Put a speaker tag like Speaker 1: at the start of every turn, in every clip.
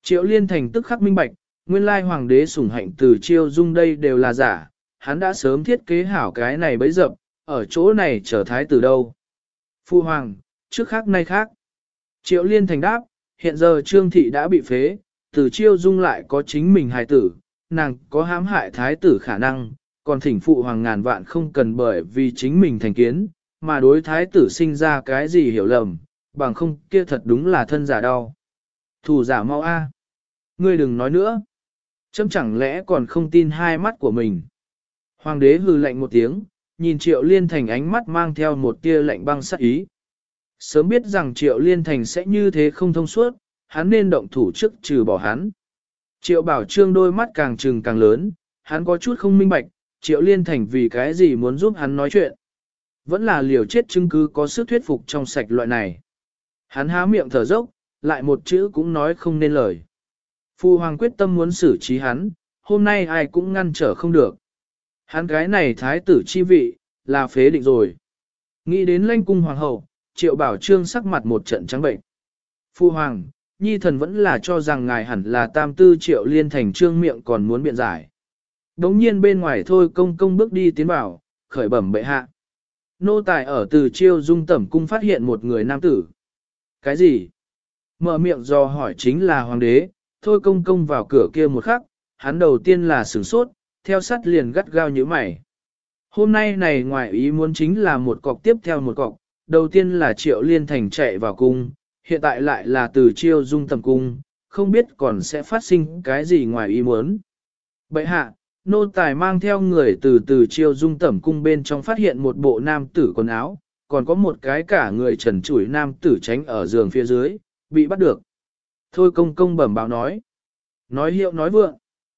Speaker 1: Triệu Liên Thành tức khắc minh bạch, nguyên lai hoàng đế sủng hạnh Từ Chiêu Dung đây đều là giả, hắn đã sớm thiết kế hảo cái này bấy dập, ở chỗ này trở thái tử đâu. Phu hoàng, trước khác nay khác. Triệu Liên Thành đáp, hiện giờ Trương Thị đã bị phế, Từ Chiêu Dung lại có chính mình hài tử, nàng có hãm hại thái tử khả năng, còn thỉnh phụ hoàng ngàn vạn không cần bởi vì chính mình thành kiến, mà đối thái tử sinh ra cái gì hiểu lầm, bằng không kia thật đúng là thân giả đau. Thủ giả mau a, ngươi đừng nói nữa. Chấm chẳng lẽ còn không tin hai mắt của mình. Hoàng đế hừ lạnh một tiếng, nhìn Triệu Liên Thành ánh mắt mang theo một tia lạnh băng sắc ý. Sớm biết rằng Triệu Liên Thành sẽ như thế không thông suốt, hắn nên động thủ trước trừ bỏ hắn. Triệu Bảo Trương đôi mắt càng trừng càng lớn, hắn có chút không minh bạch, Triệu Liên Thành vì cái gì muốn giúp hắn nói chuyện. Vẫn là liều chết chứng cứ có sức thuyết phục trong sạch loại này. Hắn há miệng thở dốc, lại một chữ cũng nói không nên lời. Phu hoàng quyết tâm muốn xử trí hắn, hôm nay ai cũng ngăn trở không được. Hắn cái này thái tử chi vị, là phế định rồi. Nghĩ đến Lanh cung hoàng hậu, Triệu Bảo Trương sắc mặt một trận trắng bệnh. Phu hoàng, nhi thần vẫn là cho rằng ngài hẳn là tam tư Triệu Liên Thành trương miệng còn muốn biện giải. Đống nhiên bên ngoài thôi công công bước đi tiến vào, khởi bẩm bệ hạ. Nô tài ở Từ Chiêu Dung tẩm cung phát hiện một người nam tử. Cái gì? Mở miệng do hỏi chính là hoàng đế, thôi công công vào cửa kia một khắc, hắn đầu tiên là sửng sốt, theo sát liền gắt gao như mày. Hôm nay này ngoài ý muốn chính là một cọc tiếp theo một cọc, đầu tiên là Triệu Liên Thành chạy vào cung, hiện tại lại là Từ Chiêu Dung tẩm cung, không biết còn sẽ phát sinh cái gì ngoài ý muốn. Bệ hạ, nô tài mang theo người từ Chiêu Dung tẩm cung bên trong phát hiện một bộ nam tử quần áo, còn có một cái cả người trần trụi nam tử tránh ở giường phía dưới, bị bắt được. Thôi công công bẩm báo nói. Nói hiệu nói vượng.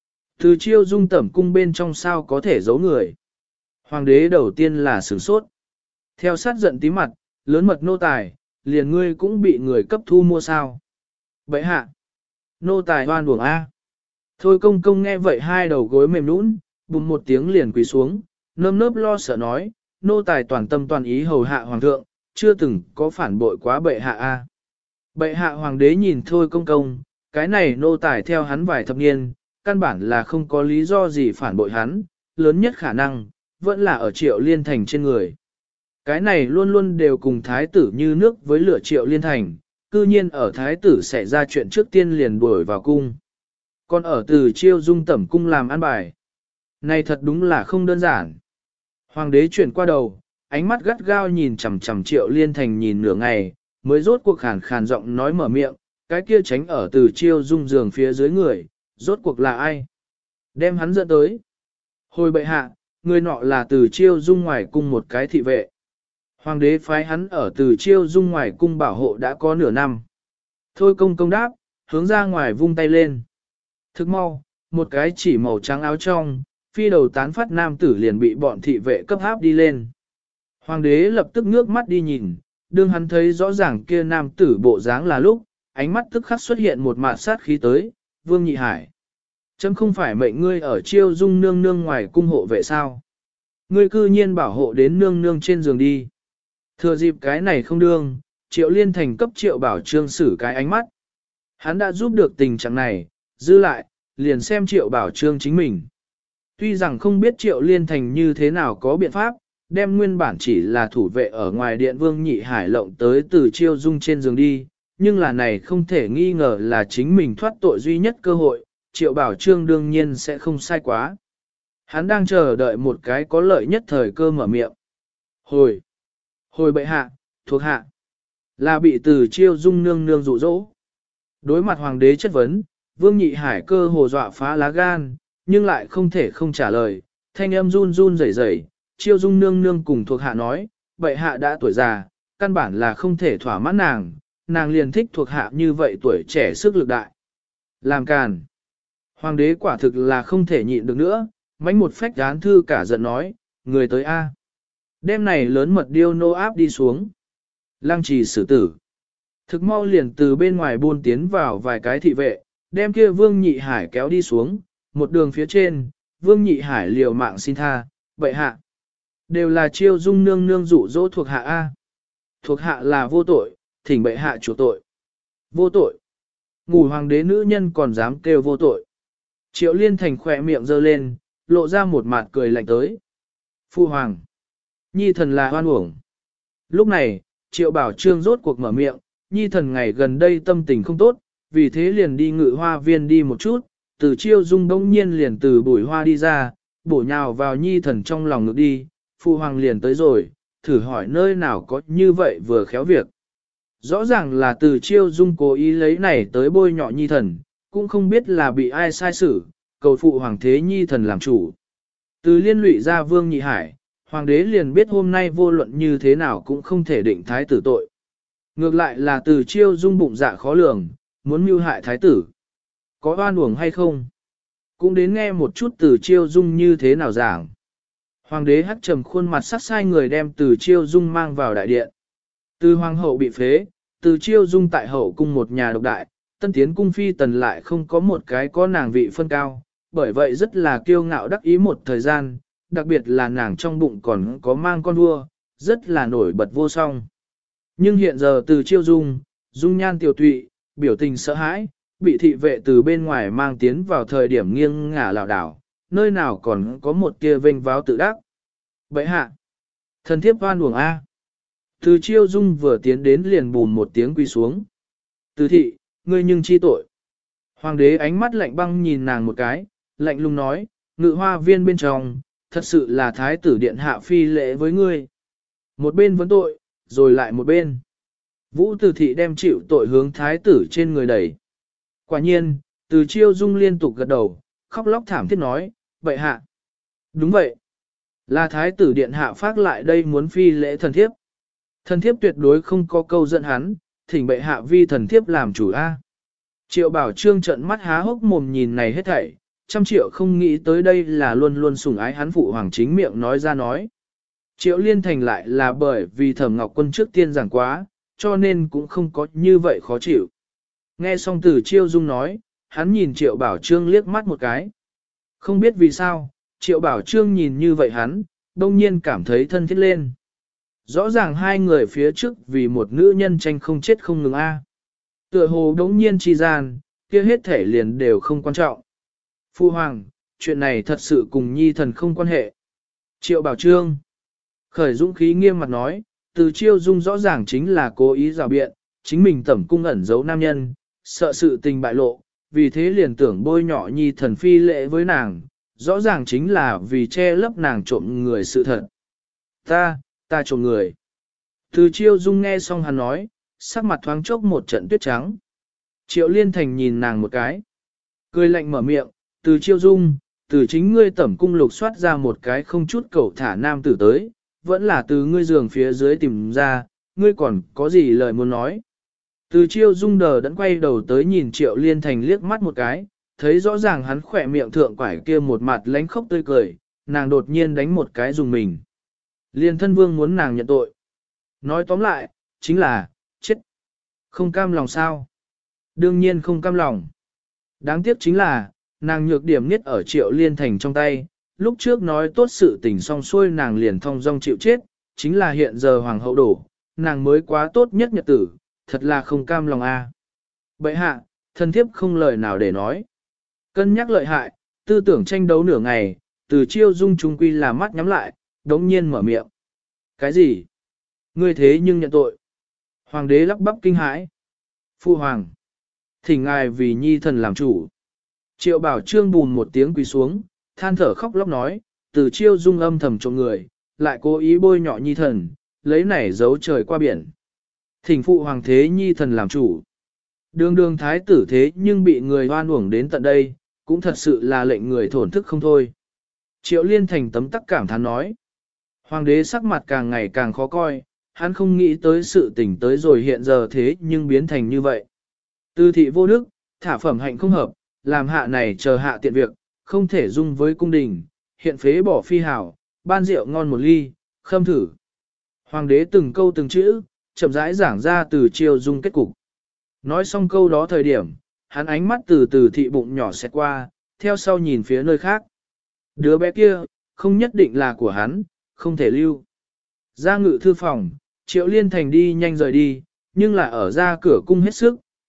Speaker 1: Từ Chiêu Dung tẩm cung bên trong sao có thể giấu người. Hoàng đế đầu tiên là sửng sốt. Theo sát giận tí mặt, lớn mật nô tài, liền ngươi cũng bị người cấp thu mua sao. Bệ hạ. Nô tài hoan buồng A. Thôi công công nghe vậy hai đầu gối mềm nũng, bùm một tiếng liền quỳ xuống, nơm nớp lo sợ nói, nô tài toàn tâm toàn ý hầu hạ hoàng thượng, chưa từng có phản bội quá bệ hạ A. Bệ hạ hoàng đế nhìn thôi công công, cái này nô tài theo hắn vài thập niên, căn bản là không có lý do gì phản bội hắn, lớn nhất khả năng, vẫn là ở Triệu Liên Thành trên người. Cái này luôn luôn đều cùng thái tử như nước với lửa Triệu Liên Thành, cư nhiên ở thái tử xảy ra chuyện trước tiên liền đuổi vào cung. Còn ở Từ Chiêu Dung tẩm cung làm ăn bài. Này thật đúng là không đơn giản. Hoàng đế chuyển qua đầu, ánh mắt gắt gao nhìn chằm chằm Triệu Liên Thành nhìn nửa ngày, mới rốt cuộc khàn khàn giọng nói mở miệng, cái kia tránh ở Từ Chiêu Dung giường phía dưới người, rốt cuộc là ai? Đem hắn dẫn tới. Hồi bệ hạ, người nọ là Từ Chiêu Dung ngoài cung một cái thị vệ. Hoàng đế phái hắn ở Từ Chiêu Dung ngoài cung bảo hộ đã có nửa năm. Thôi công công đáp, hướng ra ngoài vung tay lên. Thức mau, một cái chỉ màu trắng áo trong, phi đầu tán phát nam tử liền bị bọn thị vệ cấp áp đi lên. Hoàng đế lập tức ngước mắt đi nhìn, đương hắn thấy rõ ràng kia nam tử bộ dáng là lúc, ánh mắt tức khắc xuất hiện một mạt sát khí tới, Vương Nhị Hải. Chấm không phải mệnh ngươi ở Chiêu Dung nương nương ngoài cung hộ vệ sao? Ngươi cư nhiên bảo hộ đến nương nương trên giường đi. Thừa dịp cái này không đương, Triệu Liên Thành cấp Triệu Bảo Trương xử cái ánh mắt. Hắn đã giúp được tình trạng này, dư lại, liền xem Triệu Bảo Trương chính mình. Tuy rằng không biết Triệu Liên Thành như thế nào có biện pháp, đem nguyên bản chỉ là thủ vệ ở ngoài điện Vương Nhị Hải lộng tới Từ Chiêu Dung trên giường đi, nhưng là này không thể nghi ngờ là chính mình thoát tội duy nhất cơ hội, Triệu Bảo Trương đương nhiên sẽ không sai quá. Hắn đang chờ đợi một cái có lợi nhất thời cơ mở miệng. Hồi bệ hạ, thuộc hạ, là bị Từ Chiêu Dung nương nương dụ dỗ. Đối mặt hoàng đế chất vấn, Vương Nhị Hải cơ hồ dọa phá lá gan, nhưng lại không thể không trả lời, thanh âm run run rẩy rẩy. Chiêu Dung nương nương cùng thuộc hạ nói, bệ hạ đã tuổi già, căn bản là không thể thỏa mãn nàng liền thích thuộc hạ như vậy tuổi trẻ sức lực đại. Làm càn. Hoàng đế quả thực là không thể nhịn được nữa, mánh một phách án thư cả giận nói, người tới A. Đêm này lớn mật điêu nô áp đi xuống. Lăng trì xử tử. Thực mau liền từ bên ngoài buôn tiến vào vài cái thị vệ, đem kia Vương Nhị Hải kéo đi xuống, một đường phía trên, Vương Nhị Hải liều mạng xin tha, bệ hạ. Đều là Chiêu Dung nương nương dụ dỗ thuộc hạ A. Thuộc hạ là vô tội, thỉnh bệ hạ chủ tội. Vô tội. Ngủ hoàng đế nữ nhân còn dám kêu vô tội. Triệu Liên Thành khỏe miệng giơ lên, lộ ra một mặt cười lạnh tới. Phu hoàng, nhi thần là hoan uổng. Lúc này, Triệu Bảo Trương rốt cuộc mở miệng, nhi thần ngày gần đây tâm tình không tốt, vì thế liền đi ngự hoa viên đi một chút, từ Chiêu Dung đông nhiên liền từ bụi hoa đi ra, bổ nhào vào nhi thần trong lòng ngực đi, phu hoàng liền tới rồi, thử hỏi nơi nào có như vậy vừa khéo việc. Rõ ràng là từ Chiêu Dung cố ý lấy này tới bôi nhọ nhi thần, cũng không biết là bị ai sai xử, cầu phụ hoàng thế nhi thần làm chủ. Từ liên lụy ra Vương Nhị Hải, hoàng đế liền biết hôm nay vô luận như thế nào cũng không thể định thái tử tội. Ngược lại là từ Chiêu Dung bụng dạ khó lường, muốn mưu hại thái tử. Có oan uổng hay không? Cũng đến nghe một chút từ Chiêu Dung như thế nào giảng. Hoàng đế hắc trầm khuôn mặt sắc sai người đem từ Chiêu Dung mang vào đại điện. Từ hoàng hậu bị phế, từ Chiêu Dung tại hậu cung một nhà độc đại, tân tiến cung phi tần lại không có một cái có nàng vị phân cao, bởi vậy rất là kiêu ngạo đắc ý một thời gian, đặc biệt là nàng trong bụng còn có mang con vua, rất là nổi bật vô song. Nhưng hiện giờ từ Chiêu Dung, dung nhan tiểu tụy, biểu tình sợ hãi, bị thị vệ từ bên ngoài mang tiến vào thời điểm nghiêng ngả lảo đảo, nơi nào còn có một kia vênh váo tự đắc. Bậy hạ, thần thiếp hoan uổng A. Từ Chiêu Dung vừa tiến đến liền bùn một tiếng quỳ xuống. Từ thị, ngươi nhưng chi tội. Hoàng đế ánh mắt lạnh băng nhìn nàng một cái, lạnh lùng nói, ngự hoa viên bên trong, thật sự là thái tử điện hạ phi lễ với ngươi. Một bên vấn tội, rồi lại một bên. Vũ Từ thị đem chịu tội hướng thái tử trên người đẩy. Quả nhiên, từ Chiêu Dung liên tục gật đầu, khóc lóc thảm thiết nói, vậy hạ. Đúng vậy. Là thái tử điện hạ phát lại đây muốn phi lễ thần thiếp. Thần thiếp tuyệt đối không có câu giận hắn, thỉnh bệ hạ vi thần thiếp làm chủ A. Triệu Bảo Trương trợn mắt há hốc mồm nhìn này hết thảy, 100 triệu không nghĩ tới đây là luôn luôn sủng ái hắn phụ hoàng chính miệng nói ra nói. Triệu Liên Thành lại là bởi vì Thẩm Ngọc Quân trước tiên giảng quá, cho nên cũng không có như vậy khó chịu. Nghe xong từ Chiêu Dung nói, hắn nhìn Triệu Bảo Trương liếc mắt một cái. Không biết vì sao, Triệu Bảo Trương nhìn như vậy hắn, đông nhiên cảm thấy thân thiết lên. Rõ ràng hai người phía trước vì một nữ nhân tranh không chết không ngừng a. Tựa hồ đống nhiên chi gian, kia hết thể liền đều không quan trọng. Phu hoàng, chuyện này thật sự cùng nhi thần không quan hệ. Triệu Bảo Trương khởi dũng khí nghiêm mặt nói, từ Chiêu Dung rõ ràng chính là cố ý rào biện, chính mình tẩm cung ẩn giấu nam nhân, sợ sự tình bại lộ, vì thế liền tưởng bôi nhọ nhi thần phi lễ với nàng, rõ ràng chính là vì che lấp nàng trộm người sự thật. Ta trộm người. Từ Chiêu Dung nghe xong hắn nói, sắc mặt thoáng chốc một trận tuyết trắng. Triệu Liên Thành nhìn nàng một cái, cười lạnh mở miệng, từ Chiêu Dung, từ chính ngươi tẩm cung lục soát ra một cái không chút cẩu thả nam tử tới, vẫn là từ ngươi giường phía dưới tìm ra, ngươi còn có gì lời muốn nói. Từ Chiêu Dung đờ đẫn quay đầu tới nhìn Triệu Liên Thành liếc mắt một cái, thấy rõ ràng hắn khỏe miệng thượng quải kia một mặt lánh khóc tươi cười, nàng đột nhiên đánh một cái dùng mình. Liên thân vương muốn nàng nhận tội. Nói tóm lại, chính là, chết. Không cam lòng sao? Đương nhiên không cam lòng. Đáng tiếc chính là, nàng nhược điểm nhất ở Triệu Liên Thành trong tay, lúc trước nói tốt sự tình xong xuôi nàng liền thong dong chịu chết, chính là hiện giờ hoàng hậu đổ, nàng mới quá tốt nhất nhật tử, thật là không cam lòng a. Bệ hạ, thân thiếp không lời nào để nói. Cân nhắc lợi hại, tư tưởng tranh đấu nửa ngày, từ Chiêu Dung trung quy là mắt nhắm lại, đống nhiên mở miệng. Cái gì? Ngươi thế nhưng nhận tội. Hoàng đế lắp bắp kinh hãi. Phu hoàng, thỉnh ngài vì nhi thần làm chủ. Triệu Bảo Trương bùn một tiếng quỳ xuống, than thở khóc lóc nói, từ Chiêu Dung âm thầm trộm người, lại cố ý bôi nhọ nhi thần, lấy nảy giấu trời qua biển. Thỉnh phụ hoàng thế nhi thần làm chủ. Đường thái tử thế nhưng bị người hoan uổng đến tận đây, cũng thật sự là lệnh người thổn thức không thôi. Triệu Liên Thành tấm tắc cảm thán nói. Hoàng đế sắc mặt càng ngày càng khó coi, hắn không nghĩ tới sự tình tới rồi hiện giờ thế nhưng biến thành như vậy. Tư thị vô đức, thả phẩm hạnh không hợp, làm hạ này chờ hạ tiện việc, không thể dung với cung đình, hiện phế bỏ phi hảo, ban rượu ngon một ly, khâm thử. Hoàng đế từng câu từng chữ, chậm rãi giảng ra từ Chiêu Dung kết cục. Nói xong câu đó thời điểm, hắn ánh mắt từ từ thị bụng nhỏ xẹt qua, theo sau nhìn phía nơi khác. Đứa bé kia, không nhất định là của hắn, không thể lưu. Ra ngự thư phòng, Triệu Liên Thành đi nhanh rời đi, nhưng là ở ra cửa cung hết sức,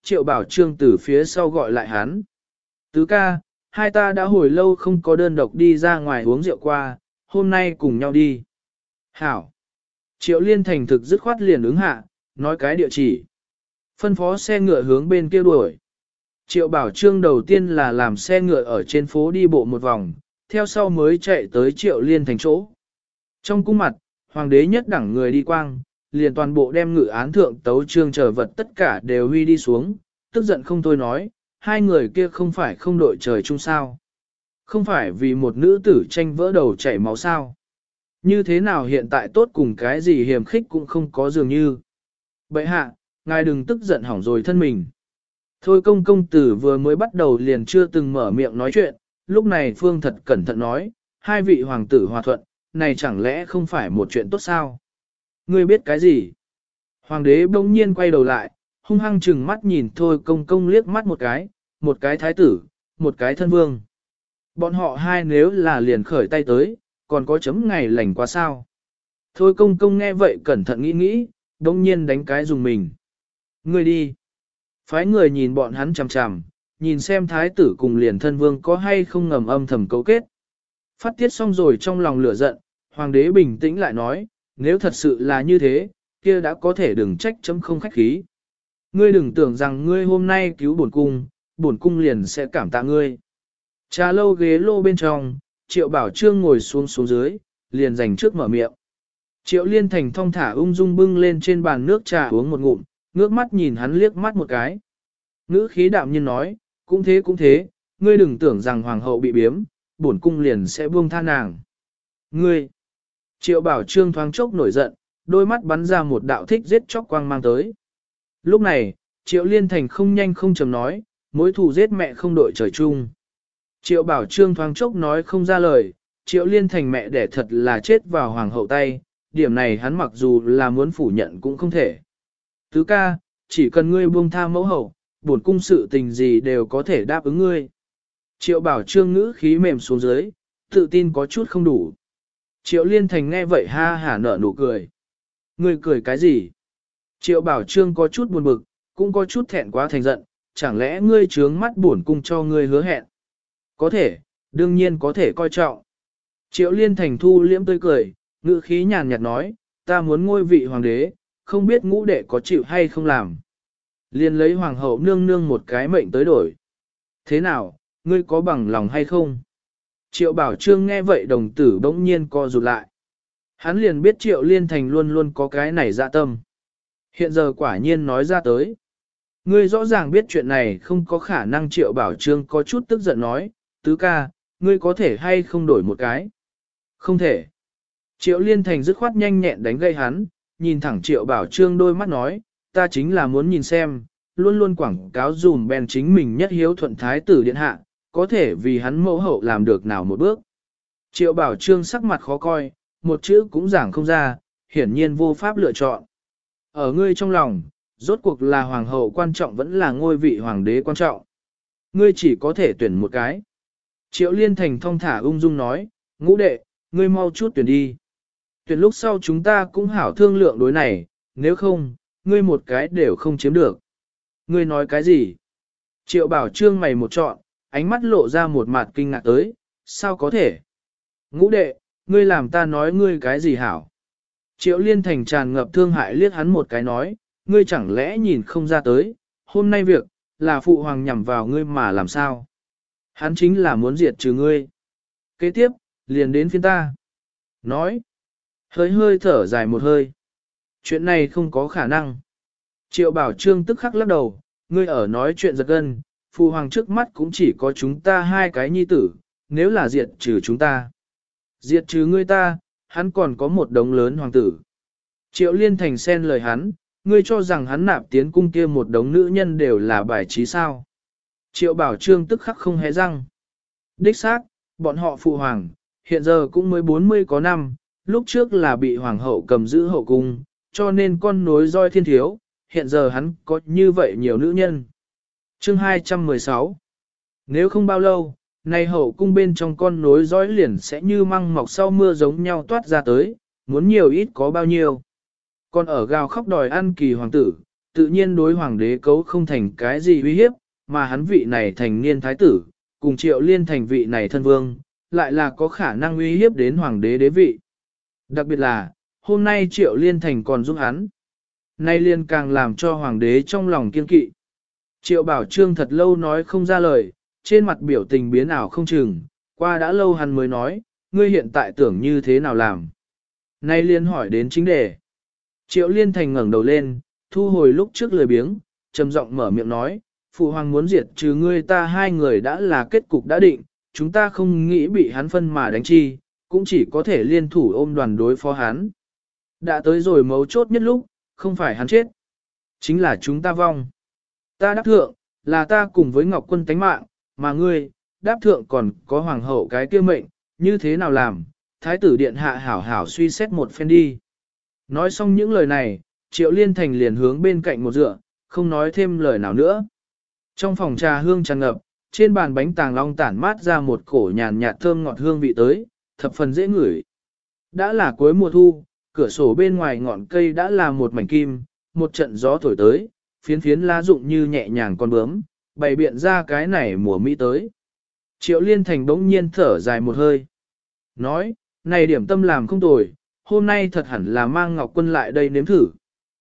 Speaker 1: Triệu Bảo Trương từ phía sau gọi lại hắn. Tứ ca, hai ta đã hồi lâu không có đơn độc đi ra ngoài uống rượu qua, hôm nay cùng nhau đi. Hảo. Triệu Liên thành thực dứt khoát liền ứng hạ, nói cái địa chỉ. Phân phó xe ngựa hướng bên kia đuổi. Triệu Bảo Trương đầu tiên là làm xe ngựa ở trên phố đi bộ một vòng, theo sau mới chạy tới Triệu Liên thành chỗ. Trong cung mặt, hoàng đế nhất đẳng người đi quang, liền toàn bộ đem ngự án thượng tấu trương trở vật tất cả đều huy đi xuống, tức giận không thôi nói, hai người kia không phải không đội trời chung sao. Không phải vì một nữ tử tranh vỡ đầu chảy máu sao. Như thế nào hiện tại tốt cùng cái gì hiềm khích cũng không có dường như. Bệ hạ, ngài đừng tức giận hỏng rồi thân mình. Thôi công tử vừa mới bắt đầu liền chưa từng mở miệng nói chuyện, lúc này Phương thật cẩn thận nói, hai vị hoàng tử hòa thuận, này chẳng lẽ không phải một chuyện tốt sao? Ngươi biết cái gì? Hoàng đế bỗng nhiên quay đầu lại, hung hăng chừng mắt nhìn Thôi công liếc mắt một cái thái tử, một cái thân vương. Bọn họ hai nếu là liền khởi tay tới, còn có chấm ngày lành quá sao? Thôi công nghe vậy cẩn thận nghĩ, bỗng nhiên đánh cái dùng mình. Ngươi đi. Phái người nhìn bọn hắn chằm chằm, nhìn xem thái tử cùng liền thân vương có hay không ngầm âm thầm cấu kết. Phát tiết xong rồi trong lòng lửa giận, hoàng đế bình tĩnh lại nói, nếu thật sự là như thế, kia đã có thể đừng trách chấm không khách khí. Ngươi đừng tưởng rằng ngươi hôm nay cứu bổn cung liền sẽ cảm tạ ngươi. Trà lâu ghế lô bên trong, Triệu Bảo Trương ngồi xuống dưới, liền dành trước mở miệng. Triệu Liên Thành thong thả ung dung bưng lên trên bàn nước trà uống một ngụm, ngước mắt nhìn hắn liếc mắt một cái. Ngữ khí đạm nhiên nói, cũng thế, ngươi đừng tưởng rằng hoàng hậu bị biếm, bổn cung liền sẽ buông tha nàng. Ngươi! Triệu Bảo Trương thoáng chốc nổi giận, đôi mắt bắn ra một đạo thích giết chóc quang mang tới. Lúc này, Triệu Liên Thành không nhanh không chậm nói, mối thù giết mẹ không đội trời chung. Triệu Bảo Trương thoáng chốc nói không ra lời, Triệu Liên Thành mẹ đẻ thật là chết vào hoàng hậu tay, điểm này hắn mặc dù là muốn phủ nhận cũng không thể. Tứ ca, chỉ cần ngươi buông tha mẫu hậu, bổn cung sự tình gì đều có thể đáp ứng ngươi. Triệu Bảo Trương ngữ khí mềm xuống dưới, tự tin có chút không đủ. Triệu Liên Thành nghe vậy ha hả nở nụ cười. Ngươi cười cái gì? Triệu Bảo Trương có chút buồn bực, cũng có chút thẹn quá thành giận, chẳng lẽ ngươi trướng mắt bổn cung cho ngươi hứa hẹn? Có thể, đương nhiên có thể coi trọng. Triệu Liên Thành thu liễm tươi cười, ngữ khí nhàn nhạt nói, ta muốn ngôi vị hoàng đế, không biết ngũ đệ có chịu hay không làm. Liên lấy hoàng hậu nương nương một cái mệnh tới đổi. Thế nào, ngươi có bằng lòng hay không? Triệu Bảo Trương nghe vậy đồng tử bỗng nhiên co rụt lại. Hắn liền biết Triệu Liên Thành luôn luôn có cái này dạ tâm. Hiện giờ quả nhiên nói ra tới. Ngươi rõ ràng biết chuyện này không có khả năng. Triệu Bảo Trương có chút tức giận nói, tứ ca, ngươi có thể hay không đổi một cái? Không thể. Triệu Liên Thành dứt khoát nhanh nhẹn đánh gây hắn, nhìn thẳng Triệu Bảo Trương đôi mắt nói, ta chính là muốn nhìn xem, luôn luôn quảng cáo dùm bèn chính mình nhất hiếu thuận thái tử điện hạ, có thể vì hắn mẫu hậu làm được nào một bước. Triệu Bảo Trương sắc mặt khó coi, một chữ cũng giảng không ra, hiển nhiên vô pháp lựa chọn. Ở ngươi trong lòng, rốt cuộc là hoàng hậu quan trọng vẫn là ngôi vị hoàng đế quan trọng. Ngươi chỉ có thể tuyển một cái. Triệu Liên Thành thong thả ung dung nói, ngũ đệ, ngươi mau chút tuyển đi. Tuyển lúc sau chúng ta cũng hảo thương lượng đối này, nếu không, ngươi một cái đều không chiếm được. Ngươi nói cái gì? Triệu Bảo Trương mày một trọn, ánh mắt lộ ra một mặt kinh ngạc tới, sao có thể? Ngũ đệ, ngươi làm ta nói ngươi cái gì hảo? Triệu Liên Thành tràn ngập thương hại liếc hắn một cái nói, ngươi chẳng lẽ nhìn không ra tới, hôm nay việc, là phụ hoàng nhằm vào ngươi mà làm sao? Hắn chính là muốn diệt trừ ngươi. Kế tiếp, liền đến phiên ta. Nói, hơi thở dài một hơi. Chuyện này không có khả năng. Triệu Bảo Trương tức khắc lắc đầu, ngươi ở nói chuyện giật gân, phụ hoàng trước mắt cũng chỉ có chúng ta hai cái nhi tử, nếu là diệt trừ chúng ta. Diệt trừ ngươi ta, hắn còn có một đống lớn hoàng tử. Triệu Liên Thành xen lời hắn, ngươi cho rằng hắn nạp tiến cung kia một đống nữ nhân đều là bài trí sao. Triệu Bảo Trương tức khắc không hé răng. Đích xác, bọn họ phụ hoàng, hiện giờ cũng mới 40 có năm, lúc trước là bị hoàng hậu cầm giữ hậu cung, cho nên con nối roi thiên thiếu, hiện giờ hắn có như vậy nhiều nữ nhân. Chương 216. Nếu không bao lâu, nay hậu cung bên trong con nối dõi liền sẽ như măng mọc sau mưa giống nhau toát ra tới, muốn nhiều ít có bao nhiêu. Còn ở gào khóc đòi ăn kỳ hoàng tử, tự nhiên đối hoàng đế cấu không thành cái gì uy hiếp, mà hắn vị này thành niên thái tử, cùng Triệu Liên thành vị này thân vương, lại là có khả năng uy hiếp đến hoàng đế đế vị. Đặc biệt là, hôm nay Triệu Liên thành còn giúp hắn. Nay liên càng làm cho hoàng đế trong lòng kiên kỵ. Triệu Bảo Trương thật lâu nói không ra lời, trên mặt biểu tình biến ảo không chừng, qua đã lâu hắn mới nói, ngươi hiện tại tưởng như thế nào làm. Nay liên hỏi đến chính đề. Triệu Liên thành ngẩng đầu lên, thu hồi lúc trước lười biếng, trầm giọng mở miệng nói, phụ hoàng muốn diệt trừ ngươi ta hai người đã là kết cục đã định, chúng ta không nghĩ bị hắn phân mà đánh chi, cũng chỉ có thể liên thủ ôm đoàn đối phó hắn. Đã tới rồi mấu chốt nhất lúc, không phải hắn chết, chính là chúng ta vong. Ta đáp thượng, là ta cùng với Ngọc Quân tánh mạng, mà ngươi, đáp thượng còn có hoàng hậu cái kia mệnh, như thế nào làm, thái tử điện hạ hảo hảo suy xét một phen đi. Nói xong những lời này, Triệu Liên thành liền hướng bên cạnh một dựa, không nói thêm lời nào nữa. Trong phòng trà hương tràn ngập, trên bàn bánh tàng long tản mát ra một cổ nhàn nhạt thơm ngọt hương vị tới, thập phần dễ ngửi. Đã là cuối mùa thu, cửa sổ bên ngoài ngọn cây đã là một mảnh kim, một trận gió thổi tới, phiến phiến lá rụng như nhẹ nhàng con bướm, bày biện ra cái này mùa Mỹ tới. Triệu Liên thành bỗng nhiên thở dài một hơi. Nói, này điểm tâm làm không tồi, hôm nay thật hẳn là mang Ngọc Quân lại đây nếm thử.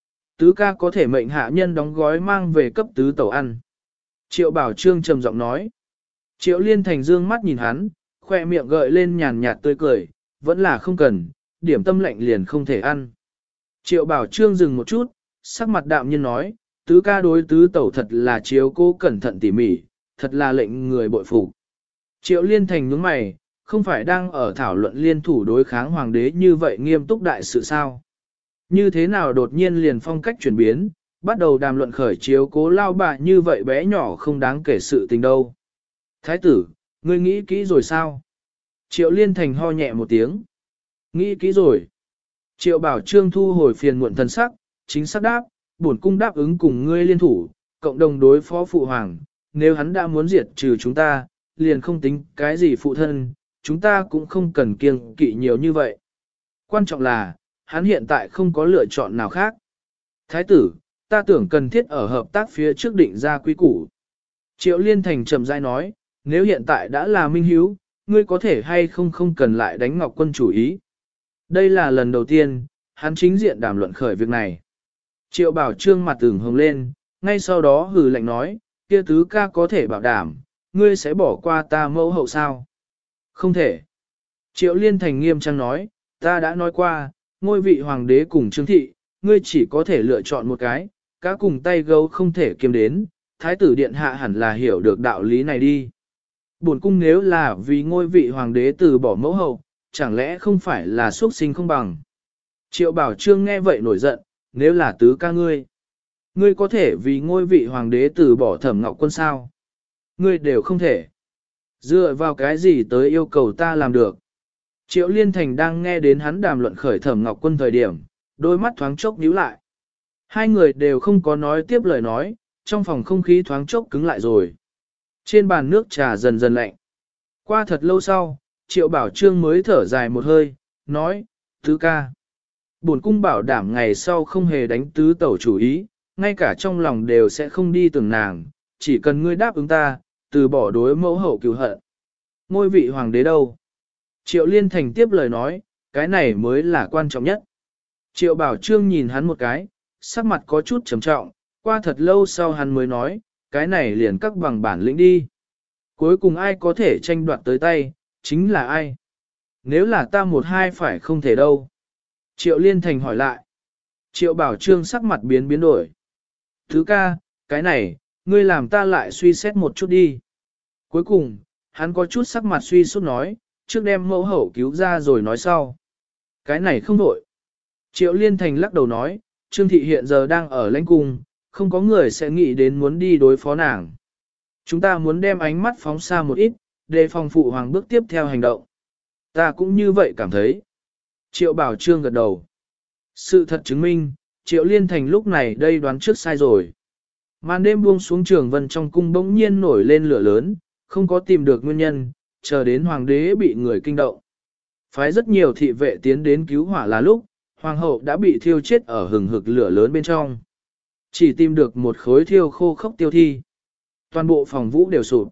Speaker 1: Tứ ca có thể mệnh hạ nhân đóng gói mang về cấp tứ tẩu ăn. Triệu Bảo Trương trầm giọng nói. Triệu Liên thành dương mắt nhìn hắn, khoe miệng gợi lên nhàn nhạt tươi cười, vẫn là không cần, điểm tâm lạnh liền không thể ăn. Triệu Bảo Trương dừng một chút, sắc mặt đạm nhiên nói, tứ ca đối tứ tẩu thật là chiếu cố cẩn thận tỉ mỉ, thật là lệnh người bội phục. Triệu Liên thành nhướng mày, không phải đang ở thảo luận liên thủ đối kháng hoàng đế như vậy nghiêm túc đại sự sao? Như thế nào đột nhiên liền phong cách chuyển biến, bắt đầu đàm luận khởi chiếu cố lao bà như vậy bé nhỏ không đáng kể sự tình đâu. Thái tử, ngươi nghĩ kỹ rồi sao? Triệu Liên thành ho nhẹ một tiếng. Nghĩ kỹ rồi. Triệu Bảo Trương thu hồi phiền muộn thần sắc, chính xác đáp, bổn cung đáp ứng cùng ngươi liên thủ, cộng đồng đối phó phụ hoàng, nếu hắn đã muốn diệt trừ chúng ta, liền không tính cái gì phụ thân, chúng ta cũng không cần kiêng kỵ nhiều như vậy. Quan trọng là, hắn hiện tại không có lựa chọn nào khác. Thái tử, ta tưởng cần thiết ở hợp tác phía trước định ra quy củ. Triệu Liên thành trầm rãi nói, nếu hiện tại đã là minh hiếu, ngươi có thể hay không cần lại đánh Ngọc Quân chủ ý. Đây là lần đầu tiên, hắn chính diện đàm luận khởi việc này. Triệu Bảo Trương mặt ửng hồng lên, ngay sau đó hừ lạnh nói, kia tứ ca có thể bảo đảm, ngươi sẽ bỏ qua ta mẫu hậu sao? Không thể. Triệu Liên thành nghiêm trang nói, ta đã nói qua, ngôi vị hoàng đế cùng Trương thị, ngươi chỉ có thể lựa chọn một cái, cá cùng tay gấu không thể kiêm đến, thái tử điện hạ hẳn là hiểu được đạo lý này đi. Bổn cung nếu là vì ngôi vị hoàng đế từ bỏ mẫu hậu, chẳng lẽ không phải là xuất sinh không bằng. Triệu Bảo Trương nghe vậy nổi giận, nếu là tứ ca ngươi, ngươi có thể vì ngôi vị hoàng đế từ bỏ Thẩm Ngọc Quân sao? Ngươi đều không thể. Dựa vào cái gì tới yêu cầu ta làm được? Triệu Liên thành đang nghe đến hắn đàm luận khởi Thẩm Ngọc Quân thời điểm, đôi mắt thoáng chốc nhíu lại. Hai người đều không có nói tiếp lời nói, trong phòng không khí thoáng chốc cứng lại rồi. Trên bàn nước trà dần dần lạnh. Qua thật lâu sau, Triệu Bảo Trương mới thở dài một hơi, nói, tứ ca. Bổn cung bảo đảm ngày sau không hề đánh tứ tẩu chủ ý, ngay cả trong lòng đều sẽ không đi tưởng nàng, chỉ cần ngươi đáp ứng ta, từ bỏ đối mẫu hậu cừu hận. Ngôi vị hoàng đế đâu? Triệu Liên thành tiếp lời nói, cái này mới là quan trọng nhất. Triệu Bảo Trương nhìn hắn một cái, sắc mặt có chút trầm trọng, qua thật lâu sau hắn mới nói, cái này liền các bằng bản lĩnh đi. Cuối cùng ai có thể tranh đoạt tới tay, chính là ai. Nếu là ta một hai phải không thể đâu. Triệu Liên thành hỏi lại. Triệu Bảo Trương sắc mặt biến đổi. Thứ ca, cái này, ngươi làm ta lại suy xét một chút đi. Cuối cùng, hắn có chút sắc mặt suy sút nói, trước đem mẫu hậu cứu ra rồi nói sau. Cái này không đổi. Triệu Liên thành lắc đầu nói, Trương thị hiện giờ đang ở lãnh cung, không có người sẽ nghĩ đến muốn đi đối phó nàng. Chúng ta muốn đem ánh mắt phóng xa một ít, để phòng phụ hoàng bước tiếp theo hành động. Ta cũng như vậy cảm thấy. Triệu Bảo Trương gật đầu. Sự thật chứng minh, Triệu Liên thành lúc này đây đoán trước sai rồi. Màn đêm buông xuống Trường Vân trong cung bỗng nhiên nổi lên lửa lớn, không có tìm được nguyên nhân, chờ đến hoàng đế bị người kinh động. Phái rất nhiều thị vệ tiến đến cứu hỏa là lúc, hoàng hậu đã bị thiêu chết ở hừng hực lửa lớn bên trong. Chỉ tìm được một khối thiêu khô khốc tiêu thi. Toàn bộ phòng vũ đều sụp.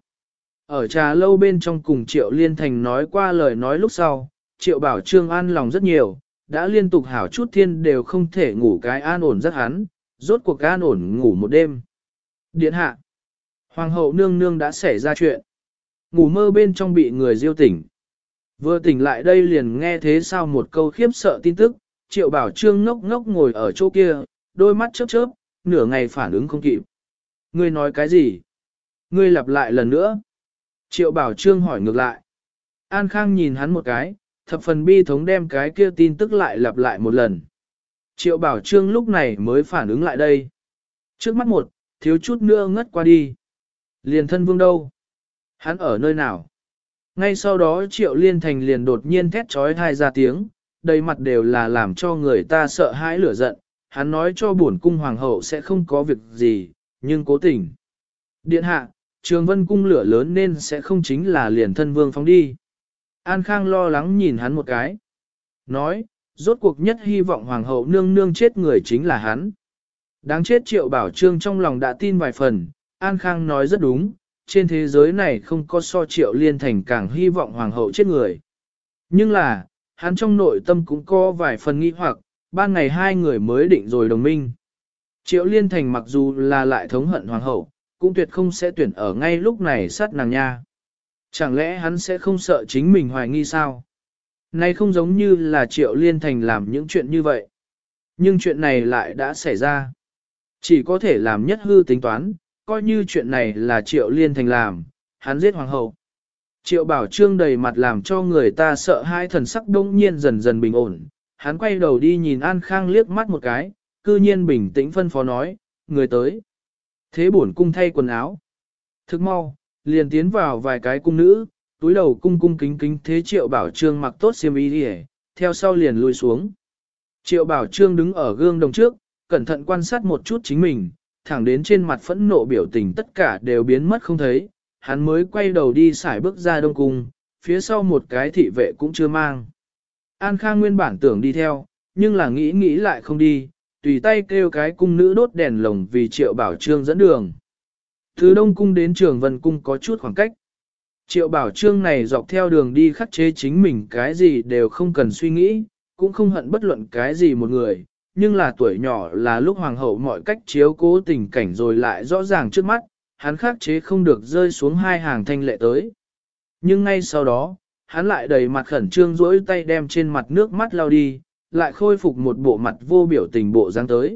Speaker 1: Ở trà lâu bên trong cùng Triệu Liên Thành nói qua lời nói lúc sau, Triệu Bảo Trương an lòng rất nhiều, đã liên tục hảo chút thiên đều không thể ngủ cái an ổn rất hắn, rốt cuộc an ổn ngủ một đêm. Điện hạ, Hoàng hậu nương nương đã xảy ra chuyện. Ngủ mơ bên trong bị người diêu tỉnh. Vừa tỉnh lại đây liền nghe thế sao một câu khiếp sợ tin tức, Triệu Bảo Trương ngốc ngốc ngồi ở chỗ kia, đôi mắt chớp chớp, nửa ngày phản ứng không kịp. Ngươi nói cái gì? Ngươi lặp lại lần nữa. Triệu Bảo Trương hỏi ngược lại. An Khang nhìn hắn một cái, thập phần bi thống đem cái kia tin tức lại lặp lại một lần. Triệu Bảo Trương lúc này mới phản ứng lại đây. Trước mắt một, thiếu chút nữa ngất qua đi. Liền thân vương đâu? Hắn ở nơi nào? Ngay sau đó Triệu Liên Thành liền đột nhiên thét trói thai ra tiếng, đầy mặt đều là làm cho người ta sợ hãi lửa giận. Hắn nói cho bổn cung hoàng hậu sẽ không có việc gì, nhưng cố tình. Điện hạ, Trường Vân cung lửa lớn nên sẽ không chính là liền thân vương phóng đi. An Khang lo lắng nhìn hắn một cái. Nói, rốt cuộc nhất hy vọng hoàng hậu nương nương chết người chính là hắn. Đáng chết Triệu Bảo Trương trong lòng đã tin vài phần, An Khang nói rất đúng, trên thế giới này không có so Triệu Liên Thành càng hy vọng hoàng hậu chết người. Nhưng là, hắn trong nội tâm cũng có vài phần nghi hoặc, ban ngày hai người mới định rồi đồng minh. Triệu Liên Thành mặc dù là lại thống hận hoàng hậu, cũng tuyệt không sẽ tuyển ở ngay lúc này sát nàng nha. Chẳng lẽ hắn sẽ không sợ chính mình hoài nghi sao? Này không giống như là Triệu Liên Thành làm những chuyện như vậy. Nhưng chuyện này lại đã xảy ra. Chỉ có thể làm nhất hư tính toán, coi như chuyện này là Triệu Liên Thành làm, hắn giết hoàng hậu. Triệu Bảo Trương đầy mặt làm cho người ta sợ hai thần sắc đông nhiên dần dần bình ổn. Hắn quay đầu đi nhìn An Khang liếc mắt một cái, cư nhiên bình tĩnh phân phó nói, người tới. Thế bổn cung thay quần áo. Thức mau, liền tiến vào vài cái cung nữ, túi đầu cung cung kính kính thế Triệu Bảo Trương mặc tốt xiêm y đi, theo sau liền lui xuống. Triệu Bảo Trương đứng ở gương đồng trước, cẩn thận quan sát một chút chính mình, thẳng đến trên mặt phẫn nộ biểu tình tất cả đều biến mất không thấy, hắn mới quay đầu đi xài bước ra đông cung, phía sau một cái thị vệ cũng chưa mang. An Khang nguyên bản tưởng đi theo, nhưng là nghĩ lại không đi, tùy tay kêu cái cung nữ đốt đèn lồng vì Triệu Bảo Trương dẫn đường. Từ Đông Cung đến Trường Vân Cung có chút khoảng cách. Triệu Bảo Trương này dọc theo đường đi khắc chế chính mình cái gì đều không cần suy nghĩ, cũng không hận bất luận cái gì một người, nhưng là tuổi nhỏ là lúc hoàng hậu mọi cách chiếu cố tình cảnh rồi lại rõ ràng trước mắt, hắn khắc chế không được rơi xuống hai hàng thanh lệ tới. Nhưng ngay sau đó, hắn lại đầy mặt khẩn trương duỗi tay đem trên mặt nước mắt lau đi, lại khôi phục một bộ mặt vô biểu tình bộ dáng tới.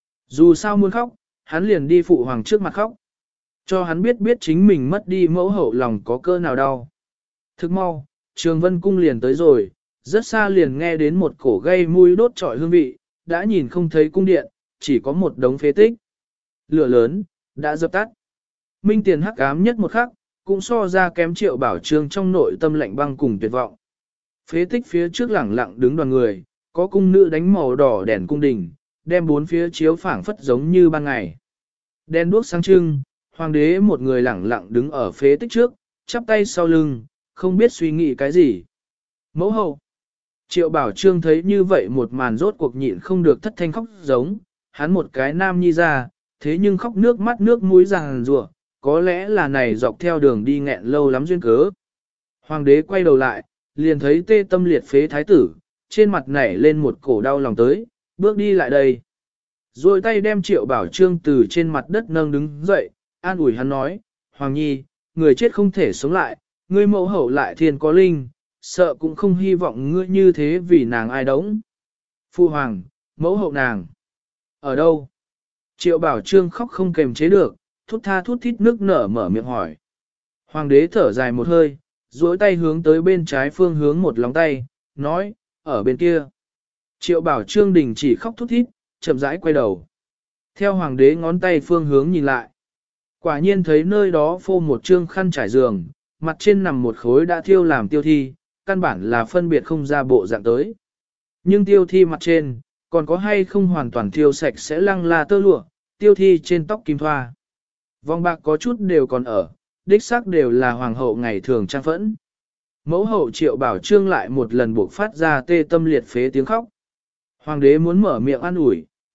Speaker 1: Dù sao muốn khóc, hắn liền đi phụ hoàng trước mặt khóc. Cho hắn biết chính mình mất đi mẫu hậu lòng có cơ nào đau. Thức mau, Trường Vân Cung liền tới rồi, rất xa liền nghe đến một cổ gây mùi đốt trọi hương vị, đã nhìn không thấy cung điện, chỉ có một đống phế tích. Lửa lớn, đã dập tắt. Minh Tiền hắc ám nhất một khắc, cũng so ra kém Triệu Bảo Trương trong nội tâm lạnh băng cùng tuyệt vọng. Phế tích phía trước lẳng lặng đứng đoàn người, có cung nữ đánh màu đỏ đèn cung đình, đem bốn phía chiếu phảng phất giống như ban ngày. Đèn đuốc sáng trưng, hoàng đế một người lẳng lặng đứng ở phế tích trước, chắp tay sau lưng, không biết suy nghĩ cái gì. Mẫu hậu. Triệu Bảo Trương thấy như vậy một màn rốt cuộc nhịn không được thất thanh khóc giống, hắn một cái nam nhi ra, thế nhưng khóc nước mắt nước mũi ràng rủa, có lẽ là này dọc theo đường đi nghẹn lâu lắm duyên cớ. Hoàng đế quay đầu lại, liền thấy tê tâm liệt phế thái tử, trên mặt nảy lên một cổ đau lòng tới, bước đi lại đây. Rồi tay đem Triệu Bảo Trương từ trên mặt đất nâng đứng dậy, an ủi hắn nói, Hoàng Nhi, người chết không thể sống lại, ngươi mẫu hậu lại thiên có linh, sợ cũng không hy vọng ngươi như thế vì nàng ai đống. Phu Hoàng, mẫu hậu nàng, ở đâu? Triệu Bảo Trương khóc không kềm chế được, thút tha thút thít nước nở mở miệng hỏi. Hoàng đế thở dài một hơi, duỗi tay hướng tới bên trái phương hướng một lóng tay, nói, ở bên kia. Triệu Bảo Trương đình chỉ khóc thút thít, chậm rãi quay đầu. Theo hoàng đế ngón tay phương hướng nhìn lại. Quả nhiên thấy nơi đó phô một trương khăn trải giường, mặt trên nằm một khối đã thiêu làm tiêu thi, căn bản là phân biệt không ra bộ dạng tới. Nhưng tiêu thi mặt trên, còn có hay không hoàn toàn thiêu sạch sẽ lăng là tơ lụa, tiêu thi trên tóc kim thoa. Vòng bạc có chút đều còn ở, đích xác đều là hoàng hậu ngày thường trang phẫn. Mẫu hậu Triệu Bảo Trương lại một lần buộc phát ra tê tâm liệt phế tiếng khóc. Hoàng đế muốn mở miệng an ủi,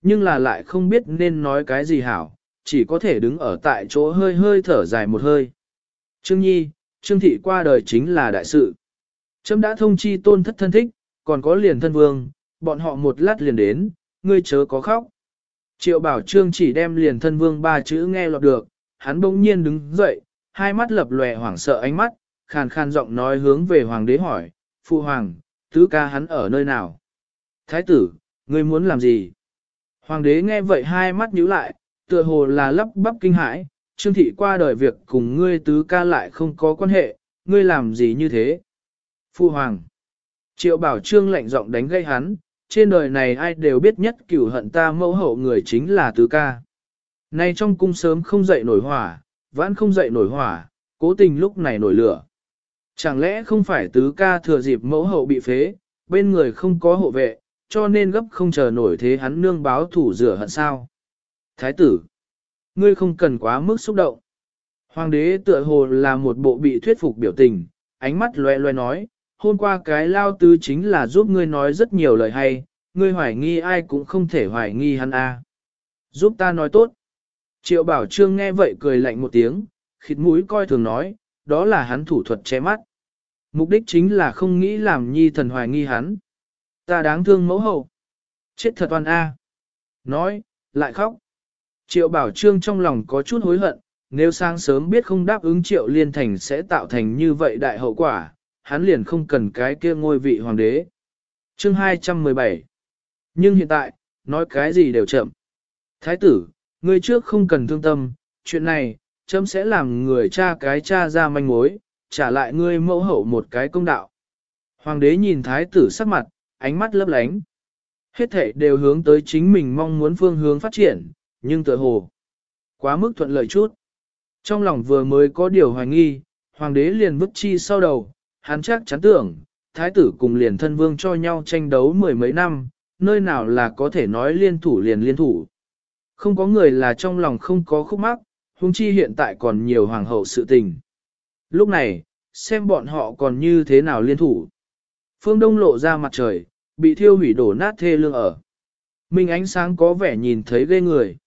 Speaker 1: nhưng là lại không biết nên nói cái gì hảo, chỉ có thể đứng ở tại chỗ hơi hơi thở dài một hơi. Trương Nhi, Trương Thị qua đời chính là đại sự. Trâm đã thông chi tôn thất thân thích, còn có liền thân vương, bọn họ một lát liền đến, ngươi chớ có khóc. Triệu Bảo Trương chỉ đem liền thân vương ba chữ nghe lọt được, hắn bỗng nhiên đứng dậy, hai mắt lập lòe hoảng sợ ánh mắt, khàn khàn giọng nói hướng về hoàng đế hỏi, Phụ hoàng, tứ ca hắn ở nơi nào? Thái tử, ngươi muốn làm gì? Hoàng đế nghe vậy hai mắt nhíu lại, tựa hồ là lắp bắp kinh hãi, Trương Thị qua đời việc cùng ngươi tứ ca lại không có quan hệ, ngươi làm gì như thế? Phụ hoàng. Triệu Bảo Trương lạnh giọng đánh gây hắn, trên đời này ai đều biết nhất cửu hận ta mẫu hậu người chính là tứ ca. Nay trong cung sớm không dậy nổi hỏa, vãn không dậy nổi hỏa, cố tình lúc này nổi lửa. Chẳng lẽ không phải tứ ca thừa dịp mẫu hậu bị phế, bên người không có hộ vệ, cho nên gấp không chờ nổi thế hắn nương báo thủ rửa hận sao? Thái tử, ngươi không cần quá mức xúc động. Hoàng đế tựa hồ là một bộ bị thuyết phục biểu tình, ánh mắt loe loe nói, hôm qua cái lao tứ chính là giúp ngươi nói rất nhiều lời hay, ngươi hoài nghi ai cũng không thể hoài nghi hắn a. Giúp ta nói tốt. Triệu Bảo Trương nghe vậy cười lạnh một tiếng, khịt mũi coi thường nói, đó là hắn thủ thuật che mắt. Mục đích chính là không nghĩ làm nhi thần hoài nghi hắn. Ta đáng thương mẫu hậu. Chết thật oan a. Nói, lại khóc. Triệu Bảo Trương trong lòng có chút hối hận, nếu sáng sớm biết không đáp ứng Triệu Liên Thành sẽ tạo thành như vậy đại hậu quả, hắn liền không cần cái kia ngôi vị hoàng đế. Chương 217. Nhưng hiện tại, nói cái gì đều chậm. Thái tử, ngươi trước không cần thương tâm, chuyện này, chấm sẽ làm người cha ra manh mối, trả lại ngươi mẫu hậu một cái công đạo. Hoàng đế nhìn thái tử sắc mặt, ánh mắt lấp lánh. Hết thảy đều hướng tới chính mình mong muốn phương hướng phát triển, nhưng tựa hồ quá mức thuận lợi chút. Trong lòng vừa mới có điều hoài nghi, hoàng đế liền vứt chi sau đầu, hắn chắc chắn tưởng, thái tử cùng liền thân vương cho nhau tranh đấu mười mấy năm, nơi nào là có thể nói liên thủ liền liên thủ. Không có người là trong lòng không có khúc mắc, huống chi hiện tại còn nhiều hoàng hậu sự tình. Lúc này, xem bọn họ còn như thế nào liên thủ. Phương Đông lộ ra mặt trời, bị thiêu hủy đổ nát thê lương ở. Minh ánh sáng có vẻ nhìn thấy ghê người.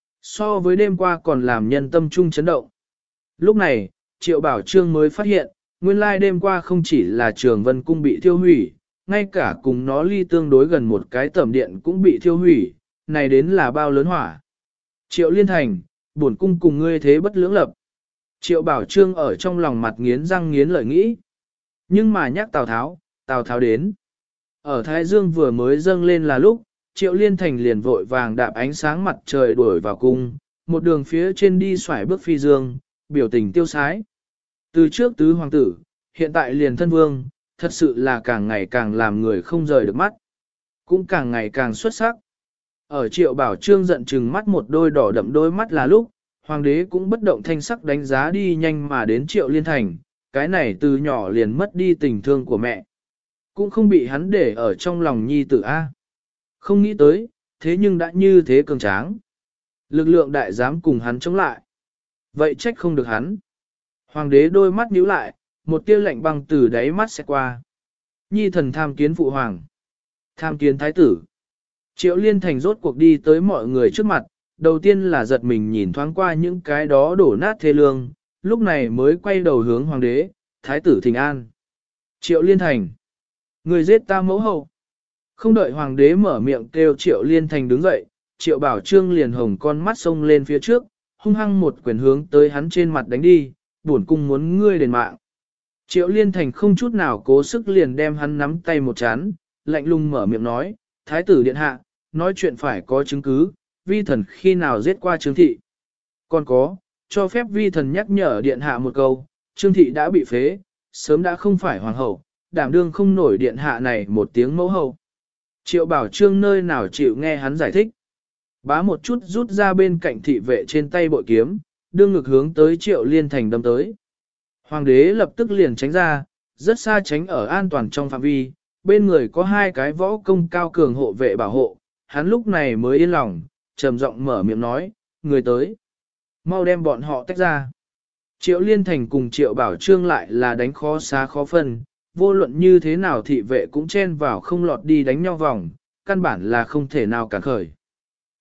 Speaker 1: So với đêm qua còn làm nhân tâm trung chấn động. Lúc này, Triệu Bảo Trương mới phát hiện, nguyên lai đêm qua không chỉ là Trường Vân Cung bị thiêu hủy, ngay cả cùng nó ly tương đối gần một cái tẩm điện cũng bị thiêu hủy, này đến là bao lớn hỏa. Triệu Liên Thành, bổn cung cùng ngươi thế bất lưỡng lập. Triệu Bảo Trương ở trong lòng mặt nghiến răng nghiến lợi nghĩ. Nhưng mà nhắc Tào Tháo đến. Ở Thái Dương vừa mới dâng lên là lúc, Triệu Liên Thành liền vội vàng đạp ánh sáng mặt trời đuổi vào cung, một đường phía trên đi xoải bước phi dương, biểu tình tiêu sái. Từ trước tứ hoàng tử, hiện tại liền thân vương, thật sự là càng ngày càng làm người không rời được mắt. Cũng càng ngày càng xuất sắc. Ở Triệu Bảo Trương giận chừng mắt một đôi đỏ đậm đôi mắt là lúc, hoàng đế cũng bất động thanh sắc đánh giá đi nhanh mà đến Triệu Liên Thành, cái này từ nhỏ liền mất đi tình thương của mẹ. Cũng không bị hắn để ở trong lòng nhi tử A. Không nghĩ tới, thế nhưng đã như thế cường tráng. Lực lượng đại dám cùng hắn chống lại. Vậy trách không được hắn. Hoàng đế đôi mắt nhíu lại, một tia lạnh băng từ đáy mắt sẽ qua. Nhi thần tham kiến phụ hoàng. Tham kiến thái tử. Triệu Liên Thành rốt cuộc đi tới mọi người trước mặt, đầu tiên là giật mình nhìn thoáng qua những cái đó đổ nát thê lương, lúc này mới quay đầu hướng hoàng đế, thái tử thỉnh an. Triệu Liên Thành. Người giết ta mẫu hậu. Không đợi hoàng đế mở miệng kêu Triệu Liên Thành đứng dậy, Triệu Bảo Trương liền hồng con mắt xông lên phía trước, hung hăng một quyền hướng tới hắn trên mặt đánh đi, bổn cung muốn ngươi đền mạng. Triệu Liên Thành không chút nào cố sức liền đem hắn nắm tay một chán, lạnh lùng mở miệng nói, thái tử điện hạ, nói chuyện phải có chứng cứ, vi thần khi nào giết qua Trương Thị. Còn có, cho phép vi thần nhắc nhở điện hạ một câu, Trương Thị đã bị phế, sớm đã không phải hoàng hậu, đảm đương không nổi điện hạ này một tiếng mẫu hậu. Triệu Bảo Trương nơi nào chịu nghe hắn giải thích. Bá một chút rút ra bên cạnh thị vệ trên tay bội kiếm, đương ngực hướng tới Triệu Liên Thành đâm tới. Hoàng đế lập tức liền tránh ra, rất xa tránh ở an toàn trong phạm vi, bên người có hai cái võ công cao cường hộ vệ bảo hộ, hắn lúc này mới yên lòng, trầm giọng mở miệng nói, người tới. Mau đem bọn họ tách ra. Triệu Liên Thành cùng Triệu Bảo Trương lại là đánh khó xá khó phân, vô luận như thế nào thị vệ cũng chen vào không lọt đi đánh nhau vòng, căn bản là không thể nào cản khởi.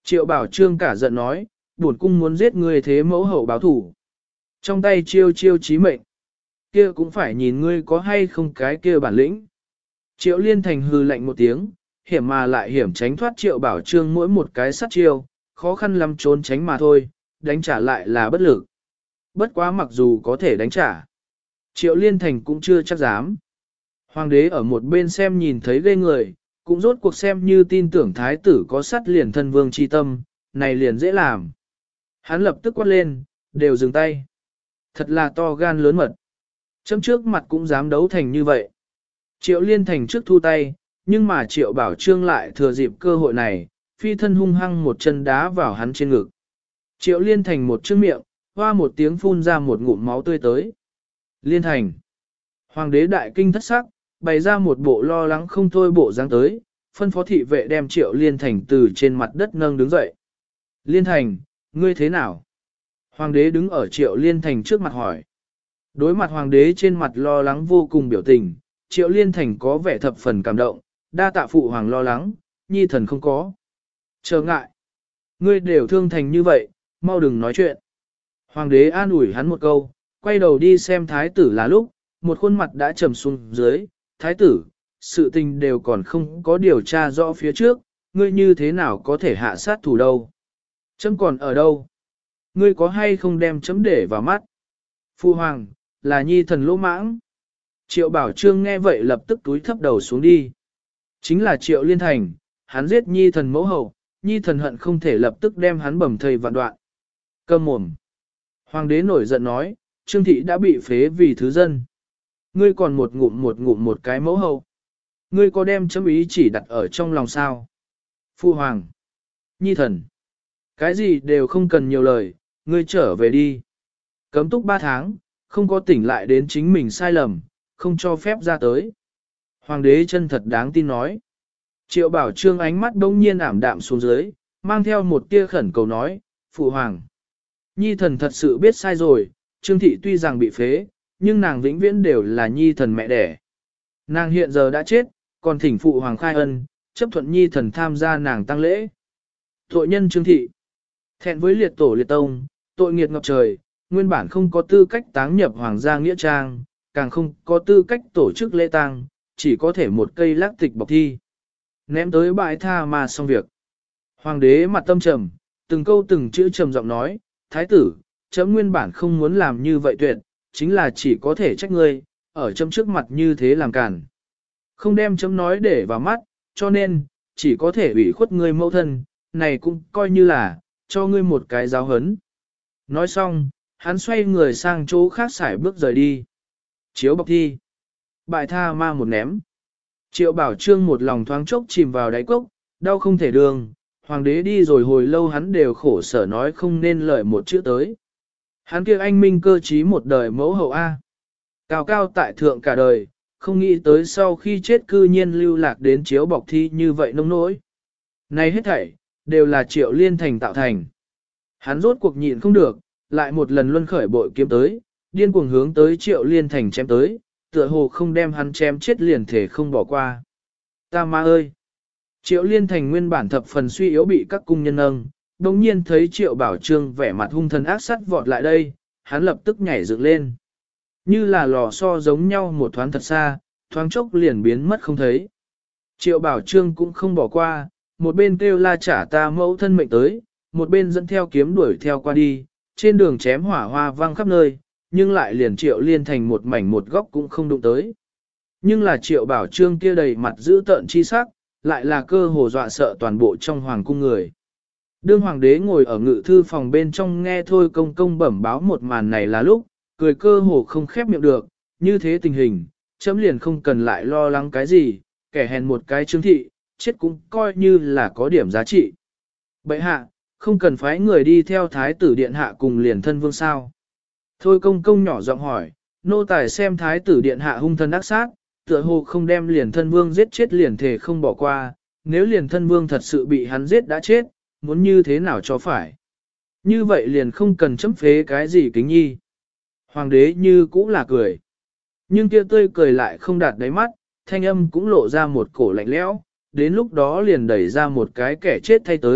Speaker 1: Triệu Bảo Trương cả giận nói, bổn cung muốn giết ngươi thế mẫu hậu báo thủ. Trong tay chiêu chiêu chí mệnh. Kia cũng phải nhìn ngươi có hay không cái kia bản lĩnh. Triệu Liên Thành hừ lạnh một tiếng, hiểm mà lại hiểm tránh thoát Triệu Bảo Trương mỗi một cái sát chiêu, khó khăn lắm trốn tránh mà thôi, đánh trả lại là bất lực. Bất quá mặc dù có thể đánh trả, Triệu Liên Thành cũng chưa chắc dám. Hoàng đế ở một bên xem nhìn thấy ghê người, cũng rốt cuộc xem như tin tưởng thái tử có sát liền thân vương chi tâm, này liền dễ làm. Hắn lập tức quát lên, đều dừng tay. Thật là to gan lớn mật. Chấm trước mặt cũng dám đấu thành như vậy. Triệu Liên Thành trước thu tay, nhưng mà Triệu Bảo Trương lại thừa dịp cơ hội này, phi thân hung hăng một chân đá vào hắn trên ngực. Triệu Liên Thành một chữ miệng, hoa một tiếng phun ra một ngụm máu tươi tới. Liên Thành. Hoàng đế đại kinh thất sắc, bày ra một bộ lo lắng không thôi bộ dáng tới, phân phó thị vệ đem Triệu Liên Thành từ trên mặt đất nâng đứng dậy. Liên Thành, ngươi thế nào? Hoàng đế đứng ở Triệu Liên Thành trước mặt hỏi. Đối mặt hoàng đế trên mặt lo lắng vô cùng biểu tình, Triệu Liên Thành có vẻ thập phần cảm động, đa tạ phụ hoàng lo lắng, nhi thần không có. Chờ ngại. Ngươi đều thương thành như vậy, mau đừng nói chuyện. Hoàng đế an ủi hắn một câu, quay đầu đi xem thái tử là lúc, một khuôn mặt đã trầm xuống dưới. Thái tử, sự tình đều còn không có điều tra rõ phía trước, ngươi như thế nào có thể hạ sát thủ đâu? Chấm còn ở đâu? Ngươi có hay không đem chấm để vào mắt? Phu hoàng, là nhi thần lỗ mãng. Triệu Bảo Trương nghe vậy lập tức túi thấp đầu xuống đi. Chính là Triệu Liên Thành, hắn giết nhi thần mẫu hậu, nhi thần hận không thể lập tức đem hắn bầm thây vạn đoạn. Câm mồm. Hoàng đế nổi giận nói, Trương thị đã bị phế vì thứ dân. Ngươi còn một ngụm một cái mẫu hậu. Ngươi có đem chấm ý chỉ đặt ở trong lòng sao? Phu hoàng. Nhi thần. Cái gì đều không cần nhiều lời, ngươi trở về đi. Cấm túc 3 tháng, không có tỉnh lại đến chính mình sai lầm, không cho phép ra tới. Hoàng đế chân thật đáng tin nói. Triệu Bảo Trương ánh mắt bỗng nhiên ảm đạm xuống dưới, mang theo một tia khẩn cầu nói, Phụ hoàng. Nhi thần thật sự biết sai rồi, Trương thị tuy rằng bị phế, nhưng nàng vĩnh viễn đều là nhi thần mẹ đẻ. Nàng hiện giờ đã chết, còn thỉnh Phụ hoàng khai ân, chấp thuận nhi thần tham gia nàng tang lễ. Tội nhân Trương thị, thẹn với liệt tổ liệt tông, tội nghiệt ngập trời, nguyên bản không có tư cách táng nhập hoàng gia nghĩa trang, càng không có tư cách tổ chức lễ tang, chỉ có thể một cây lác tịch bọc thi. Ném tới bãi tha mà xong việc. Hoàng đế mặt tâm trầm, từng câu từng chữ trầm giọng nói, thái tử, chấm nguyên bản không muốn làm như vậy tuyệt, chính là chỉ có thể trách ngươi, ở chấm trước mặt như thế làm cản. Không đem chấm nói để vào mắt, cho nên, chỉ có thể ủy khuất ngươi mẫu thân, này cũng coi như là, cho ngươi một cái giáo hấn. Nói xong, hắn xoay người sang chỗ khác xài bước rời đi. Chiếu bọc thi. Bại tha ma một ném. Triệu Bảo Trương một lòng thoáng chốc chìm vào đáy cốc, đau không thể đường. Hoàng đế đi rồi hồi lâu hắn đều khổ sở nói không nên lời một chữ tới. Hắn kia anh minh cơ trí một đời mẫu hậu A. Cao cao tại thượng cả đời, không nghĩ tới sau khi chết cư nhiên lưu lạc đến chiếu bọc thi như vậy nông nỗi. Này hết thảy, đều là Triệu Liên Thành tạo thành. Hắn rốt cuộc nhịn không được, lại một lần luân khởi bội kiếm tới, điên cuồng hướng tới Triệu Liên Thành chém tới, tựa hồ không đem hắn chém chết liền thể không bỏ qua. Ta ma ơi! Triệu Liên Thành nguyên bản thập phần suy yếu bị các cung nhân nâng, đồng nhiên thấy Triệu Bảo Trương vẻ mặt hung thần ác sát vọt lại đây, hắn lập tức nhảy dựng lên. Như là lò xo giống nhau một thoáng thật xa, thoáng chốc liền biến mất không thấy. Triệu Bảo Trương cũng không bỏ qua, một bên kêu la trả ta mẫu thân mệnh tới, một bên dẫn theo kiếm đuổi theo qua đi, trên đường chém hỏa hoa vang khắp nơi, nhưng lại liền Triệu Liên Thành một mảnh một góc cũng không đụng tới. Nhưng là Triệu Bảo Trương kia đầy mặt giữ tợn chi sắc, lại là cơ hồ dọa sợ toàn bộ trong hoàng cung người. Đương hoàng đế ngồi ở ngự thư phòng bên trong nghe thôi công công bẩm báo một màn này là lúc, cười cơ hồ không khép miệng được, như thế tình hình, chấm liền không cần lại lo lắng cái gì, kẻ hèn một cái Trương thị, chết cũng coi như là có điểm giá trị. Bệ hạ, không cần phái người đi theo thái tử điện hạ cùng liền thân vương sao. Thôi công công nhỏ giọng hỏi, nô tài xem thái tử điện hạ hung thân ác sát, tựa hồ không đem liền thân vương giết chết liền thể không bỏ qua, nếu liền thân vương thật sự bị hắn giết đã chết, muốn như thế nào cho phải. Như vậy liền không cần chấm phế cái gì kính nhi. Hoàng đế như cũng là cười. Nhưng kia tươi cười lại không đạt đáy mắt, thanh âm cũng lộ ra một cổ lạnh lẽo, đến lúc đó liền đẩy ra một cái kẻ chết thay tới,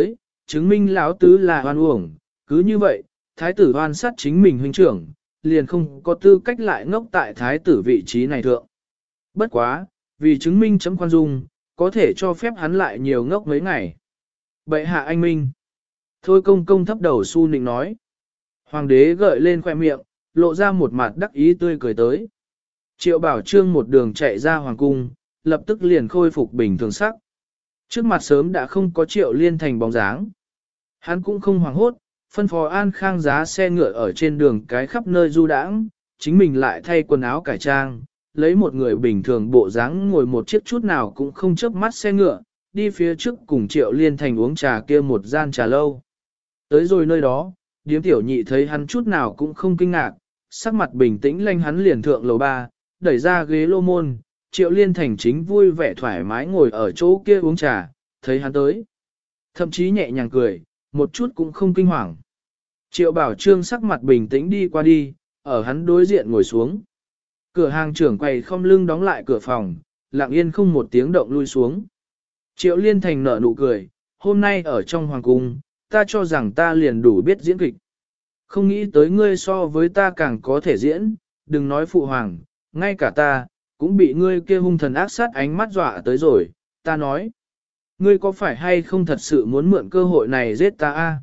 Speaker 1: chứng minh lão tứ là hoan uổng, cứ như vậy, thái tử hoan sát chính mình huynh trưởng, liền không có tư cách lại ngốc tại thái tử vị trí này thượng. Bất quá, vì chứng minh chấm khoan dung, có thể cho phép hắn lại nhiều ngốc mấy ngày. Bệ hạ anh minh. Thôi công công thấp đầu su nịnh nói. Hoàng đế gợi lên khoe miệng, lộ ra một mặt đắc ý tươi cười tới. Triệu Bảo Trương một đường chạy ra hoàng cung, lập tức liền khôi phục bình thường sắc. Trước mặt sớm đã không có Triệu Liên Thành bóng dáng. Hắn cũng không hoảng hốt, phân phó An Khang giá xe ngựa ở trên đường cái khắp nơi du đãng, chính mình lại thay quần áo cải trang, lấy một người bình thường bộ dáng ngồi một chiếc chút nào cũng không chớp mắt xe ngựa, đi phía trước cùng Triệu Liên Thành uống trà kia một gian trà lâu. Tới rồi nơi đó, điếm tiểu nhị thấy hắn chút nào cũng không kinh ngạc, sắc mặt bình tĩnh lanh hắn liền thượng lầu ba, đẩy ra ghế lô môn, Triệu Liên Thành chính vui vẻ thoải mái ngồi ở chỗ kia uống trà, thấy hắn tới. Thậm chí nhẹ nhàng cười, một chút cũng không kinh hoàng. Triệu Bảo Trương sắc mặt bình tĩnh đi qua đi, ở hắn đối diện ngồi xuống. Cửa hàng trưởng quầy không lưng đóng lại cửa phòng, lặng yên không một tiếng động lui xuống. Triệu Liên Thành nở nụ cười, hôm nay ở trong hoàng cung, ta cho rằng ta liền đủ biết diễn kịch. Không nghĩ tới ngươi so với ta càng có thể diễn, đừng nói phụ hoàng, ngay cả ta, cũng bị ngươi kia hung thần ác sát ánh mắt dọa tới rồi, ta nói. Ngươi có phải hay không thật sự muốn mượn cơ hội này giết ta a?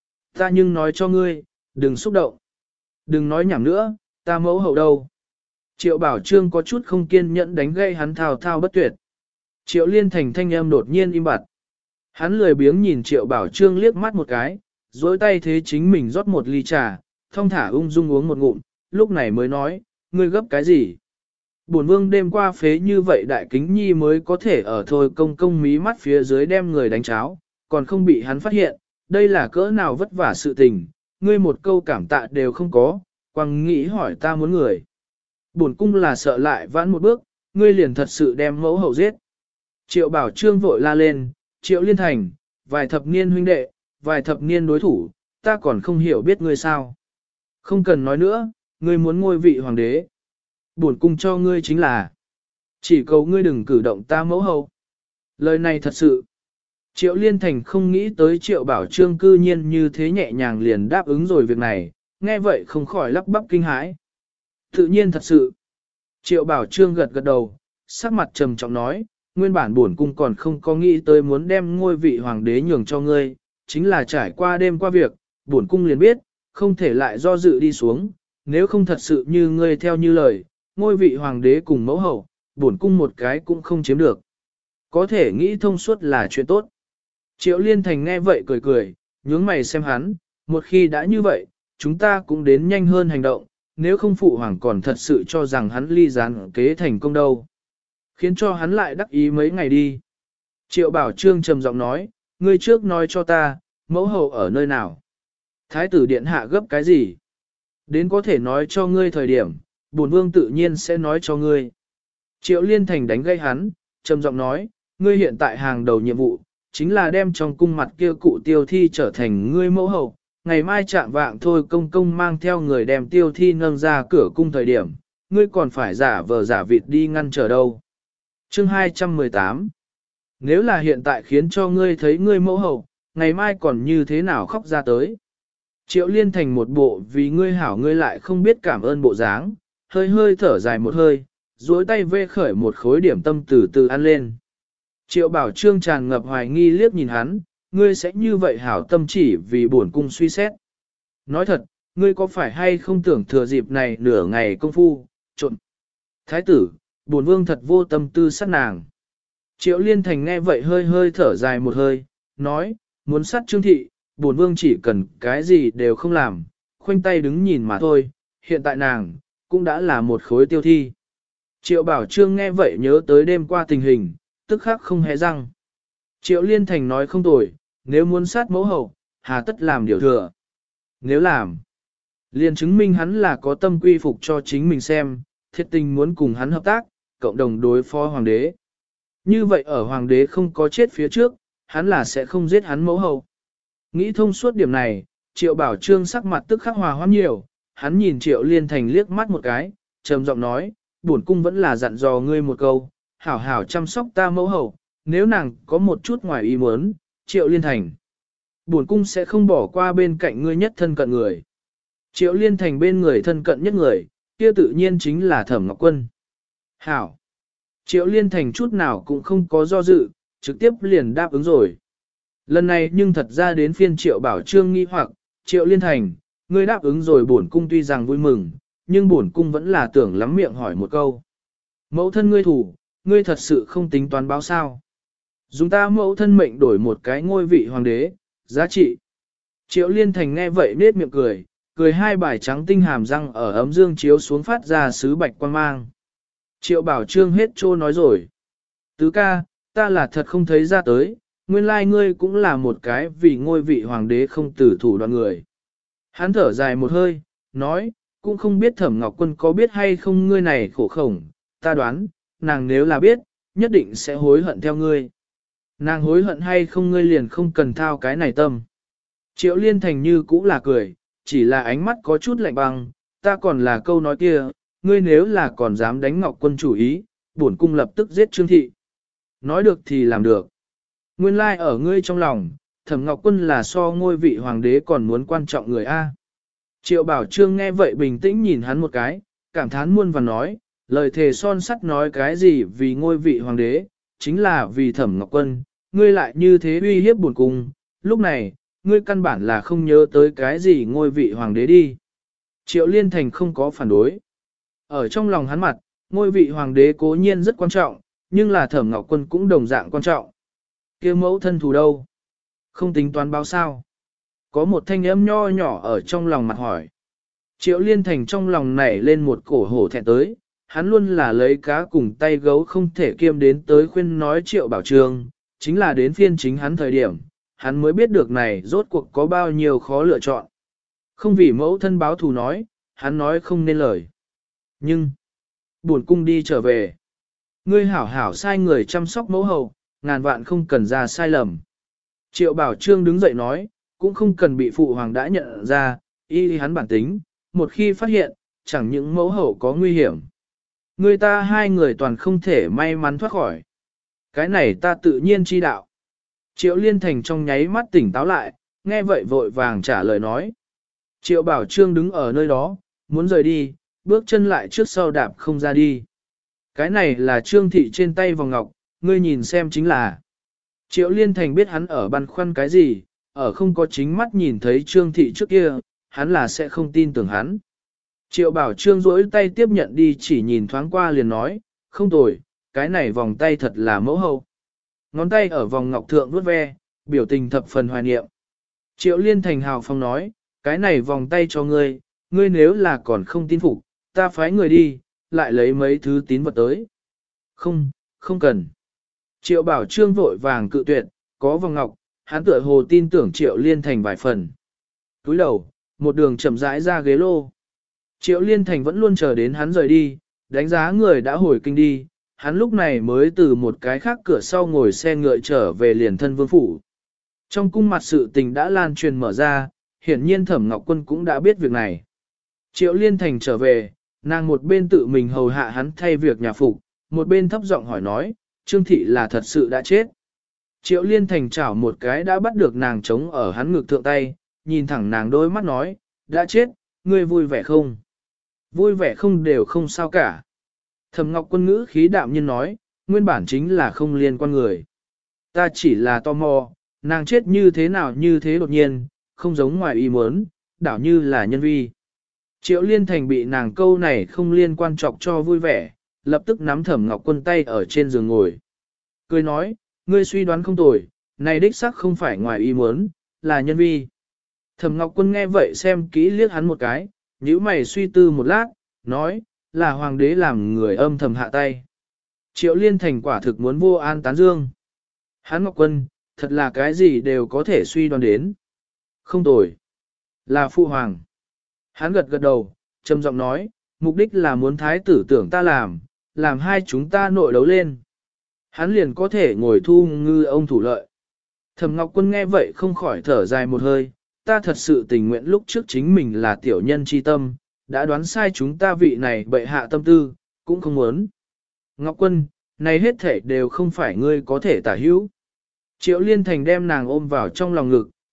Speaker 1: Ta nhưng nói cho ngươi, đừng xúc động. Đừng nói nhảm nữa, ta mẫu hậu đâu. Triệu Bảo Trương có chút không kiên nhẫn đánh gây hắn thao thao bất tuyệt. Triệu Liên Thành thanh âm đột nhiên im bặt. Hắn lười biếng nhìn Triệu Bảo Trương liếc mắt một cái, dối tay thế chính mình rót một ly trà, thong thả ung dung uống một ngụm, lúc này mới nói, ngươi gấp cái gì? Bổn vương đêm qua phế như vậy đại kính nhi mới có thể ở thôi công công mí mắt phía dưới đem người đánh cháo, còn không bị hắn phát hiện, đây là cỡ nào vất vả sự tình, ngươi một câu cảm tạ đều không có, quăng nghĩ hỏi ta muốn người. Bổn cung là sợ lại vãn một bước, ngươi liền thật sự đem mẫu hậu giết. Triệu Bảo Trương vội la lên, Triệu Liên Thành, vài thập niên huynh đệ, vài thập niên đối thủ, ta còn không hiểu biết ngươi sao. Không cần nói nữa, ngươi muốn ngôi vị hoàng đế. Bổn cung cho ngươi chính là, chỉ cầu ngươi đừng cử động ta mẫu hậu. Lời này thật sự. Triệu Liên Thành không nghĩ tới Triệu Bảo Trương cư nhiên như thế nhẹ nhàng liền đáp ứng rồi việc này, nghe vậy không khỏi lắp bắp kinh hãi. Tự nhiên thật sự. Triệu Bảo Trương gật gật đầu, sắc mặt trầm trọng nói, nguyên bản bổn cung còn không có nghĩ tới muốn đem ngôi vị hoàng đế nhường cho ngươi, chính là trải qua đêm qua việc, bổn cung liền biết, không thể lại do dự đi xuống, nếu không thật sự như ngươi theo như lời, ngôi vị hoàng đế cùng mẫu hậu, bổn cung một cái cũng không chiếm được. Có thể nghĩ thông suốt là chuyện tốt. Triệu Liên Thành nghe vậy cười cười, nhướng mày xem hắn, một khi đã như vậy, chúng ta cũng đến nhanh hơn hành động, nếu không phụ hoàng còn thật sự cho rằng hắn ly gián kế thành công đâu. Khiến cho hắn lại đắc ý mấy ngày đi. Triệu Bảo Trương trầm giọng nói, ngươi trước nói cho ta, mẫu hậu ở nơi nào? Thái tử điện hạ gấp cái gì? Đến có thể nói cho ngươi thời điểm, bổn vương tự nhiên sẽ nói cho ngươi. Triệu Liên Thành đánh gây hắn, trầm giọng nói, ngươi hiện tại hàng đầu nhiệm vụ, chính là đem trong cung mặt kia cụ tiêu thi trở thành ngươi mẫu hậu. Ngày mai chạm vạng thôi công công mang theo người đem tiêu thi nâng ra cửa cung thời điểm, ngươi còn phải giả vờ giả vịt đi ngăn trở đâu. Chương 218. Nếu là hiện tại khiến cho ngươi thấy ngươi mẫu hậu, ngày mai còn như thế nào khóc ra tới. Triệu Liên Thành một bộ vì ngươi hảo ngươi lại không biết cảm ơn bộ dáng, hơi hơi thở dài một hơi, duỗi tay vê khởi một khối điểm tâm từ từ ăn lên. Triệu Bảo Trương tràn ngập hoài nghi liếc nhìn hắn, ngươi sẽ như vậy hảo tâm chỉ vì bổn cung suy xét. Nói thật, ngươi có phải hay không tưởng thừa dịp này nửa ngày công phu, trộn. Thái tử, bổn vương thật vô tâm tư sát nàng. Triệu Liên Thành nghe vậy hơi hơi thở dài một hơi, nói, muốn sát Trương Thị, bổn vương chỉ cần cái gì đều không làm, khoanh tay đứng nhìn mà thôi, hiện tại nàng, cũng đã là một khối tiêu thi. Triệu Bảo Trương nghe vậy nhớ tới đêm qua tình hình, tức khắc không hé răng. Triệu Liên Thành nói không tồi, nếu muốn sát mẫu hậu, hà tất làm điều thừa. Nếu làm, liền chứng minh hắn là có tâm quy phục cho chính mình xem, thiệt tình muốn cùng hắn hợp tác, cộng đồng đối phó hoàng đế. Như vậy ở hoàng đế không có chết phía trước, hắn là sẽ không giết hắn mẫu hậu. Nghĩ thông suốt điểm này, Triệu Bảo Trương sắc mặt tức khắc hòa hoãn nhiều, hắn nhìn Triệu Liên Thành liếc mắt một cái, trầm giọng nói, bổn cung vẫn là dặn dò ngươi một câu, hảo hảo chăm sóc ta mẫu hậu, nếu nàng có một chút ngoài ý muốn, Triệu Liên Thành. Bổn cung sẽ không bỏ qua bên cạnh ngươi nhất thân cận người. Triệu Liên Thành bên người thân cận nhất người, kia tự nhiên chính là Thẩm Ngọc Quân. Hảo! Triệu Liên Thành chút nào cũng không có do dự, trực tiếp liền đáp ứng rồi. Lần này nhưng thật ra đến phiên Triệu Bảo Trương nghi hoặc, Triệu Liên Thành, ngươi đáp ứng rồi bổn cung tuy rằng vui mừng, nhưng bổn cung vẫn là tưởng lắm miệng hỏi một câu. Mẫu thân ngươi thủ, ngươi thật sự không tính toán báo sao? Dùng ta mẫu thân mệnh đổi một cái ngôi vị hoàng đế, giá trị. Triệu Liên Thành nghe vậy nết miệng cười, cười hai bài trắng tinh hàm răng ở ấm dương chiếu xuống phát ra sứ bạch quan mang. Triệu Bảo Trương hết trô nói rồi. Tứ ca, ta là thật không thấy ra tới, nguyên lai ngươi cũng là một cái vì ngôi vị hoàng đế không tử thủ đoạn người. Hắn thở dài một hơi, nói, cũng không biết Thẩm Ngọc Quân có biết hay không ngươi này khổ khổng, ta đoán, nàng nếu là biết, nhất định sẽ hối hận theo ngươi. Nàng hối hận hay không ngươi liền không cần thao cái này tâm. Triệu Liên Thành như cũ là cười, chỉ là ánh mắt có chút lạnh băng, ta còn là câu nói kia, ngươi nếu là còn dám đánh Ngọc Quân chủ ý, bổn cung lập tức giết Trương Thị. Nói được thì làm được. Nguyên lai ở ngươi trong lòng, Thẩm Ngọc Quân là so ngôi vị hoàng đế còn muốn quan trọng người A. Triệu Bảo Trương nghe vậy bình tĩnh nhìn hắn một cái, cảm thán muôn và nói, lời thề son sắt nói cái gì vì ngôi vị hoàng đế, chính là vì Thẩm Ngọc Quân, ngươi lại như thế uy hiếp bổn cung, lúc này, ngươi căn bản là không nhớ tới cái gì ngôi vị hoàng đế đi. Triệu Liên Thành không có phản đối. Ở trong lòng hắn mặt, ngôi vị hoàng đế cố nhiên rất quan trọng, nhưng là Thẩm Ngọc Quân cũng đồng dạng quan trọng. Kia mẫu thân thù đâu? Không tính toán báo sao? Có một thanh âm nho nhỏ ở trong lòng mặt hỏi. Triệu Liên Thành trong lòng nảy lên một cổ hổ thẹn tới, hắn luôn là lấy cá cùng tay gấu không thể kiêm đến tới khuyên nói Triệu Bảo Trương, chính là đến phiên chính hắn thời điểm, hắn mới biết được này rốt cuộc có bao nhiêu khó lựa chọn. Không vì mẫu thân báo thù nói, hắn nói không nên lời. Nhưng, buồn cung đi trở về. Ngươi hảo hảo sai người chăm sóc mẫu hậu, ngàn vạn không cần ra sai lầm. Triệu Bảo Trương đứng dậy nói, cũng không cần bị phụ hoàng đã nhận ra, y hắn bản tính, một khi phát hiện, chẳng những mẫu hậu có nguy hiểm. Người ta hai người toàn không thể may mắn thoát khỏi. Cái này ta tự nhiên chi đạo. Triệu Liên Thành trong nháy mắt tỉnh táo lại, nghe vậy vội vàng trả lời nói. Triệu Bảo Trương đứng ở nơi đó, muốn rời đi, bước chân lại trước sau đạp không ra đi. Cái này là Trương Thị trên tay vòng ngọc, ngươi nhìn xem chính là. Triệu Liên Thành biết hắn ở băn khoăn cái gì, ở không có chính mắt nhìn thấy Trương Thị trước kia, hắn là sẽ không tin tưởng hắn. Triệu Bảo Trương rỗi tay tiếp nhận đi chỉ nhìn thoáng qua liền nói, không tồi, cái này vòng tay thật là mẫu hậu. Ngón tay ở vòng ngọc thượng vuốt ve, biểu tình thập phần hoài niệm. Triệu Liên Thành hào phong nói, cái này vòng tay cho ngươi, ngươi nếu là còn không tin phục, ta phái người đi, lại lấy mấy thứ tín vật tới. Không, không cần. Triệu Bảo Trương vội vàng cự tuyệt, có vòng ngọc, hắn tựa hồ tin tưởng Triệu Liên Thành vài phần. Túi đầu, một đường chậm rãi ra ghế lô. Triệu Liên Thành vẫn luôn chờ đến hắn rời đi, đánh giá người đã hồi kinh đi, hắn lúc này mới từ một cái khác cửa sau ngồi xe ngựa trở về liền thân vương phủ. Trong cung mặt sự tình đã lan truyền mở ra, hiển nhiên Thẩm Ngọc Quân cũng đã biết việc này. Triệu Liên Thành trở về, nàng một bên tự mình hầu hạ hắn thay việc nhà phục, một bên thấp giọng hỏi nói, Trương Thị là thật sự đã chết. Triệu Liên Thành chảo một cái đã bắt được nàng trống ở hắn ngực thượng tay, nhìn thẳng nàng đôi mắt nói, đã chết, ngươi vui vẻ không? Vui vẻ không đều không sao cả. Thẩm Ngọc Quân ngữ khí đạm nhiên nói, nguyên bản chính là không liên quan người. Ta chỉ là tò mò, nàng chết như thế nào như thế đột nhiên, không giống ngoài ý muốn, đảo như là nhân vi. Triệu Liên Thành bị nàng câu này không liên quan trọng cho vui vẻ, lập tức nắm Thẩm Ngọc Quân tay ở trên giường ngồi. Cười nói, ngươi suy đoán không tồi, này đích xác không phải ngoài ý muốn, là nhân vi. Thẩm Ngọc Quân nghe vậy xem kỹ liếc hắn một cái, nhíu mày suy tư một lát, nói, là hoàng đế làm người âm thầm hạ tay. Triệu Liên Thành quả thực muốn vô an tán dương. Hắn Ngọc Quân, thật là cái gì đều có thể suy đoán đến. Không tồi. Là phụ hoàng. Hắn gật gật đầu, trầm giọng nói, mục đích là muốn thái tử tưởng ta làm hai chúng ta nội đấu lên. Hắn liền có thể ngồi thu ngư ông thủ lợi. Thẩm Ngọc Quân nghe vậy không khỏi thở dài một hơi, ta thật sự tình nguyện lúc trước chính mình là tiểu nhân chi tâm, đã đoán sai chúng ta vị này bệ hạ tâm tư, cũng không muốn. Ngọc Quân, này hết thể đều không phải ngươi có thể tả hữu. Triệu Liên Thành đem nàng ôm vào trong lòng ngực,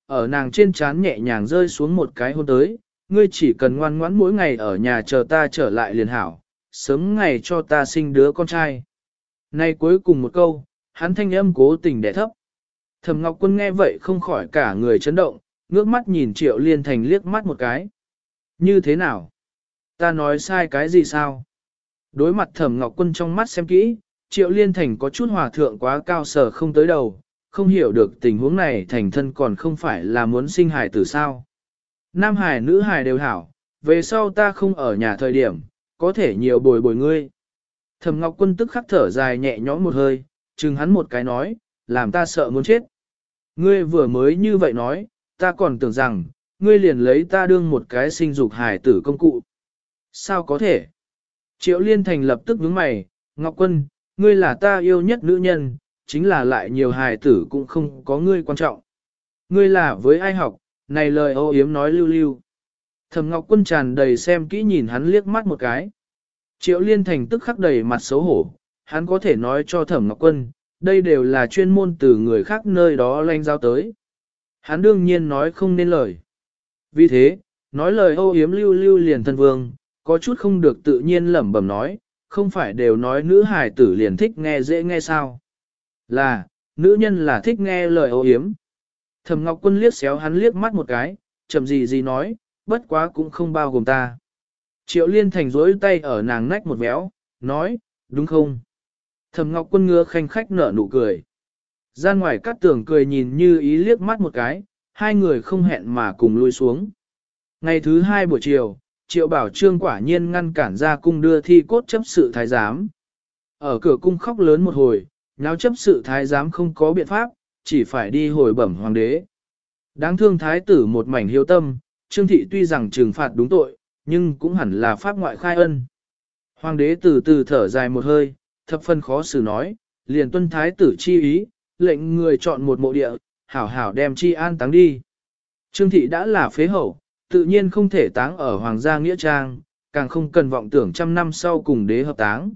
Speaker 1: ở nàng trên trán nhẹ nhàng rơi xuống một cái hôn tới, ngươi chỉ cần ngoan ngoãn mỗi ngày ở nhà chờ ta trở lại liền hảo, sớm ngày cho ta sinh đứa con trai. Nay cuối cùng một câu, hắn thanh âm cố tình đè thấp. Thẩm Ngọc Quân nghe vậy không khỏi cả người chấn động, ngước mắt nhìn Triệu Liên Thành liếc mắt một cái. Như thế nào? Ta nói sai cái gì sao? Đối mặt Thẩm Ngọc Quân trong mắt xem kỹ, Triệu Liên Thành có chút hòa thượng quá cao sở không tới đầu, không hiểu được tình huống này thành thân còn không phải là muốn sinh hài tử sao. Nam hài nữ hài đều hảo, về sau ta không ở nhà thời điểm, có thể nhiều bồi bồi ngươi. Thẩm Ngọc Quân tức khắc thở dài nhẹ nhõm một hơi, chừng hắn một cái nói, làm ta sợ muốn chết. Ngươi vừa mới như vậy nói, ta còn tưởng rằng, ngươi liền lấy ta đương một cái sinh dục hài tử công cụ. Sao có thể? Triệu Liên Thành lập tức nhướng mày, Ngọc Quân, ngươi là ta yêu nhất nữ nhân, chính là lại nhiều hài tử cũng không có ngươi quan trọng. Ngươi là với ai học, này lời ô yếm nói lưu lưu. Thẩm Ngọc Quân tràn đầy xem kỹ nhìn hắn liếc mắt một cái. Triệu Liên Thành tức khắc đầy mặt xấu hổ, hắn có thể nói cho Thẩm Ngọc Quân, đây đều là chuyên môn từ người khác nơi đó lanh giao tới. Hắn đương nhiên nói không nên lời. Vì thế, nói lời ô yếm lưu lưu liền thân vương, có chút không được tự nhiên lẩm bẩm nói, không phải đều nói nữ hài tử liền thích nghe dễ nghe sao. Là, nữ nhân là thích nghe lời ô yếm. Thẩm Ngọc Quân liếc xéo hắn liếc mắt một cái, chậm gì nói, bất quá cũng không bao gồm ta. Triệu Liên Thành rối tay ở nàng nách một véo, nói, đúng không? Thẩm Ngọc Quân ngứa khanh khách nở nụ cười. Gian ngoài Cát Tường cười nhìn như ý liếc mắt một cái, hai người không hẹn mà cùng lui xuống. Ngày thứ hai buổi chiều, Triệu Bảo Trương quả nhiên ngăn cản ra cung đưa thi cốt chấp sự thái giám. Ở cửa cung khóc lớn một hồi, nháo chấp sự thái giám không có biện pháp, chỉ phải đi hồi bẩm hoàng đế. Đáng thương thái tử một mảnh hiếu tâm, Trương thị tuy rằng trừng phạt đúng tội, nhưng cũng hẳn là pháp ngoại khai ân. Hoàng đế từ từ thở dài một hơi, thập phân khó xử nói, liền tuân thái tử chi ý, lệnh người chọn một mộ địa, hảo hảo đem chi an táng đi. Trương thị đã là phế hậu, tự nhiên không thể táng ở hoàng gia nghĩa trang, càng không cần vọng tưởng trăm năm sau cùng đế hợp táng.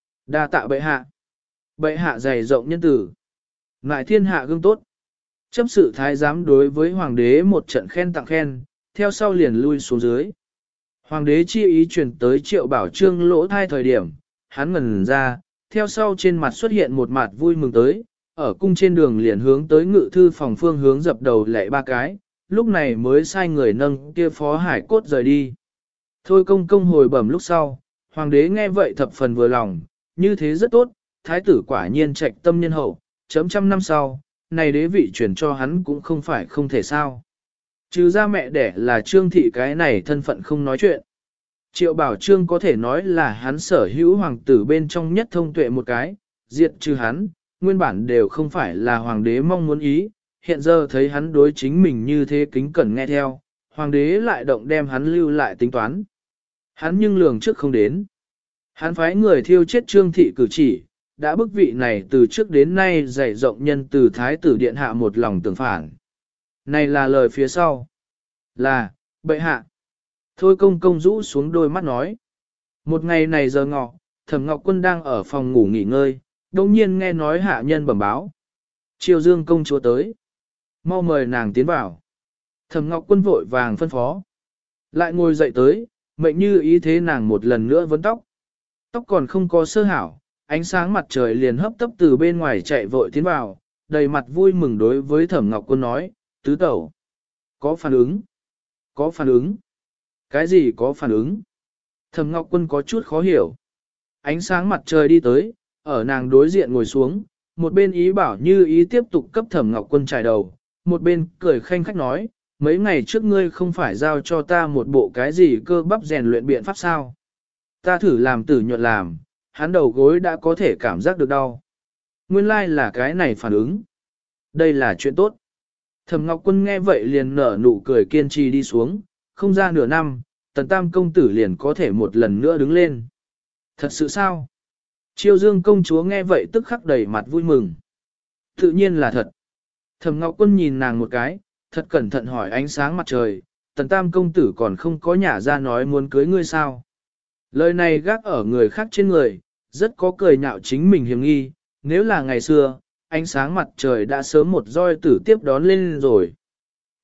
Speaker 1: Đa tạ bệ hạ. Bệ hạ dày rộng nhân tử. Ngại thiên hạ gương tốt. Chấp sự thái giám đối với hoàng đế một trận khen tặng khen, theo sau liền lui xuống dưới. Hoàng đế chi ý truyền tới Triệu Bảo Trương lỗ thai thời điểm, hắn ngẩn ra, theo sau trên mặt xuất hiện một mặt vui mừng tới, ở cung trên đường liền hướng tới ngự thư phòng phương hướng dập đầu lệ ba cái, lúc này mới sai người nâng kia phó hải cốt rời đi. Thôi công công hồi bẩm lúc sau, hoàng đế nghe vậy thập phần vừa lòng, như thế rất tốt, thái tử quả nhiên trạch tâm nhân hậu, chấm trăm năm sau, này đế vị chuyển cho hắn cũng không phải không thể sao. Trừ ra mẹ đẻ là Trương thị cái này thân phận không nói chuyện. Triệu Bảo Trương có thể nói là hắn sở hữu hoàng tử bên trong nhất thông tuệ một cái, diệt trừ hắn, nguyên bản đều không phải là hoàng đế mong muốn ý, hiện giờ thấy hắn đối chính mình như thế kính cẩn nghe theo, hoàng đế lại động đem hắn lưu lại tính toán. Hắn nhưng lường trước không đến. Hắn phái người thiêu chết Trương thị cử chỉ, đã bức vị này từ trước đến nay dạy rộng nhân từ thái tử điện hạ một lòng tưởng phản. Này là lời phía sau. Là, bệ hạ. Thôi công công rũ xuống đôi mắt nói. Một ngày này giờ ngọ, Thẩm Ngọc Quân đang ở phòng ngủ nghỉ ngơi, đồng nhiên nghe nói hạ nhân bẩm báo. Triều Dương công chúa tới. Mau mời nàng tiến vào. Thẩm Ngọc Quân vội vàng phân phó. Lại ngồi dậy tới, mệnh như ý thế nàng một lần nữa vấn tóc. Tóc còn không có sơ hảo, ánh sáng mặt trời liền hấp tấp từ bên ngoài chạy vội tiến vào, đầy mặt vui mừng đối với Thẩm Ngọc Quân nói, tứ tẩu. Có phản ứng. Có phản ứng. Cái gì có phản ứng? Thẩm Ngọc Quân có chút khó hiểu. Ánh sáng mặt trời đi tới, ở nàng đối diện ngồi xuống, một bên ý bảo như ý tiếp tục cấp Thẩm Ngọc Quân trải đầu, một bên cười khanh khách nói, mấy ngày trước ngươi không phải giao cho ta một bộ cái gì cơ bắp rèn luyện biện pháp sao? Ta thử làm tử nhuận làm, hắn đầu gối đã có thể cảm giác được đau. Nguyên lai là cái này phản ứng. Đây là chuyện tốt. Thẩm Ngọc Quân nghe vậy liền nở nụ cười kiên trì đi xuống, không ra nửa năm, Tần Tam công tử liền có thể một lần nữa đứng lên. Thật sự sao? Triều Dương công chúa nghe vậy tức khắc đầy mặt vui mừng. Tự nhiên là thật. Thẩm Ngọc Quân nhìn nàng một cái, thật cẩn thận hỏi ánh sáng mặt trời, Tần Tam công tử còn không có nhả ra nói muốn cưới ngươi sao? Lời này gác ở người khác trên người, rất có cười nhạo chính mình hiểm nghi, nếu là ngày xưa, ánh sáng mặt trời đã sớm một roi tử tiếp đón lên rồi.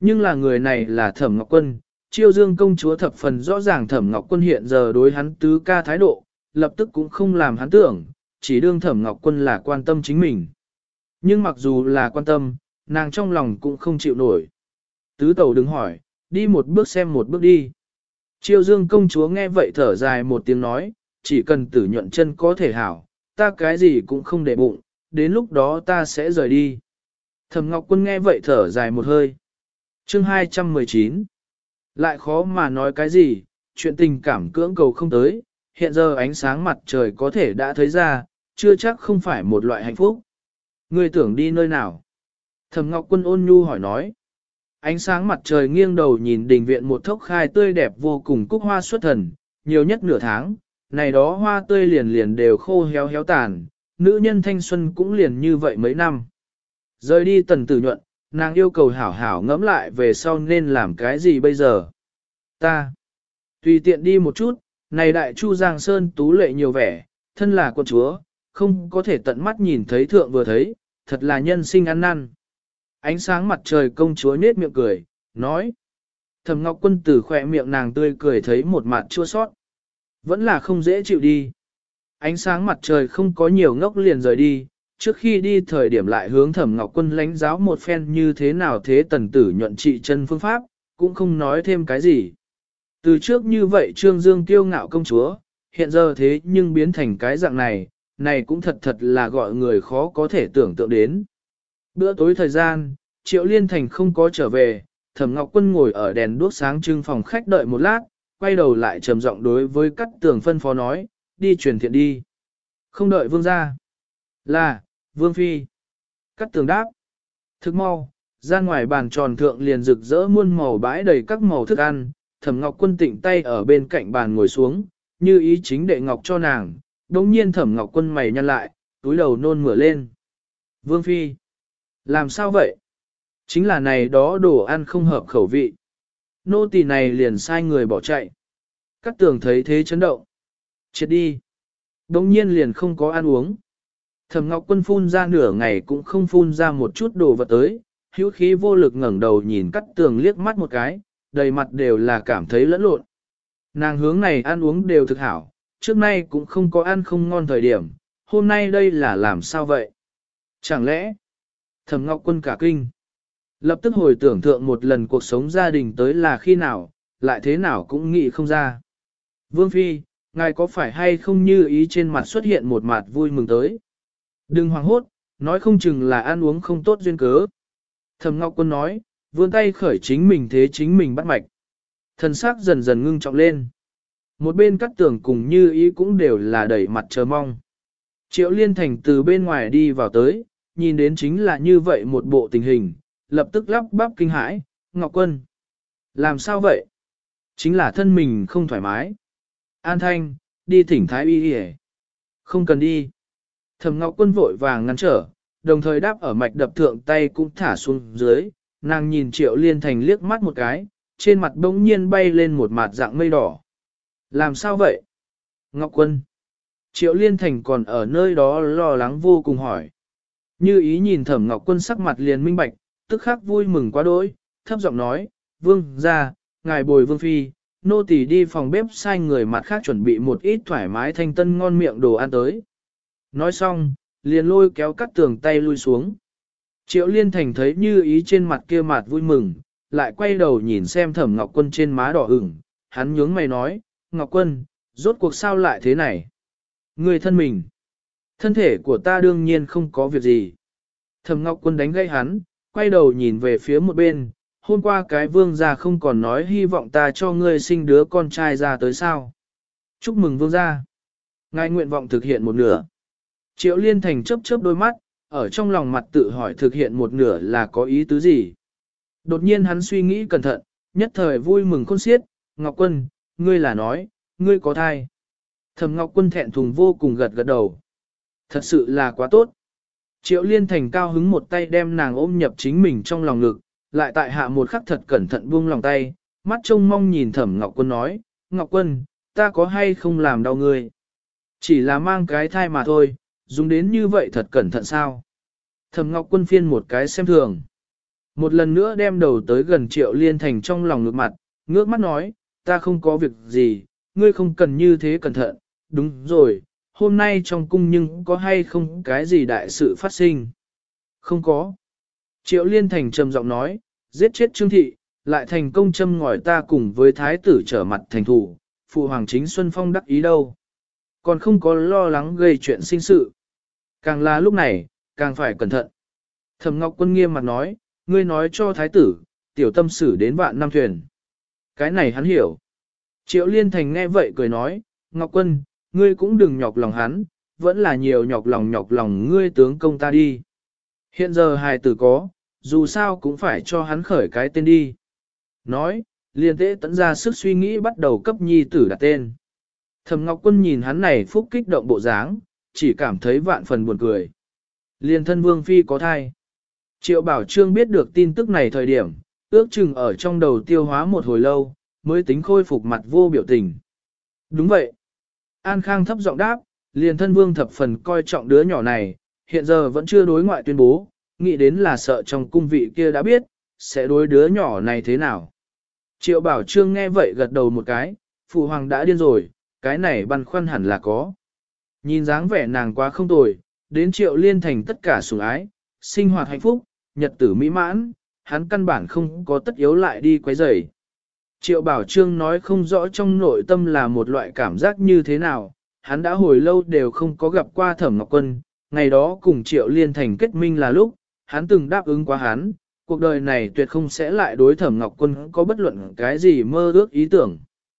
Speaker 1: Nhưng là người này là Thẩm Ngọc Quân, Chiêu Dương công chúa thập phần rõ ràng Thẩm Ngọc Quân hiện giờ đối hắn tứ ca thái độ, lập tức cũng không làm hắn tưởng, chỉ đương Thẩm Ngọc Quân là quan tâm chính mình. Nhưng mặc dù là quan tâm, nàng trong lòng cũng không chịu nổi. Tứ tẩu đứng hỏi, đi một bước xem một bước đi. Chiêu Dương công chúa nghe vậy thở dài một tiếng nói, chỉ cần Tử Nhuận chân có thể hảo, ta cái gì cũng không để bụng, đến lúc đó ta sẽ rời đi. Thẩm Ngọc Quân nghe vậy thở dài một hơi. Chương 219. Lại khó mà nói cái gì, chuyện tình cảm cưỡng cầu không tới, hiện giờ ánh sáng mặt trời có thể đã thấy ra, chưa chắc không phải một loại hạnh phúc. Ngươi tưởng đi nơi nào? Thẩm Ngọc Quân ôn nhu hỏi nói. Ánh sáng mặt trời nghiêng đầu nhìn đình viện một thốc khai tươi đẹp vô cùng cúc hoa xuất thần, nhiều nhất nửa tháng, này đó hoa tươi liền liền đều khô héo héo tàn, nữ nhân thanh xuân cũng liền như vậy mấy năm. Rời đi Tần Tử Nhuận, nàng yêu cầu hảo hảo ngẫm lại về sau nên làm cái gì bây giờ. Ta, tùy tiện đi một chút, này đại chu Giang Sơn tú lệ nhiều vẻ, thân là quân chúa, không có thể tận mắt nhìn thấy thượng vừa thấy, thật là nhân sinh ăn năn. Ánh sáng mặt trời công chúa nết miệng cười, nói. Thẩm Ngọc Quân từ khỏe miệng nàng tươi cười thấy một mặt chua sót. Vẫn là không dễ chịu đi. Ánh sáng mặt trời không có nhiều ngốc liền rời đi, trước khi đi thời điểm lại hướng Thẩm Ngọc Quân lãnh giáo một phen như thế nào thế Tần Tử Nhuận trị chân phương pháp, cũng không nói thêm cái gì. Từ trước như vậy Trương Dương kiêu ngạo công chúa, hiện giờ thế nhưng biến thành cái dạng này, này cũng thật thật là gọi người khó có thể tưởng tượng đến. Bữa tối thời gian, Triệu Liên Thành không có trở về, Thẩm Ngọc Quân ngồi ở đèn đuốc sáng trưng phòng khách đợi một lát, quay đầu lại trầm giọng đối với Cát Tường phân phó nói, đi truyền thiện đi. Không đợi vương ra. Là, vương phi. Cát Tường đáp. Thức mau, ra ngoài bàn tròn thượng liền rực rỡ muôn màu bãi đầy các màu thức ăn, Thẩm Ngọc Quân tịnh tay ở bên cạnh bàn ngồi xuống, như ý chính đệ ngọc cho nàng, đồng nhiên Thẩm Ngọc Quân mày nhăn lại, túi đầu nôn mửa lên. Vương phi. Làm sao vậy? Chính là này đó đồ ăn không hợp khẩu vị. Nô tỳ này liền sai người bỏ chạy. Cát Tường thấy thế chấn động. Chết đi. Đồng nhiên liền không có ăn uống. Thẩm Ngọc Quân phun ra nửa ngày cũng không phun ra một chút đồ vật tới, hữu khí vô lực ngẩng đầu nhìn Cát Tường liếc mắt một cái, đầy mặt đều là cảm thấy lẫn lộn. Nàng hướng này ăn uống đều thực hảo, trước nay cũng không có ăn không ngon thời điểm, hôm nay đây là làm sao vậy? Chẳng lẽ, Thẩm Ngọc Quân cả kinh, lập tức hồi tưởng thượng một lần cuộc sống gia đình tới là khi nào, lại thế nào cũng nghĩ không ra. Vương Phi, ngài có phải hay không như ý trên mặt xuất hiện một mặt vui mừng tới? Đừng hoảng hốt, nói không chừng là ăn uống không tốt duyên cớ. Thẩm Ngọc Quân nói, vươn tay khởi chính mình thế chính mình bắt mạch. Thần sắc dần dần ngưng trọng lên. Một bên Cát Tường cùng như ý cũng đều là đẩy mặt chờ mong. Triệu Liên Thành từ bên ngoài đi vào tới, nhìn đến chính là như vậy một bộ tình hình, lập tức lắp bắp kinh hãi, Ngọc Quân. Làm sao vậy? Chính là thân mình không thoải mái. An Thanh, đi thỉnh Thái Y đi. Không cần đi. Thẩm Ngọc Quân vội vàng ngăn trở, đồng thời đáp ở mạch đập thượng tay cũng thả xuống dưới, nàng nhìn Triệu Liên Thành liếc mắt một cái, trên mặt bỗng nhiên bay lên một mặt dạng mây đỏ. Làm sao vậy? Ngọc Quân. Triệu Liên Thành còn ở nơi đó lo lắng vô cùng hỏi. Như ý nhìn Thẩm Ngọc Quân sắc mặt liền minh bạch, tức khắc vui mừng quá đỗi, thấp giọng nói, vương ra, ngài bồi vương phi, nô tỳ đi phòng bếp sai người mặt khác chuẩn bị một ít thoải mái thanh tân ngon miệng đồ ăn tới. Nói xong, liền lôi kéo Cát Tường tay lui xuống. Triệu Liên Thành thấy như ý trên mặt kia mặt vui mừng, lại quay đầu nhìn xem Thẩm Ngọc Quân trên má đỏ ửng, hắn nhướng mày nói, Ngọc Quân, rốt cuộc sao lại thế này? Người thân mình, thân thể của ta đương nhiên không có việc gì. Thẩm Ngọc Quân đánh gây hắn, quay đầu nhìn về phía một bên, hôm qua cái vương gia không còn nói hy vọng ta cho ngươi sinh đứa con trai ra tới sao. Chúc mừng vương gia. Ngài nguyện vọng thực hiện một nửa. Triệu Liên Thành chớp chớp đôi mắt, ở trong lòng mặt tự hỏi thực hiện một nửa là có ý tứ gì. Đột nhiên hắn suy nghĩ cẩn thận, nhất thời vui mừng khôn xiết, Ngọc Quân, ngươi là nói, ngươi có thai. Thẩm Ngọc Quân thẹn thùng vô cùng gật gật đầu. Thật sự là quá tốt. Triệu Liên Thành cao hứng một tay đem nàng ôm nhập chính mình trong lòng ngực, lại tại hạ một khắc thật cẩn thận buông lòng tay, mắt trông mong nhìn Thẩm Ngọc Quân nói, Ngọc Quân, ta có hay không làm đau ngươi? Chỉ là mang cái thai mà thôi, dùng đến như vậy thật cẩn thận sao? Thẩm Ngọc Quân phiên một cái xem thường. Một lần nữa đem đầu tới gần Triệu Liên Thành trong lòng ngược mặt, ngước mắt nói, ta không có việc gì, ngươi không cần như thế cẩn thận, đúng rồi, hôm nay trong cung nhưng có hay không cái gì đại sự phát sinh? Không có. Triệu Liên Thành trầm giọng nói, giết chết Trương Thị, lại thành công châm ngòi ta cùng với thái tử trở mặt thành thủ, phụ hoàng chính Xuân Phong đắc ý đâu. Còn không có lo lắng gây chuyện sinh sự. Càng là lúc này, càng phải cẩn thận. Thẩm Ngọc Quân nghiêm mặt nói, ngươi nói cho thái tử, tiểu tâm xử đến vạn năm thuyền. Cái này hắn hiểu. Triệu Liên Thành nghe vậy cười nói, Ngọc Quân, ngươi cũng đừng nhọc lòng hắn, vẫn là nhiều nhọc lòng ngươi tướng công ta đi. Hiện giờ hài tử có, dù sao cũng phải cho hắn khởi cái tên đi. Nói, liền tế tận ra sức suy nghĩ bắt đầu cấp nhi tử đặt tên. Thẩm Ngọc Quân nhìn hắn này phúc kích động bộ dáng, chỉ cảm thấy vạn phần buồn cười. Liên thân vương phi có thai. Triệu Bảo Trương biết được tin tức này thời điểm, ước chừng ở trong đầu tiêu hóa một hồi lâu, mới tính khôi phục mặt vô biểu tình. Đúng vậy. An Khang thấp giọng đáp, liền thân vương thập phần coi trọng đứa nhỏ này, hiện giờ vẫn chưa đối ngoại tuyên bố, nghĩ đến là sợ trong cung vị kia đã biết, sẽ đối đứa nhỏ này thế nào. Triệu Bảo Trương nghe vậy gật đầu một cái, phụ hoàng đã điên rồi, cái này băn khoăn hẳn là có. Nhìn dáng vẻ nàng quá không tồi, đến Triệu Liên Thành tất cả sủng ái, sinh hoạt hạnh phúc, nhật tử mỹ mãn, hắn căn bản không có tất yếu lại đi quấy rầy. Triệu Bảo Trương nói không rõ trong nội tâm là một loại cảm giác như thế nào, hắn đã hồi lâu đều không có gặp qua Thẩm Ngọc Quân, ngày đó cùng Triệu Liên Thành kết minh là lúc, hắn từng đáp ứng qua hắn, cuộc đời này tuyệt không sẽ lại đối Thẩm Ngọc Quân có bất luận cái gì mơ ước ý tưởng.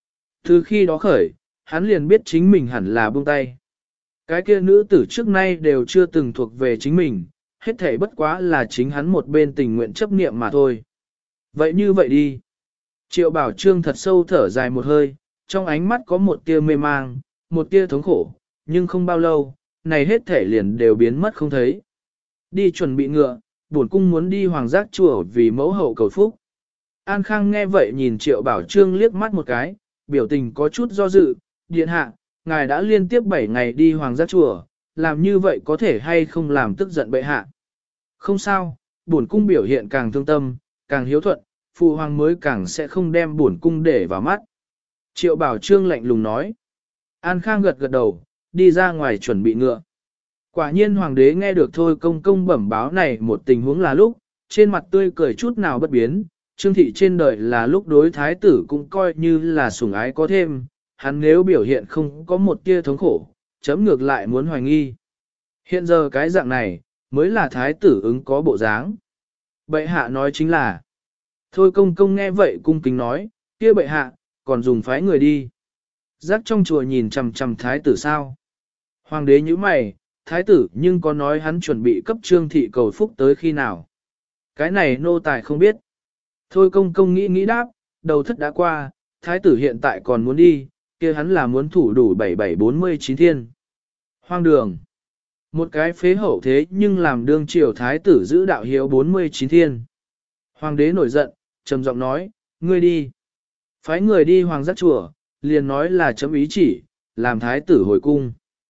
Speaker 1: Từ khi đó khởi, hắn liền biết chính mình hẳn là buông tay. Cái kia nữ tử trước nay đều chưa từng thuộc về chính mình, hết thảy bất quá là chính hắn một bên tình nguyện chấp niệm mà thôi. Vậy như vậy đi. Triệu Bảo Trương thật sâu thở dài một hơi, trong ánh mắt có một tia mê mang, một tia thống khổ, nhưng không bao lâu, này hết thể liền đều biến mất không thấy. Đi chuẩn bị ngựa, bổn cung muốn đi hoàng giác chùa vì mẫu hậu cầu phúc. An Khang nghe vậy nhìn Triệu Bảo Trương liếc mắt một cái, biểu tình có chút do dự, điện hạ, ngài đã liên tiếp 7 ngày đi hoàng giác chùa, làm như vậy có thể hay không làm tức giận bệ hạ. Không sao, bổn cung biểu hiện càng thương tâm, càng hiếu thuận, phụ hoàng mới càng sẽ không đem bổn cung để vào mắt. Triệu Bảo Trương lạnh lùng nói. An Khang gật gật đầu, đi ra ngoài chuẩn bị ngựa. Quả nhiên hoàng đế nghe được thôi công công bẩm báo này một tình huống là lúc, trên mặt tươi cười chút nào bất biến, Trương thị trên đời là lúc đối thái tử cũng coi như là sủng ái có thêm, hắn nếu biểu hiện không có một tia thống khổ, chấm ngược lại muốn hoài nghi. Hiện giờ cái dạng này, mới là thái tử ứng có bộ dáng. Bệ hạ nói chính là, thôi công công nghe vậy cung kính nói, kia bệ hạ, còn dùng phái người đi. Giác trong chùa nhìn chằm chằm thái tử sao. Hoàng đế như mày, thái tử nhưng có nói hắn chuẩn bị cấp trương thị cầu phúc tới khi nào. Cái này nô tài không biết. Thôi công công nghĩ đáp, đầu thất đã qua, thái tử hiện tại còn muốn đi, kia hắn là muốn thủ đủ 7749 thiên. Hoang đường. Một cái phế hậu thế nhưng làm đương triều thái tử giữ đạo hiếu 49 thiên. Hoàng đế nổi giận, trầm giọng nói, ngươi đi. Phái người đi hoàng giác chùa, liền nói là chấm ý chỉ, làm thái tử hồi cung.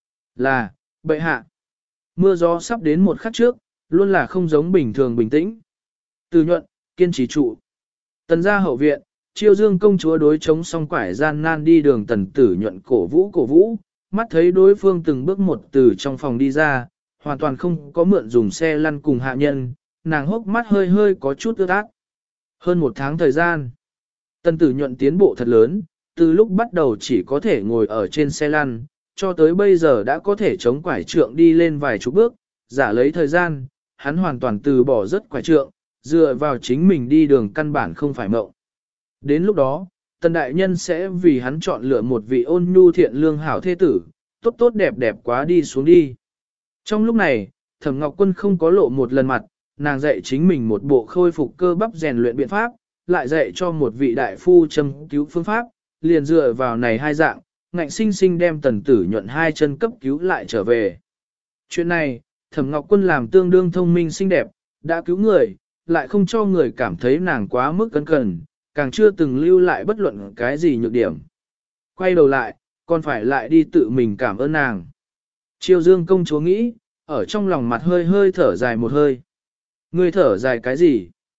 Speaker 1: Là, bệ hạ. Mưa gió sắp đến một khắc trước, luôn là không giống bình thường bình tĩnh. Từ nhuận, kiên trì trụ. Tần gia hậu viện, Chiêu Dương công chúa đối chống song quải gian nan đi đường tần tử nhuận cổ vũ, mắt thấy đối phương từng bước một từ trong phòng đi ra, hoàn toàn không có mượn dùng xe lăn cùng hạ nhân, nàng hốc mắt hơi hơi có chút ướt át. Hơn một tháng thời gian, tần tử nhuận tiến bộ thật lớn, từ lúc bắt đầu chỉ có thể ngồi ở trên xe lăn, cho tới bây giờ đã có thể chống quải trượng đi lên vài chục bước, giả lấy thời gian, hắn hoàn toàn từ bỏ rất quải trượng, dựa vào chính mình đi đường căn bản không phải mộng. Đến lúc đó, tần đại nhân sẽ vì hắn chọn lựa một vị ôn nhu thiện lương hảo thế tử, tốt tốt đẹp đẹp quá đi xuống đi. Trong lúc này, Thẩm Ngọc Quân không có lộ một lần mặt, nàng dạy chính mình một bộ khôi phục cơ bắp rèn luyện biện pháp, lại dạy cho một vị đại phu châm cứu phương pháp, liền dựa vào này hai dạng, ngạnh sinh sinh đem tần tử nhuận hai chân cấp cứu lại trở về. Chuyện này, Thẩm Ngọc Quân làm tương đương thông minh xinh đẹp, đã cứu người, lại không cho người cảm thấy nàng quá mức cẩn cẩn, càng chưa từng lưu lại bất luận cái gì nhược điểm. Quay đầu lại, còn phải lại đi tự mình cảm ơn nàng. Chiêu Dương công chúa nghĩ, ở trong lòng mặt hơi hơi thở dài một hơi. Ngươi thở dài cái gì?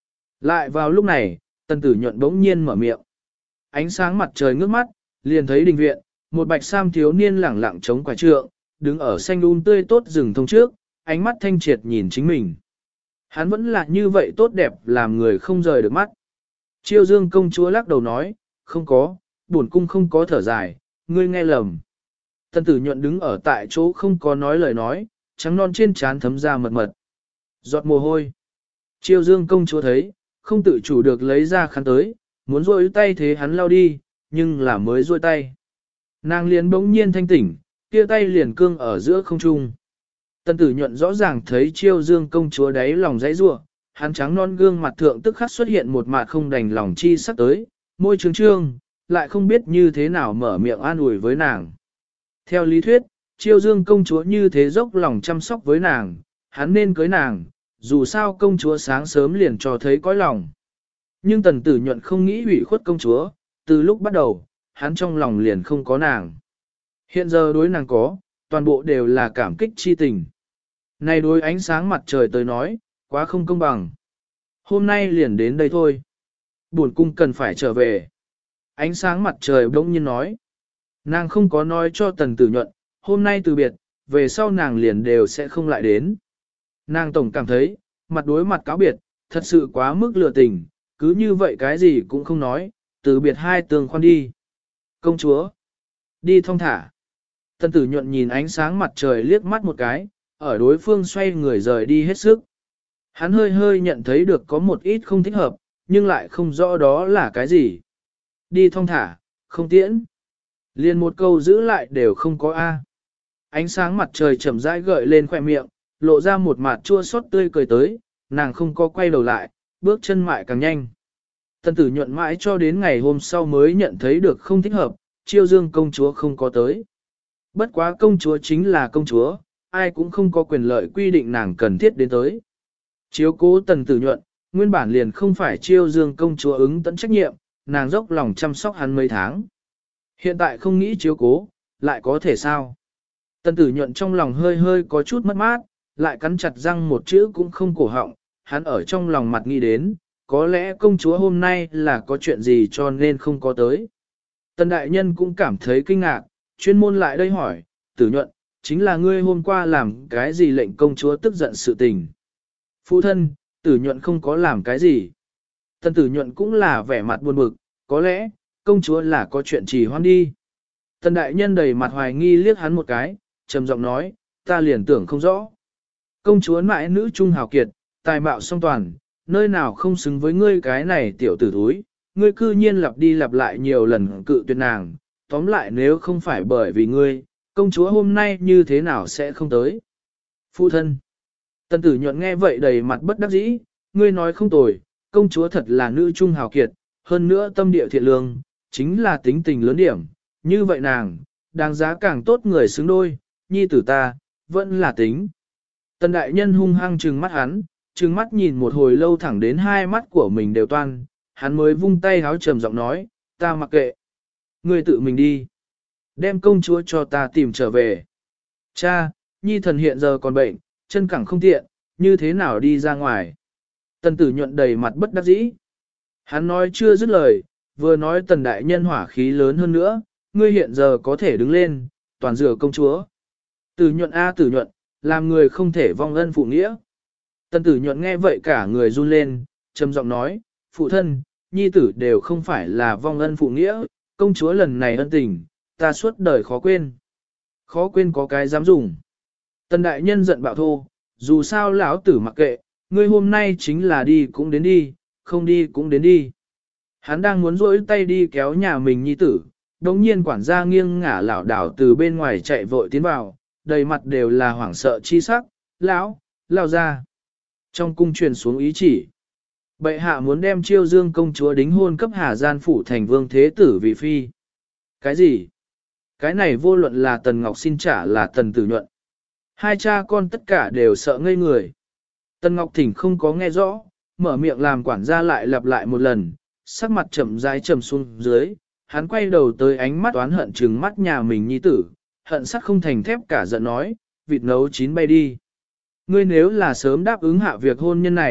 Speaker 1: Lại vào lúc này, Tần Tử Nhuận bỗng nhiên mở miệng. Ánh sáng mặt trời ngước mắt, liền thấy đình viện, một bạch sam thiếu niên lẳng lặng chống quả trượng, đứng ở xanh tươi tốt rừng thông trước, ánh mắt thanh triệt nhìn chính mình. Hắn vẫn là như vậy tốt đẹp làm người không rời được mắt. Chiêu Dương công chúa lắc đầu nói, không có, bổn cung không có thở dài, ngươi nghe lầm. Tần Tử Nhuận đứng ở tại chỗ không có nói lời nói, trắng non trên trán thấm ra mật mật. Giọt mồ hôi. Chiêu Dương công chúa thấy, không tự chủ được lấy ra khăn tới, muốn rôi tay thế hắn lau đi, nhưng là mới rôi tay. Nàng liền bỗng nhiên thanh tỉnh, kia tay liền cương ở giữa không trung. Tần Tử Nhuận rõ ràng thấy Chiêu Dương công chúa đáy lòng dãy rủa, hắn trắng non gương mặt thượng tức khắc xuất hiện một mạt không đành lòng chi sắc tới, môi trương trương, lại không biết như thế nào mở miệng an ủi với nàng. Theo lý thuyết, Chiêu Dương công chúa như thế dốc lòng chăm sóc với nàng, hắn nên cưới nàng, dù sao công chúa sáng sớm liền cho thấy cõi lòng. Nhưng Tần Tử Nhuận không nghĩ ủy khuất công chúa, từ lúc bắt đầu, hắn trong lòng liền không có nàng. Hiện giờ đối nàng có, toàn bộ đều là cảm kích chi tình. Này đối ánh sáng mặt trời tới nói, quá không công bằng. Hôm nay liền đến đây thôi. Buồn cung cần phải trở về. Ánh sáng mặt trời bỗng nhiên nói. Nàng không có nói cho Tần Tử Nhuận, hôm nay từ biệt, về sau nàng liền đều sẽ không lại đến. Nàng tổng cảm thấy, mặt đối mặt cáo biệt, thật sự quá mức lừa tình, cứ như vậy cái gì cũng không nói, từ biệt hai tường khoan đi. Công chúa, đi thong thả. Tần Tử Nhuận nhìn ánh sáng mặt trời liếc mắt một cái, ở đối phương xoay người rời đi hết sức. Hắn hơi hơi nhận thấy được có một ít không thích hợp, nhưng lại không rõ đó là cái gì. Đi thong thả, không tiễn. Liền một câu giữ lại đều không có A. Ánh sáng mặt trời chậm rãi gợi lên khỏe miệng, lộ ra một mặt chua xót tươi cười tới, nàng không có quay đầu lại, bước chân mại càng nhanh. Tần Tử Nhuận mãi cho đến ngày hôm sau mới nhận thấy được không thích hợp, Chiêu Dương công chúa không có tới. Bất quá công chúa chính là công chúa, ai cũng không có quyền lợi quy định nàng cần thiết đến tới. Chiếu cố Tần Tử Nhuận, nguyên bản liền không phải Chiêu Dương công chúa ứng tận trách nhiệm, nàng dốc lòng chăm sóc hắn mấy tháng. Hiện tại không nghĩ chiếu cố, lại có thể sao? Tần Tử Nhuận trong lòng hơi hơi có chút mất mát, lại cắn chặt răng một chữ cũng không cổ họng, hắn ở trong lòng mặt nghĩ đến, có lẽ công chúa hôm nay là có chuyện gì cho nên không có tới. Tần Đại Nhân cũng cảm thấy kinh ngạc, chuyên môn lại đây hỏi, Tử Nhuận, chính là ngươi hôm qua làm cái gì lệnh công chúa tức giận sự tình. Phụ thân, Tử Nhuận không có làm cái gì. Tần Tử Nhuận cũng là vẻ mặt buồn bực, có lẽ, công chúa là có chuyện trì hoãn đi. Tần Đại Nhân đầy mặt hoài nghi liếc hắn một cái, trầm giọng nói, ta liền tưởng không rõ. Công chúa mãi nữ trung hào kiệt, tài mạo song toàn, nơi nào không xứng với ngươi cái này tiểu tử thúi, ngươi cư nhiên lặp đi lặp lại nhiều lần cự tuyệt nàng, tóm lại nếu không phải bởi vì ngươi, công chúa hôm nay như thế nào sẽ không tới. Phụ thân. Tần Tử Nhuận nghe vậy đầy mặt bất đắc dĩ, ngươi nói không tồi, công chúa thật là nữ trung hào kiệt, hơn nữa tâm địa thiện lương, chính là tính tình lớn điểm, như vậy nàng, đáng giá càng tốt người xứng đôi, nhi tử ta, vẫn là tính. Tần Đại Nhân hung hăng trừng mắt hắn, trừng mắt nhìn một hồi lâu thẳng đến hai mắt của mình đều toan, hắn mới vung tay háo trầm giọng nói, ta mặc kệ. Ngươi tự mình đi. Đem công chúa cho ta tìm trở về. Cha, nhi thần hiện giờ còn bệnh, chân cẳng không tiện, như thế nào đi ra ngoài. Tần Tử Nhuận đầy mặt bất đắc dĩ. Hắn nói chưa dứt lời, vừa nói Tần Đại Nhân hỏa khí lớn hơn nữa, ngươi hiện giờ có thể đứng lên, toàn dựa công chúa. Tử Nhuận a Tử Nhuận, làm người không thể vong ân phụ nghĩa. Tần Tử Nhuận nghe vậy cả người run lên, trầm giọng nói, phụ thân, nhi tử đều không phải là vong ân phụ nghĩa, công chúa lần này ân tình, ta suốt đời khó quên. Khó quên có cái dám dùng. Tần Đại Nhân giận bạo thô, dù sao lão tử mặc kệ, ngươi hôm nay chính là đi cũng đến đi, không đi cũng đến đi. Hắn đang muốn rỗi tay đi kéo nhà mình nhi tử, đồng nhiên quản gia nghiêng ngả lảo đảo từ bên ngoài chạy vội tiến vào, đầy mặt đều là hoảng sợ chi sắc, lão, lao ra. Trong cung truyền xuống ý chỉ. Bệ hạ muốn đem Chiêu Dương công chúa đính hôn cấp Hà Gian phủ thành vương thế tử vị phi. Cái gì? Cái này vô luận là Tần Ngọc xin trả là Tần Tử Nhuận. Hai cha con tất cả đều sợ ngây người. Tần Ngọc Thỉnh không có nghe rõ, mở miệng làm quản gia lại lặp lại một lần, sắc mặt chậm rãi trầm xuống dưới, hắn quay đầu tới ánh mắt oán hận trừng mắt nhà mình nhi tử, hận sắt không thành thép cả giận nói, vịt nấu chín bay đi. Ngươi nếu là sớm đáp ứng hạ việc hôn nhân này,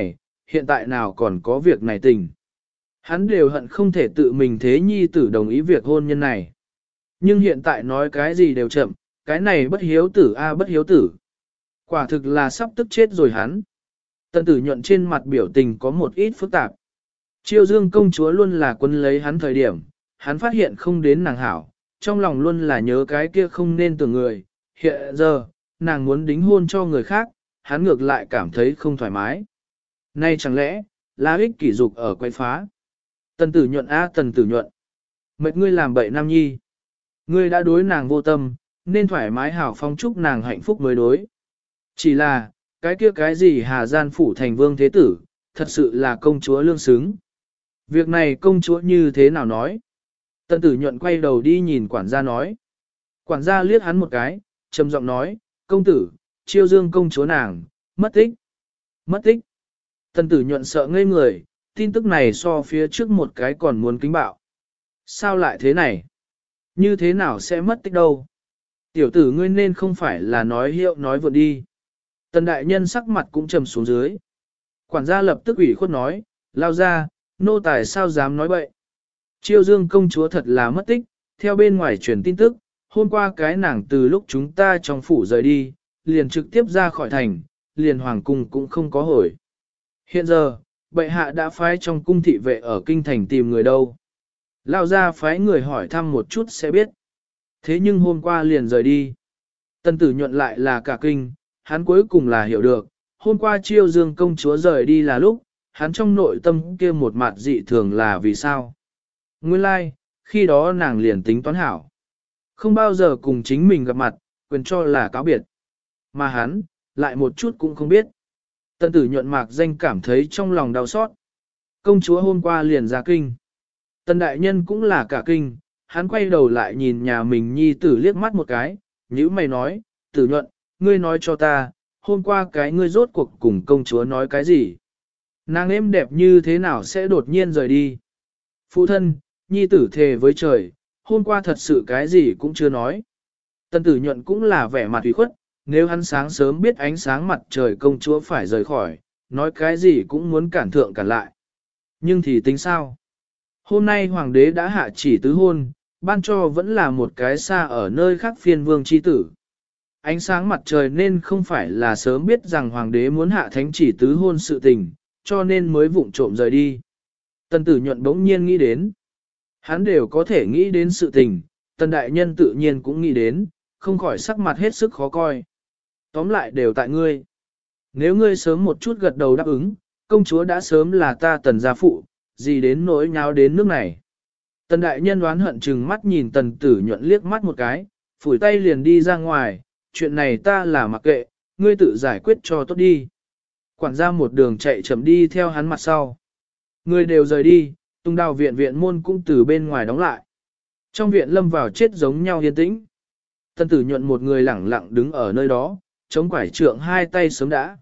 Speaker 1: hiện tại nào còn có việc này tình. Hắn đều hận không thể tự mình thế nhi tử đồng ý việc hôn nhân này. Nhưng hiện tại nói cái gì đều chậm, cái này bất hiếu tử a bất hiếu tử. Quả thực là sắp tức chết rồi hắn. Tần Tử Nhuận trên mặt biểu tình có một ít phức tạp. Chiêu Dương công chúa luôn là quân lấy hắn thời điểm, hắn phát hiện không đến nàng hảo, trong lòng luôn là nhớ cái kia không nên tưởng người. Hiện giờ, nàng muốn đính hôn cho người khác, hắn ngược lại cảm thấy không thoải mái. Nay chẳng lẽ, là ích kỷ dục ở quay phá. Tần Tử Nhuận a Tần Tử Nhuận. Mệt ngươi làm bậy nam nhi. Ngươi đã đối nàng vô tâm, nên thoải mái hảo phong chúc nàng hạnh phúc mới đối. Chỉ là, cái kia cái gì Hà Gian phủ thành vương thế tử, thật sự là công chúa lương xứng. Việc này công chúa như thế nào nói? Tần Tử Nhuận quay đầu đi nhìn quản gia nói. Quản gia liếc hắn một cái, trầm giọng nói, công tử, Chiêu Dương công chúa nàng, mất tích. Mất tích. Tần Tử Nhuận sợ ngây người, tin tức này so phía trước một cái còn muốn kính bạo. Sao lại thế này? Như thế nào sẽ mất tích đâu? Tiểu tử ngươi nên không phải là nói hiệu nói vượt đi. Tần đại nhân sắc mặt cũng trầm xuống dưới. Quản gia lập tức ủy khuất nói, lao ra, nô tài sao dám nói bậy. Chiêu Dương công chúa thật là mất tích, theo bên ngoài truyền tin tức, hôm qua cái nàng từ lúc chúng ta trong phủ rời đi, liền trực tiếp ra khỏi thành, liền hoàng cung cũng không có hồi. Hiện giờ, bệ hạ đã phái trong cung thị vệ ở kinh thành tìm người đâu. Lao ra phái người hỏi thăm một chút sẽ biết. Thế nhưng hôm qua liền rời đi. Tần Tử Nhuận lại là cả kinh, hắn cuối cùng là hiểu được, hôm qua Chiêu Dương công chúa rời đi là lúc, hắn trong nội tâm kia một mặt dị thường là vì sao. Nguyên lai, like, khi đó nàng liền tính toán hảo. Không bao giờ cùng chính mình gặp mặt, quyền cho là cáo biệt. Mà hắn, lại một chút cũng không biết. Tần Tử Nhuận mạc danh cảm thấy trong lòng đau xót. Công chúa hôm qua liền ra kinh. Tần đại nhân cũng là cả kinh, hắn quay đầu lại nhìn nhà mình nhi tử liếc mắt một cái, nhíu mày nói, Tử Nhuận, ngươi nói cho ta, hôm qua cái ngươi rốt cuộc cùng công chúa nói cái gì? Nàng êm đẹp như thế nào sẽ đột nhiên rời đi? Phụ thân, nhi tử thề với trời, hôm qua thật sự cái gì cũng chưa nói. Tần Tử Nhuận cũng là vẻ mặt ủy khuất, nếu hắn sáng sớm biết ánh sáng mặt trời công chúa phải rời khỏi, nói cái gì cũng muốn cản thượng cản lại. Nhưng thì tính sao? Hôm nay hoàng đế đã hạ chỉ tứ hôn, ban cho vẫn là một cái xa ở nơi khác phiên vương chi tử. Ánh sáng mặt trời nên không phải là sớm biết rằng hoàng đế muốn hạ thánh chỉ tứ hôn sự tình, cho nên mới vụng trộm rời đi. Tần Tử Nhuận bỗng nhiên nghĩ đến. Hắn đều có thể nghĩ đến sự tình, tần đại nhân tự nhiên cũng nghĩ đến, không khỏi sắc mặt hết sức khó coi. Tóm lại đều tại ngươi. Nếu ngươi sớm một chút gật đầu đáp ứng, công chúa đã sớm là ta tần gia phụ, gì đến nỗi nháo đến nước này. Tần đại nhân đoán hận chừng mắt nhìn Tần Tử Nhuận liếc mắt một cái, phủi tay liền đi ra ngoài, chuyện này ta là mặc kệ, ngươi tự giải quyết cho tốt đi. Quản gia một đường chạy chậm đi theo hắn mặt sau. Người đều rời đi, Tung Đào viện viện môn cũng từ bên ngoài đóng lại. Trong viện lâm vào chết giống nhau yên tĩnh. Tần Tử Nhuận một người lẳng lặng đứng ở nơi đó, chống quải trượng hai tay sớm đã.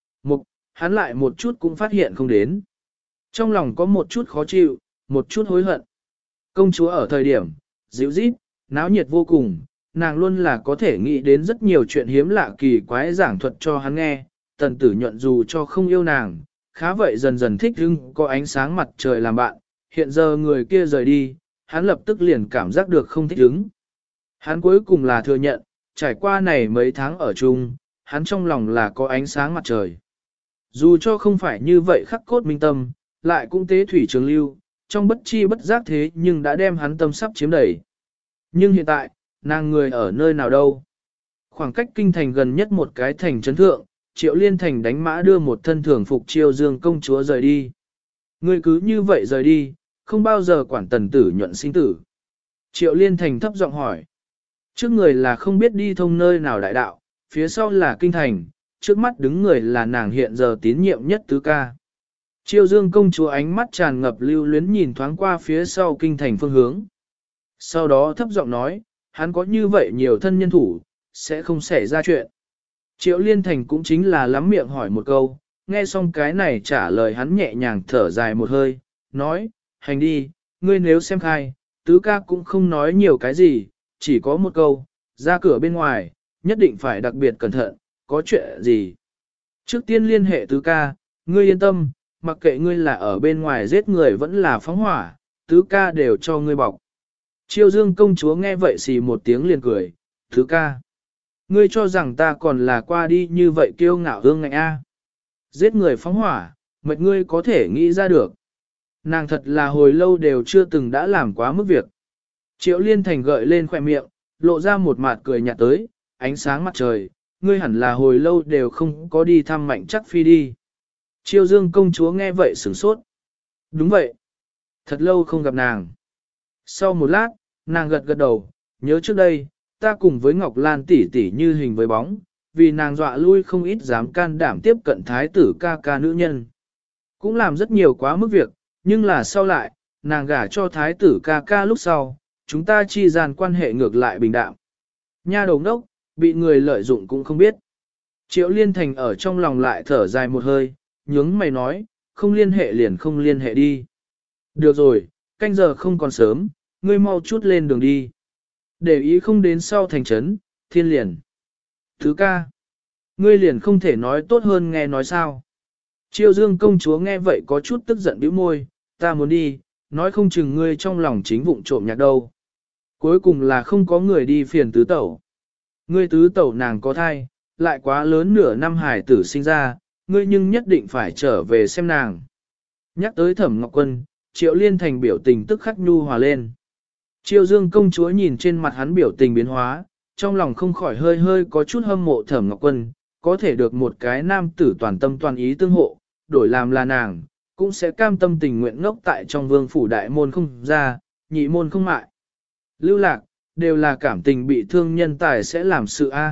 Speaker 1: Hắn lại một chút cũng phát hiện không đến. Trong lòng có một chút khó chịu, một chút hối hận. Công chúa ở thời điểm, dịu rít, náo nhiệt vô cùng, nàng luôn là có thể nghĩ đến rất nhiều chuyện hiếm lạ kỳ quái giảng thuật cho hắn nghe. Tần Tử Nhuận dù cho không yêu nàng, khá vậy dần dần thích hưng có ánh sáng mặt trời làm bạn. Hiện giờ người kia rời đi, hắn lập tức liền cảm giác được không thích hứng. Hắn cuối cùng là thừa nhận, trải qua này mấy tháng ở chung, hắn trong lòng là có ánh sáng mặt trời. Dù cho không phải như vậy khắc cốt minh tâm, lại cũng tế thủy trường lưu, trong bất chi bất giác thế nhưng đã đem hắn tâm sắp chiếm đầy. Nhưng hiện tại, nàng người ở nơi nào đâu? Khoảng cách kinh thành gần nhất một cái thành trấn thượng, Triệu Liên Thành đánh mã đưa một thân thường phục Chiêu Dương công chúa rời đi. Người cứ như vậy rời đi, không bao giờ quản Tần Tử Nhuận sinh tử. Triệu Liên Thành thấp giọng hỏi. Trước người là không biết đi thông nơi nào đại đạo, phía sau là kinh thành, trước mắt đứng người là nàng hiện giờ tín nhiệm nhất tứ ca. Chiêu Dương công chúa ánh mắt tràn ngập lưu luyến nhìn thoáng qua phía sau kinh thành phương hướng. Sau đó thấp giọng nói, hắn có như vậy nhiều thân nhân thủ, sẽ không xảy ra chuyện. Triệu Liên Thành cũng chính là lắm miệng hỏi một câu, nghe xong cái này trả lời hắn nhẹ nhàng thở dài một hơi, nói, hành đi, ngươi nếu xem khai, tứ ca cũng không nói nhiều cái gì, chỉ có một câu, ra cửa bên ngoài, nhất định phải đặc biệt cẩn thận, có chuyện gì. Trước tiên liên hệ tứ ca, ngươi yên tâm, mặc kệ ngươi là ở bên ngoài giết người vẫn là phóng hỏa, tứ ca đều cho ngươi bọc. Chiêu dương công chúa nghe vậy xì một tiếng liền cười, tứ ca. Ngươi cho rằng ta còn là qua đi như vậy kiêu ngạo hương ngạnh a? Giết người phóng hỏa, mệt ngươi có thể nghĩ ra được. Nàng thật là hồi lâu đều chưa từng đã làm quá mức việc. Triệu Liên Thành gợi lên khỏe miệng, lộ ra một mặt cười nhạt tới, ánh sáng mặt trời, ngươi hẳn là hồi lâu đều không có đi thăm Mạnh Chắc Phi đi. Chiêu Dương công chúa nghe vậy sửng sốt. Đúng vậy. Thật lâu không gặp nàng. Sau một lát, nàng gật gật đầu, nhớ trước đây, ta cùng với Ngọc Lan tỷ tỷ như hình với bóng, vì nàng dọa lui không ít dám can đảm tiếp cận thái tử ca ca nữ nhân. Cũng làm rất nhiều quá mức việc, nhưng là sau lại, nàng gả cho thái tử ca ca lúc sau, chúng ta chi gian quan hệ ngược lại bình đạm. Nha đầu đốc, bị người lợi dụng cũng không biết. Triệu Liên Thành ở trong lòng lại thở dài một hơi, nhướng mày nói, không liên hệ liền không liên hệ đi. Được rồi, canh giờ không còn sớm, ngươi mau chút lên đường đi. Để ý không đến sau thành trấn, thiên liền. Thứ ca, ngươi liền không thể nói tốt hơn nghe nói sao. Chiêu Dương công chúa nghe vậy có chút tức giận bĩu môi, ta muốn đi, nói không chừng ngươi trong lòng chính vụng trộm nhạc đâu. Cuối cùng là không có người đi phiền tứ tẩu. Ngươi tứ tẩu nàng có thai, lại quá lớn nửa năm hải tử sinh ra, ngươi nhưng nhất định phải trở về xem nàng. Nhắc tới Thẩm Ngọc Quân, Triệu Liên Thành biểu tình tức khắc nhu hòa lên. Triệu Dương công chúa nhìn trên mặt hắn biểu tình biến hóa, trong lòng không khỏi hơi hơi có chút hâm mộ Thẩm Ngọc Quân, có thể được một cái nam tử toàn tâm toàn ý tương hộ, đổi làm là nàng, cũng sẽ cam tâm tình nguyện ngốc tại trong vương phủ đại môn không ra, nhị môn không mại. Lưu lạc, đều là cảm tình bị thương nhân tài sẽ làm sự a.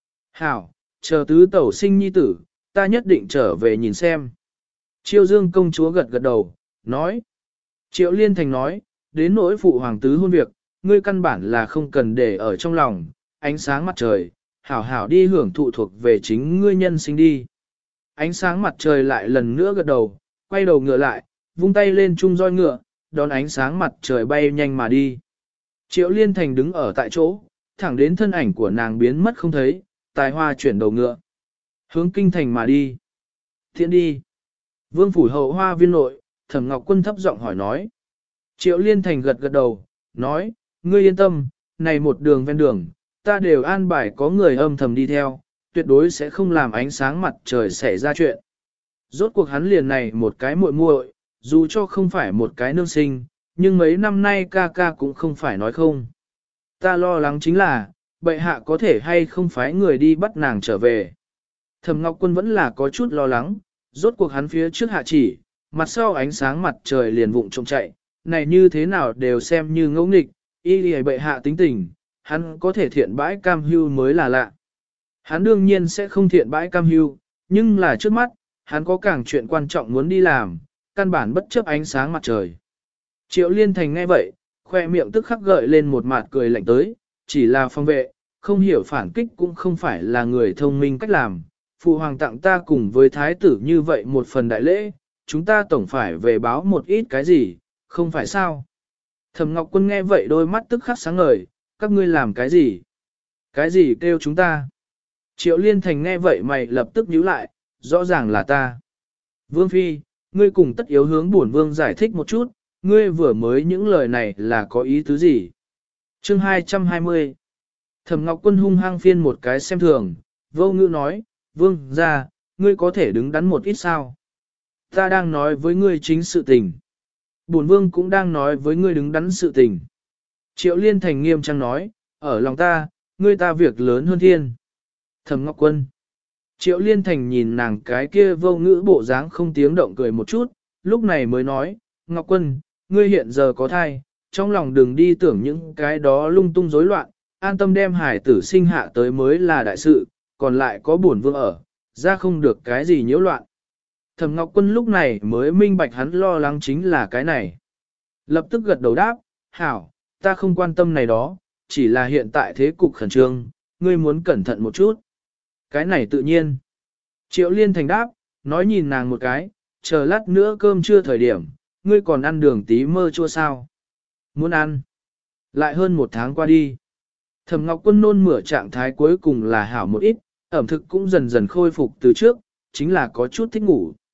Speaker 1: Hảo, chờ tứ tẩu sinh nhi tử, ta nhất định trở về nhìn xem. Triệu Dương công chúa gật gật đầu, nói. Triệu Liên Thành nói, đến nỗi phụ hoàng tứ hôn việc, ngươi căn bản là không cần để ở trong lòng, ánh sáng mặt trời, hảo hảo đi hưởng thụ thuộc về chính ngươi nhân sinh đi. Ánh sáng mặt trời lại lần nữa gật đầu, quay đầu ngựa lại, vung tay lên chung roi ngựa, đón ánh sáng mặt trời bay nhanh mà đi. Triệu Liên Thành đứng ở tại chỗ, thẳng đến thân ảnh của nàng biến mất không thấy, tài hoa chuyển đầu ngựa. Hướng kinh thành mà đi. Thiện đi. Vương phủ hậu hoa viên nội, Thẩm Ngọc Quân thấp giọng hỏi nói. Triệu Liên Thành gật gật đầu, nói, ngươi yên tâm, này một đường ven đường, ta đều an bài có người âm thầm đi theo, tuyệt đối sẽ không làm ánh sáng mặt trời xảy ra chuyện. Rốt cuộc hắn liền này một cái muội muội, dù cho không phải một cái nương sinh, nhưng mấy năm nay ca ca cũng không phải nói không. Ta lo lắng chính là, bệ hạ có thể hay không phái người đi bắt nàng trở về. Thẩm Ngọc Quân vẫn là có chút lo lắng, rốt cuộc hắn phía trước hạ chỉ, mặt sau ánh sáng mặt trời liền vụng trông chạy, này như thế nào đều xem như ngẫu nghịch, y lì bệ hạ tính tình, hắn có thể thiện bãi cam hưu mới là lạ. Hắn đương nhiên sẽ không thiện bãi cam hưu, nhưng là trước mắt, hắn có càng chuyện quan trọng muốn đi làm, căn bản bất chấp ánh sáng mặt trời. Triệu Liên Thành nghe vậy, khoe miệng tức khắc gợi lên một mặt cười lạnh tới, chỉ là phòng vệ, không hiểu phản kích cũng không phải là người thông minh cách làm. Phụ hoàng tặng ta cùng với thái tử như vậy một phần đại lễ, chúng ta tổng phải về báo một ít cái gì, không phải sao? Thẩm Ngọc Quân nghe vậy đôi mắt tức khắc sáng ngời, các ngươi làm cái gì? Cái gì kêu chúng ta? Triệu Liên Thành nghe vậy mày lập tức nhíu lại, rõ ràng là ta. Vương Phi, ngươi cùng tất yếu hướng bổn vương giải thích một chút, ngươi vừa mới những lời này là có ý tứ gì? Chương 220. Thẩm Ngọc Quân hung hăng phiên một cái xem thường, vô ngữ nói, vương ra, ngươi có thể đứng đắn một ít sao? Ta đang nói với ngươi chính sự tình. Bổn vương cũng đang nói với ngươi đứng đắn sự tình. Triệu Liên Thành nghiêm trang nói, ở lòng ta, ngươi ta việc lớn hơn thiên. Thẩm Ngọc Quân. Triệu Liên Thành nhìn nàng cái kia vô ngữ bộ dáng không tiếng động cười một chút, lúc này mới nói, Ngọc Quân, ngươi hiện giờ có thai, trong lòng đừng đi tưởng những cái đó lung tung rối loạn, an tâm đem hải tử sinh hạ tới mới là đại sự, còn lại có bổn vương ở, ra không được cái gì nhiễu loạn. Thẩm Ngọc Quân lúc này mới minh bạch hắn lo lắng chính là cái này. Lập tức gật đầu đáp, hảo, ta không quan tâm này đó, chỉ là hiện tại thế cục khẩn trương, ngươi muốn cẩn thận một chút. Cái này tự nhiên. Triệu Liên Thành đáp, nói nhìn nàng một cái, chờ lát nữa cơm trưa thời điểm, ngươi còn ăn đường tí mơ chua sao? Muốn ăn. Lại hơn một tháng qua đi. Thẩm Ngọc Quân nôn mửa trạng thái cuối cùng là hảo một ít, ẩm thực cũng dần dần khôi phục từ trước, chính là có chút thích ngủ.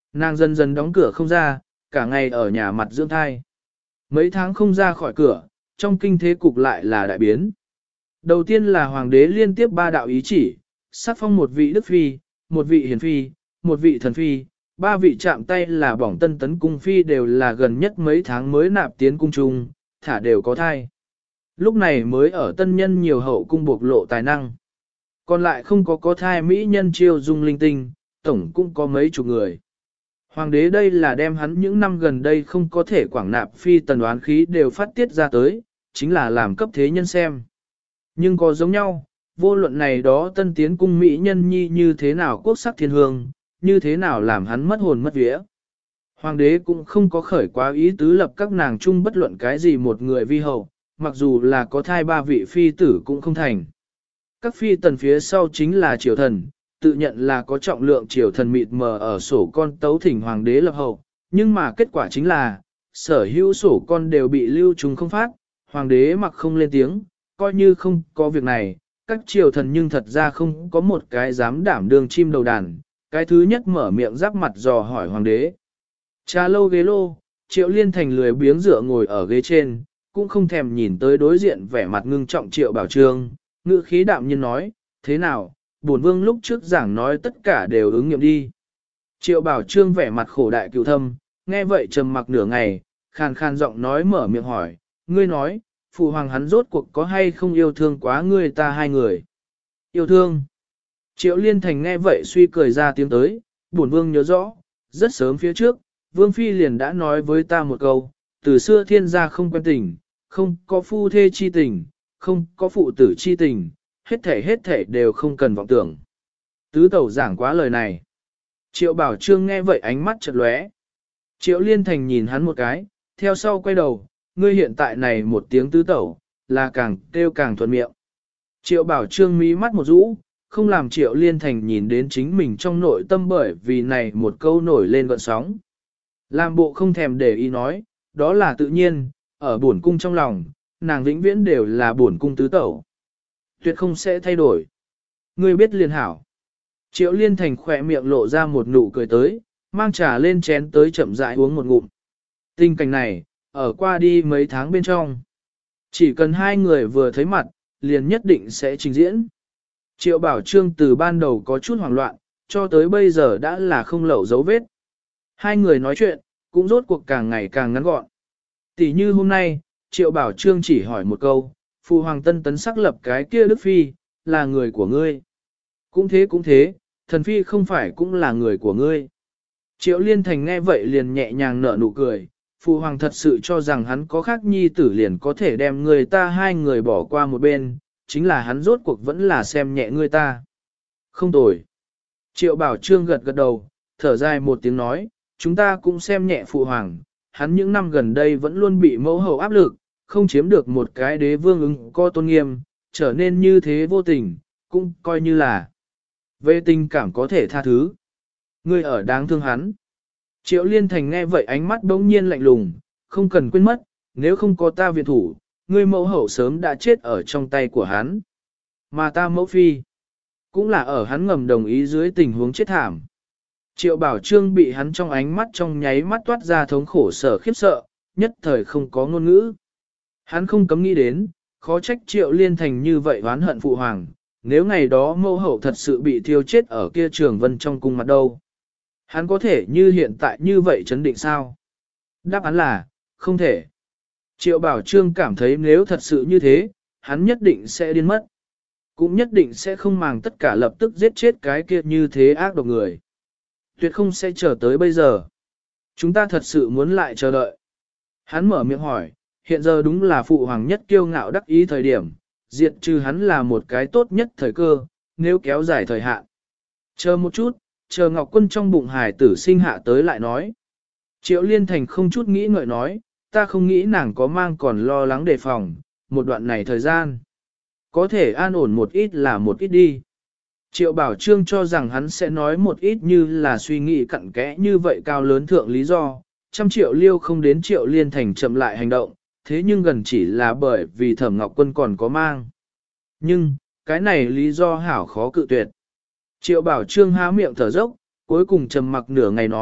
Speaker 1: Nàng dần dần đóng cửa không ra, cả ngày ở nhà mặt dưỡng thai. Mấy tháng không ra khỏi cửa, trong kinh thế cục lại là đại biến. Đầu tiên là hoàng đế liên tiếp 3 đạo ý chỉ, sắc phong một vị đức phi, một vị hiền phi, một vị thần phi, 3 vị chạm tay là bỏng tân tấn cung phi đều là gần nhất mấy tháng mới nạp tiến cung trung, thả đều có thai. Lúc này mới ở tân nhân nhiều hậu cung bộc lộ tài năng. Còn lại không có thai mỹ nhân chiêu dung linh tinh, tổng cũng có mấy chục người. Hoàng đế đây là đem hắn những năm gần đây không có thể quảng nạp phi tần oán khí đều phát tiết ra tới, chính là làm cấp thế nhân xem. Nhưng có giống nhau, vô luận này đó tân tiến cung mỹ nhân nhi như thế nào quốc sắc thiên hương, như thế nào làm hắn mất hồn mất vía. Hoàng đế cũng không có khởi quá ý tứ lập các nàng chung bất luận cái gì một người vi hậu, mặc dù là có thai 3 vị phi tử cũng không thành. Các phi tần phía sau chính là triều thần, tự nhận là có trọng lượng triều thần mịt mờ ở sổ con tấu thỉnh hoàng đế lập hậu, nhưng mà kết quả chính là, sở hữu sổ con đều bị lưu trùng không phát, hoàng đế mặc không lên tiếng, coi như không có việc này, các triều thần nhưng thật ra không có một cái dám đảm đương chim đầu đàn, cái thứ nhất mở miệng giáp mặt dò hỏi hoàng đế. Trà lâu ghế lô, Triệu Liên Thành lười biếng dựa ngồi ở ghế trên, cũng không thèm nhìn tới đối diện vẻ mặt ngưng trọng Triệu Bảo Trương, ngữ khí đạm nhiên nói, thế nào, bổn vương lúc trước giảng nói tất cả đều ứng nghiệm đi. Triệu Bảo Trương vẻ mặt khổ đại cựu thâm, nghe vậy trầm mặc nửa ngày, khàn khàn giọng nói mở miệng hỏi, ngươi nói, phụ hoàng hắn rốt cuộc có hay không yêu thương quá ngươi ta hai người. Yêu thương. Triệu Liên Thành nghe vậy suy cười ra tiếng tới, bổn vương nhớ rõ, rất sớm phía trước, vương phi liền đã nói với ta một câu, từ xưa thiên gia không quen tình, không có phu thê chi tình, không có phụ tử chi tình, hết thể đều không cần vọng tưởng. Tứ tẩu giảng quá lời này. Triệu Bảo Trương nghe vậy ánh mắt chợt lóe. Triệu Liên Thành nhìn hắn một cái, theo sau quay đầu, ngươi hiện tại này một tiếng tứ tẩu, là càng kêu càng thuận miệng. Triệu Bảo Trương mí mắt một rũ, không làm Triệu Liên Thành nhìn đến chính mình trong nội tâm bởi vì này một câu nổi lên gợn sóng. Làm bộ không thèm để ý nói, đó là tự nhiên, ở bổn cung trong lòng, nàng vĩnh viễn đều là bổn cung tứ tẩu. Tuyệt không sẽ thay đổi. Ngươi biết liền hảo. Triệu Liên Thành khỏe miệng lộ ra một nụ cười tới, mang trà lên chén tới chậm rãi uống một ngụm. Tình cảnh này, ở qua đi mấy tháng bên trong. Chỉ cần hai người vừa thấy mặt, liền nhất định sẽ trình diễn. Triệu Bảo Trương từ ban đầu có chút hoảng loạn, cho tới bây giờ đã là không lẩu dấu vết. Hai người nói chuyện, cũng rốt cuộc càng ngày càng ngắn gọn. Tỷ như hôm nay, Triệu Bảo Trương chỉ hỏi một câu, Phụ Hoàng Tân Tấn xác lập cái kia Đức Phi, là người của ngươi. Cũng thế, thần Phi không phải cũng là người của ngươi. Triệu Liên Thành nghe vậy liền nhẹ nhàng nở nụ cười, Phụ Hoàng thật sự cho rằng hắn có khác nhi tử liền có thể đem người ta hai người bỏ qua một bên, chính là hắn rốt cuộc vẫn là xem nhẹ người ta. Không tồi. Triệu Bảo Trương gật gật đầu, thở dài một tiếng nói, chúng ta cũng xem nhẹ Phụ Hoàng, hắn những năm gần đây vẫn luôn bị mẫu hậu áp lực, không chiếm được một cái đế vương ứng co tôn nghiêm, trở nên như thế vô tình, cũng coi như là về tình cảm có thể tha thứ. Ngươi ở đáng thương hắn. Triệu Liên Thành nghe vậy ánh mắt bỗng nhiên lạnh lùng, không cần quên mất, nếu không có ta viện thủ, ngươi mẫu hậu sớm đã chết ở trong tay của hắn. Mà ta mẫu phi, cũng là ở hắn ngầm đồng ý dưới tình huống chết thảm. Triệu Bảo Trương bị hắn trong ánh mắt trong nháy mắt toát ra thống khổ sở khiếp sợ, nhất thời không có ngôn ngữ. Hắn không cấm nghĩ đến, khó trách Triệu Liên Thành như vậy oán hận phụ hoàng, nếu ngày đó mẫu hậu thật sự bị thiêu chết ở kia Trường Vân trong cung mặt đâu. Hắn có thể như hiện tại như vậy chấn định sao? Đáp án là, không thể. Triệu Bảo Trương cảm thấy nếu thật sự như thế, hắn nhất định sẽ điên mất. Cũng nhất định sẽ không màng tất cả lập tức giết chết cái kia như thế ác độc người. Tuyệt không sẽ chờ tới bây giờ. Chúng ta thật sự muốn lại chờ đợi. Hắn mở miệng hỏi, hiện giờ đúng là phụ hoàng nhất kiêu ngạo đắc ý thời điểm, diệt trừ hắn là một cái tốt nhất thời cơ, nếu kéo dài thời hạn. Chờ một chút, chờ Ngọc Quân trong bụng hải tử sinh hạ tới lại nói. Triệu Liên Thành không chút nghĩ ngợi nói, ta không nghĩ nàng có mang còn lo lắng đề phòng, một đoạn này thời gian. Có thể an ổn một ít là một ít đi. Triệu Bảo Trương cho rằng hắn sẽ nói một ít như là suy nghĩ cặn kẽ như vậy cao lớn thượng lý do, 100 triệu liêu không đến Triệu Liên Thành chậm lại hành động, thế nhưng gần chỉ là bởi vì Thẩm Ngọc Quân còn có mang. Nhưng, cái này lý do hảo khó cự tuyệt. Triệu Bảo Trương há miệng thở dốc, cuối cùng trầm mặc nửa ngày nói,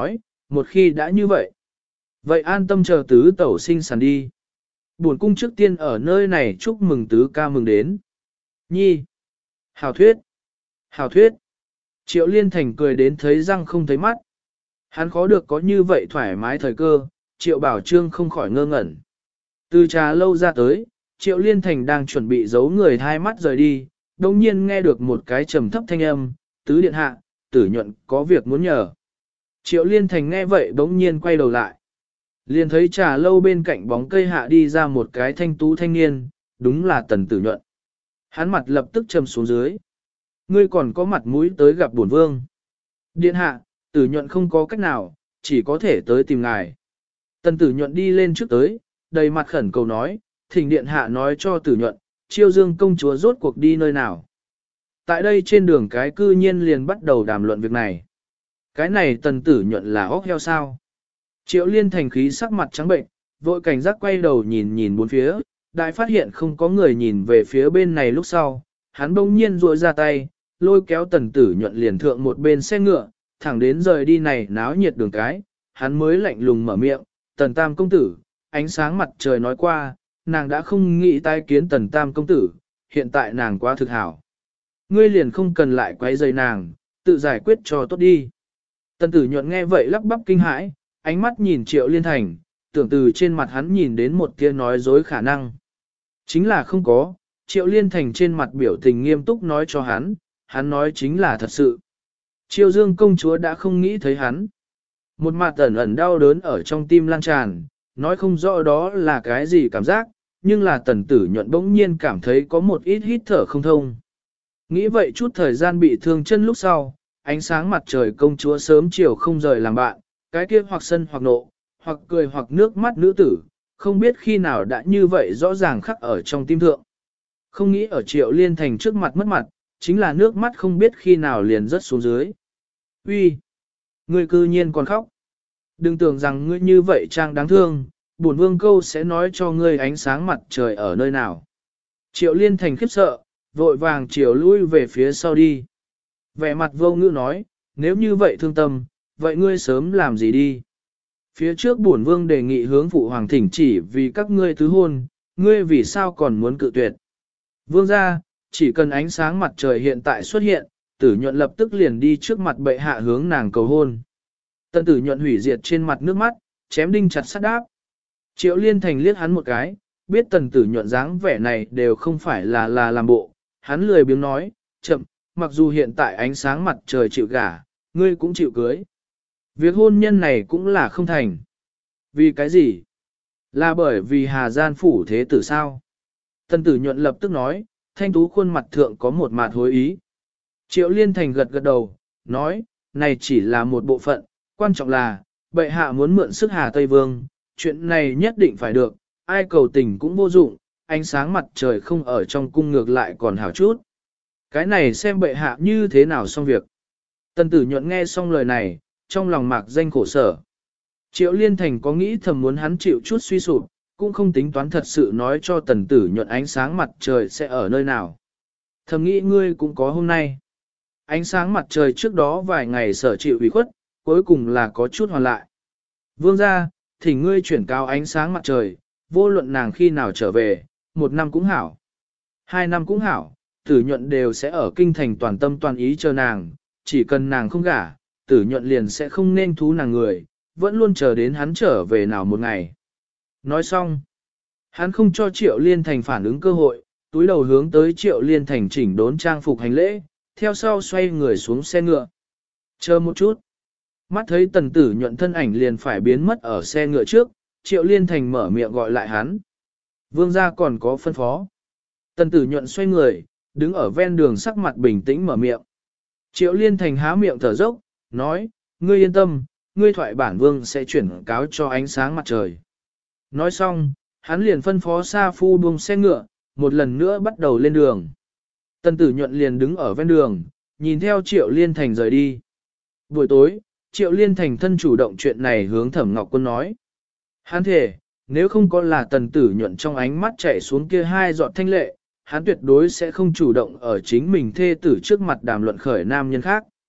Speaker 1: một khi đã như vậy. Vậy an tâm chờ tứ tẩu sinh sản đi. Buồn cung trước tiên ở nơi này chúc mừng tứ ca mừng đến. Nhi. Hảo thuyết. Hảo thuyết. Triệu Liên Thành cười đến thấy răng không thấy mắt. Hắn khó được có như vậy thoải mái thời cơ, Triệu Bảo Trương không khỏi ngơ ngẩn. Từ trà lâu ra tới, Triệu Liên Thành đang chuẩn bị giấu người hai mắt rời đi, đồng nhiên nghe được một cái trầm thấp thanh âm, tứ điện hạ, tử nhuận có việc muốn nhờ. Triệu Liên Thành nghe vậy bỗng nhiên quay đầu lại. Liền thấy trà lâu bên cạnh bóng cây hạ đi ra một cái thanh tú thanh niên, đúng là Tần Tử Nhuận. Hắn mặt lập tức trầm xuống dưới. Ngươi còn có mặt mũi tới gặp bổn vương. Điện hạ, Tử Nhuận không có cách nào, chỉ có thể tới tìm ngài. Tần Tử Nhuận đi lên trước tới, đầy mặt khẩn cầu nói, thỉnh điện hạ nói cho Tử Nhuận, Chiêu Dương công chúa rốt cuộc đi nơi nào. Tại đây trên đường cái cư nhiên liền bắt đầu đàm luận việc này. Cái này Tần Tử Nhuận là óc heo sao? Triệu Liên Thành khí sắc mặt trắng bệnh, vội cảnh giác quay đầu nhìn nhìn bốn phía, đại phát hiện không có người nhìn về phía bên này lúc sau, hắn bỗng nhiên duỗi ra tay, lôi kéo Tần Tử Nhuận liền thượng một bên xe ngựa, thẳng đến rời đi này náo nhiệt đường cái, hắn mới lạnh lùng mở miệng, Tần Tam công tử, ánh sáng mặt trời nói qua, nàng đã không nghĩ tái kiến Tần Tam công tử, hiện tại nàng quá thực hảo. Ngươi liền không cần lại quấy rầy nàng, tự giải quyết cho tốt đi. Tần Tử Nhuận nghe vậy lắp bắp kinh hãi, ánh mắt nhìn Triệu Liên Thành, tưởng từ trên mặt hắn nhìn đến một tia nói dối khả năng. Chính là không có, Triệu Liên Thành trên mặt biểu tình nghiêm túc nói cho hắn nói chính là thật sự. Chiêu Dương công chúa đã không nghĩ thấy hắn. Một mặt ẩn ẩn đau đớn ở trong tim lan tràn, nói không rõ đó là cái gì cảm giác, nhưng là Tần Tử Nhuận bỗng nhiên cảm thấy có một ít hít thở không thông. Nghĩ vậy chút thời gian bị thương chân lúc sau, ánh sáng mặt trời công chúa sớm chiều không rời làm bạn, cái kia hoặc sân hoặc nộ, hoặc cười hoặc nước mắt nữ tử, không biết khi nào đã như vậy rõ ràng khắc ở trong tim thượng. Không nghĩ ở Triệu Liên Thành trước mặt mất mặt, chính là nước mắt không biết khi nào liền rớt xuống dưới. Uy, ngươi cư nhiên còn khóc. Đừng tưởng rằng ngươi như vậy trang đáng thương, bổn vương câu sẽ nói cho ngươi ánh sáng mặt trời ở nơi nào. Triệu Liên Thành khiếp sợ, vội vàng chiều lui về phía sau đi. Vẻ mặt vô ngữ nói, nếu như vậy thương tâm, vậy ngươi sớm làm gì đi? Phía trước bổn vương đề nghị hướng phụ hoàng thỉnh chỉ vì các ngươi tứ hôn, ngươi vì sao còn muốn cự tuyệt? Vương gia, chỉ cần ánh sáng mặt trời hiện tại xuất hiện, Tử Nhuận lập tức liền đi trước mặt bệ hạ hướng nàng cầu hôn. Tần Tử Nhuận hủy diệt trên mặt nước mắt, chém đinh chặt sắt đáp. Triệu Liên Thành liếc hắn một cái, biết Tần Tử Nhuận dáng vẻ này đều không phải là làm bộ, hắn lười biếng nói, chậm, mặc dù hiện tại ánh sáng mặt trời chịu gả, ngươi cũng chịu cưới. Việc hôn nhân này cũng là không thành. Vì cái gì? Là bởi vì Hà Gian phủ thế tử sao? Tần Tử Nhuận lập tức nói, thanh tú khuôn mặt thượng có một mạt hối ý. Triệu Liên Thành gật gật đầu, nói, này chỉ là một bộ phận, quan trọng là, bệ hạ muốn mượn sức Hà Tây Vương, chuyện này nhất định phải được, ai cầu tình cũng vô dụng, ánh sáng mặt trời không ở trong cung ngược lại còn hảo chút. Cái này xem bệ hạ như thế nào xong việc. Tần Tử Nhuận nghe xong lời này, trong lòng mạc danh khổ sở. Triệu Liên Thành có nghĩ thầm muốn hắn chịu chút suy sụp, cũng không tính toán thật sự nói cho Tần Tử Nhuận ánh sáng mặt trời sẽ ở nơi nào. Thầm nghĩ ngươi cũng có hôm nay. Ánh sáng mặt trời trước đó vài ngày sở chịu ủy khuất, cuối cùng là có chút hoàn lại. Vương gia, thỉnh ngươi chuyển cao ánh sáng mặt trời, vô luận nàng khi nào trở về, 1 năm cũng hảo. 2 năm cũng hảo, Tử Nhuận đều sẽ ở kinh thành toàn tâm toàn ý chờ nàng, chỉ cần nàng không gả, Tử Nhuận liền sẽ không nên thú nàng người, vẫn luôn chờ đến hắn trở về nào một ngày. Nói xong, hắn không cho Triệu Liên Thành phản ứng cơ hội, túi đầu hướng tới Triệu Liên Thành chỉnh đốn trang phục hành lễ, theo sau xoay người xuống xe ngựa. Chờ một chút. Mắt thấy Tần Tử Nhuận thân ảnh liền phải biến mất ở xe ngựa trước, Triệu Liên Thành mở miệng gọi lại hắn. Vương gia còn có phân phó. Tần Tử Nhuận xoay người, đứng ở ven đường sắc mặt bình tĩnh mở miệng. Triệu Liên Thành há miệng thở dốc, nói, ngươi yên tâm, ngươi thoại bản vương sẽ chuyển cáo cho ánh sáng mặt trời. Nói xong, hắn liền phân phó Sa Phu buông xe ngựa, một lần nữa bắt đầu lên đường. Tần Tử Nhuận liền đứng ở ven đường, nhìn theo Triệu Liên Thành rời đi. Buổi tối, Triệu Liên Thành thân chủ động chuyện này hướng Thẩm Ngọc Quân nói. Hắn thề, nếu không có là Tần Tử Nhuận trong ánh mắt chảy xuống kia 2 giọt thanh lệ, hắn tuyệt đối sẽ không chủ động ở chính mình thê tử trước mặt đàm luận khởi nam nhân khác.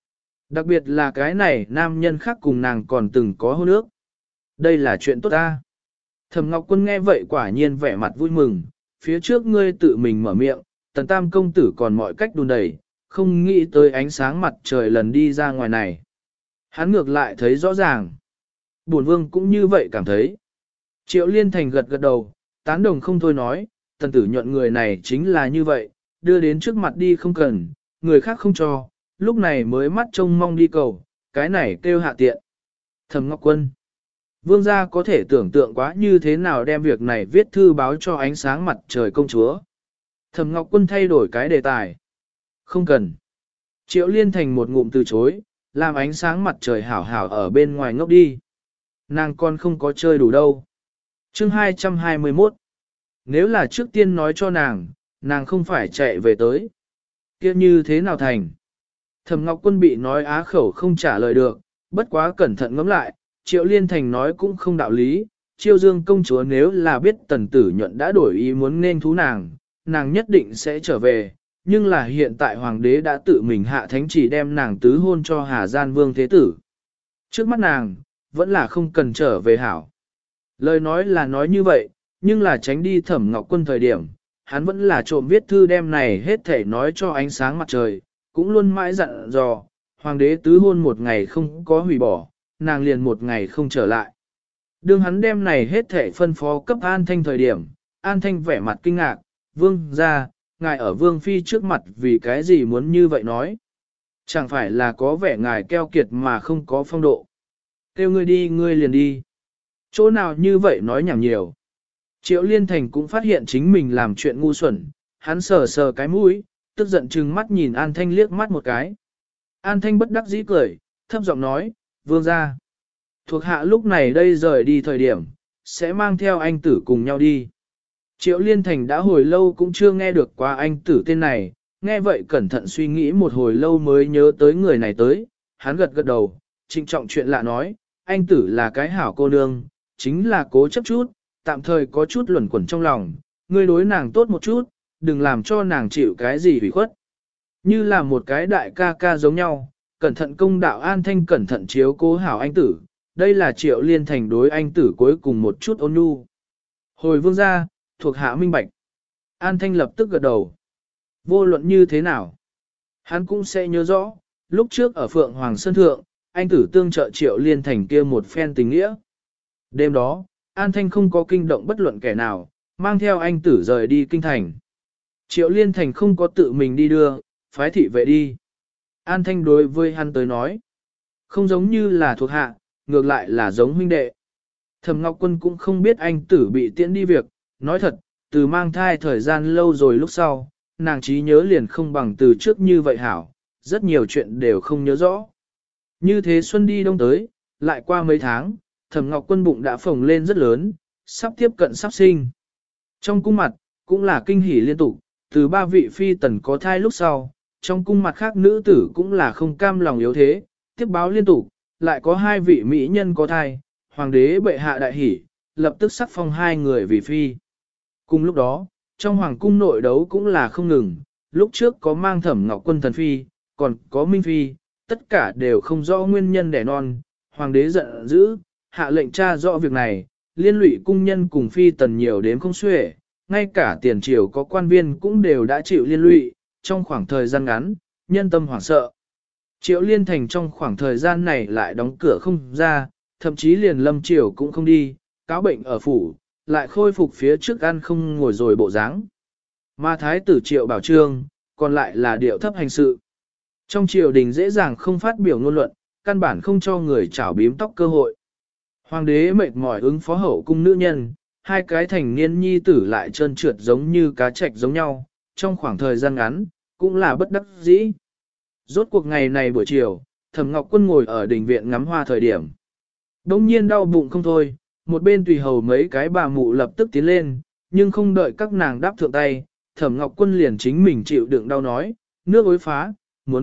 Speaker 1: Đặc biệt là cái này nam nhân khác cùng nàng còn từng có hôn ước. Đây là chuyện tốt ta. Thẩm Ngọc Quân nghe vậy quả nhiên vẻ mặt vui mừng, phía trước ngươi tự mình mở miệng, Tần Tam công tử còn mọi cách đùn đẩy, không nghĩ tới ánh sáng mặt trời lần đi ra ngoài này. Hắn ngược lại thấy rõ ràng. Bổn vương cũng như vậy cảm thấy. Triệu Liên Thành gật gật đầu, tán đồng không thôi nói, Tần tử nhuận người này chính là như vậy, đưa đến trước mặt đi không cần, người khác không cho, lúc này mới mắt trông mong đi cầu, cái này kêu hạ tiện. Thẩm Ngọc Quân. Vương gia có thể tưởng tượng quá như thế nào đem việc này viết thư báo cho ánh sáng mặt trời công chúa. Thẩm Ngọc Quân thay đổi cái đề tài. Không cần. Triệu Liên Thành một ngụm từ chối, làm ánh sáng mặt trời hảo hảo ở bên ngoài ngốc đi. Nàng con không có chơi đủ đâu. Chương 221. Nếu là trước tiên nói cho nàng không phải chạy về tới. Kia như thế nào thành? Thẩm Ngọc Quân bị nói á khẩu không trả lời được, bất quá cẩn thận ngẫm lại, Triệu Liên Thành nói cũng không đạo lý, Chiêu Dương công chúa nếu là biết Tần Tử Nhuận đã đổi ý muốn nên thú nàng nhất định sẽ trở về, nhưng là hiện tại hoàng đế đã tự mình hạ thánh chỉ đem nàng tứ hôn cho Hà Gian Vương Thế Tử. Trước mắt nàng, vẫn là không cần trở về hảo. Lời nói là nói như vậy, nhưng là tránh đi Thẩm Ngọc Quân thời điểm, hắn vẫn là trộm viết thư đem này hết thể nói cho ánh sáng mặt trời, cũng luôn mãi dặn dò, hoàng đế tứ hôn một ngày không có hủy bỏ, nàng liền một ngày không trở lại. Đương hắn đem này hết thể phân phó cấp An Thanh thời điểm, An Thanh vẻ mặt kinh ngạc, vương ra, ngài ở vương phi trước mặt vì cái gì muốn như vậy nói. Chẳng phải là có vẻ ngài keo kiệt mà không có phong độ. Kêu ngươi đi ngươi liền đi. Chỗ nào như vậy nói nhảm nhiều. Triệu Liên Thành cũng phát hiện chính mình làm chuyện ngu xuẩn, hắn sờ sờ cái mũi, tức giận chừng mắt nhìn An Thanh liếc mắt một cái. An Thanh bất đắc dĩ cười, thấp giọng nói, vương ra. Thuộc hạ lúc này đây rời đi thời điểm, sẽ mang theo anh tử cùng nhau đi. Triệu Liên Thành đã hồi lâu cũng chưa nghe được qua anh tử tên này, nghe vậy cẩn thận suy nghĩ một hồi lâu mới nhớ tới người này tới, hắn gật gật đầu, trịnh trọng chuyện lạ nói, anh tử là cái hảo cô nương, chính là cố chấp chút, tạm thời có chút luẩn quẩn trong lòng, ngươi đối nàng tốt một chút, đừng làm cho nàng chịu cái gì hủy khuất. Như là một cái đại ca ca giống nhau, cẩn thận công đạo An Thanh cẩn thận chiếu cố hảo anh tử, đây là Triệu Liên Thành đối anh tử cuối cùng một chút ôn nhu. Hồi vương gia, thuộc hạ minh bạch. An Thanh lập tức gật đầu. Vô luận như thế nào? Hắn cũng sẽ nhớ rõ, lúc trước ở Phượng Hoàng Sơn Thượng, anh tử tương trợ Triệu Liên Thành kia một phen tình nghĩa. Đêm đó, An Thanh không có kinh động bất luận kẻ nào, mang theo anh tử rời đi kinh thành. Triệu Liên Thành không có tự mình đi đưa, phái thị vệ đi. An Thanh đối với hắn tới nói, không giống như là thuộc hạ, ngược lại là giống huynh đệ. Thẩm Ngọc Quân cũng không biết anh tử bị tiễn đi việc, nói thật, từ mang thai thời gian lâu rồi lúc sau, nàng trí nhớ liền không bằng từ trước như vậy hảo, rất nhiều chuyện đều không nhớ rõ. Như thế xuân đi đông tới, lại qua mấy tháng, Thẩm Ngọc Quân bụng đã phồng lên rất lớn, sắp tiếp cận sắp sinh. Trong cung mặt, cũng là kinh hỉ liên tục, từ ba vị phi tần có thai lúc sau, trong cung mặt khác nữ tử cũng là không cam lòng yếu thế, tiếp báo liên tục, lại có hai vị mỹ nhân có thai, hoàng đế bệ hạ đại hỉ, lập tức sắc phong hai người vì phi. Cùng lúc đó, trong hoàng cung nội đấu cũng là không ngừng, lúc trước có mang Thẩm Ngọc Quân thần phi, còn có minh phi, tất cả đều không rõ nguyên nhân đẻ non, hoàng đế giận dữ, hạ lệnh tra rõ việc này, liên lụy cung nhân cùng phi tần nhiều đến không xuể, ngay cả tiền triều có quan viên cũng đều đã chịu liên lụy, trong khoảng thời gian ngắn, nhân tâm hoảng sợ. Triệu Liên Thành trong khoảng thời gian này lại đóng cửa không ra, thậm chí liền lâm triều cũng không đi, cáo bệnh ở phủ, lại khôi phục phía trước ăn không ngồi rồi bộ dáng. Mà thái tử Triệu Bảo Trương, còn lại là điệu thấp hành sự. Trong triều đình dễ dàng không phát biểu ngôn luận, căn bản không cho người chảo bím tóc cơ hội. Hoàng đế mệt mỏi ứng phó hậu cung nữ nhân, hai cái thành niên nhi tử lại trơn trượt giống như cá trạch giống nhau, trong khoảng thời gian ngắn, cũng là bất đắc dĩ. Rốt cuộc ngày này buổi chiều, Thẩm Ngọc Quân ngồi ở đình viện ngắm hoa thời điểm. Đông nhiên đau bụng không thôi, một bên tùy hầu mấy cái bà mụ lập tức tiến lên, nhưng không đợi các nàng đáp thượng tay, Thẩm Ngọc Quân liền chính mình chịu đựng đau nói, nước ối phá,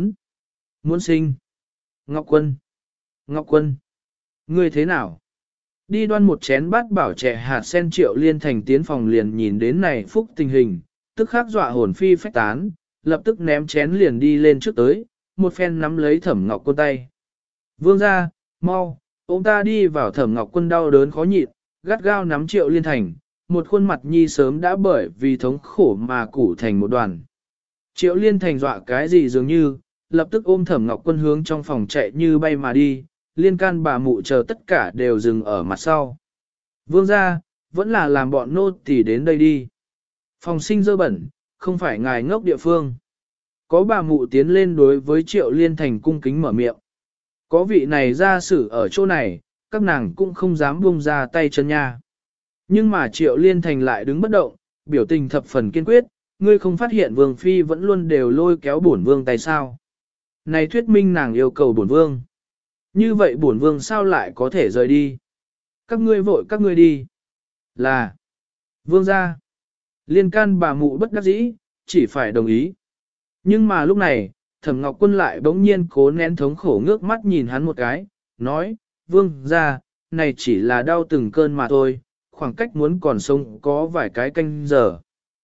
Speaker 1: muốn sinh. Ngọc Quân, ngươi thế nào? Đi đoan một chén bát bảo trẻ hạt sen. Triệu Liên Thành tiến phòng liền nhìn đến này phúc tình hình, tức khắc dọa hồn phi phách tán, lập tức ném chén liền đi lên trước tới, một phen nắm lấy Thẩm Ngọc Quân tay. Vương ra, mau, ông ta đi vào. Thẩm Ngọc Quân đau đớn khó nhịn, gắt gao nắm Triệu Liên Thành, một khuôn mặt nhi sớm đã bởi vì thống khổ mà củ thành một đoàn. Triệu Liên Thành dọa cái gì dường như, lập tức ôm Thẩm Ngọc Quân hướng trong phòng chạy như bay mà đi, Liên can bà mụ chờ tất cả đều dừng ở mặt sau. Vương ra, vẫn là làm bọn nô tỳ đến đây đi. Phòng sinh dơ bẩn, không phải ngài ngốc địa phương. Có bà mụ tiến lên đối với Triệu Liên Thành cung kính mở miệng. Có vị này ra xử ở chỗ này, các nàng cũng không dám buông ra tay chân nha. Nhưng mà Triệu Liên Thành lại đứng bất động, biểu tình thập phần kiên quyết, ngươi không phát hiện Vương Phi vẫn luôn đều lôi kéo bổn Vương tay sao. Này thuyết minh nàng yêu cầu bổn Vương. Như vậy bổn Vương sao lại có thể rời đi? Các ngươi vội các ngươi đi. Là Vương gia. Liên can bà mụ bất đắc dĩ, chỉ phải đồng ý. Nhưng mà lúc này, Thẩm Ngọc Quân lại bỗng nhiên cố nén thống khổ ngước mắt nhìn hắn một cái, nói, Vương gia, này chỉ là đau từng cơn mà thôi, khoảng cách muốn còn sống có vài cái canh giờ.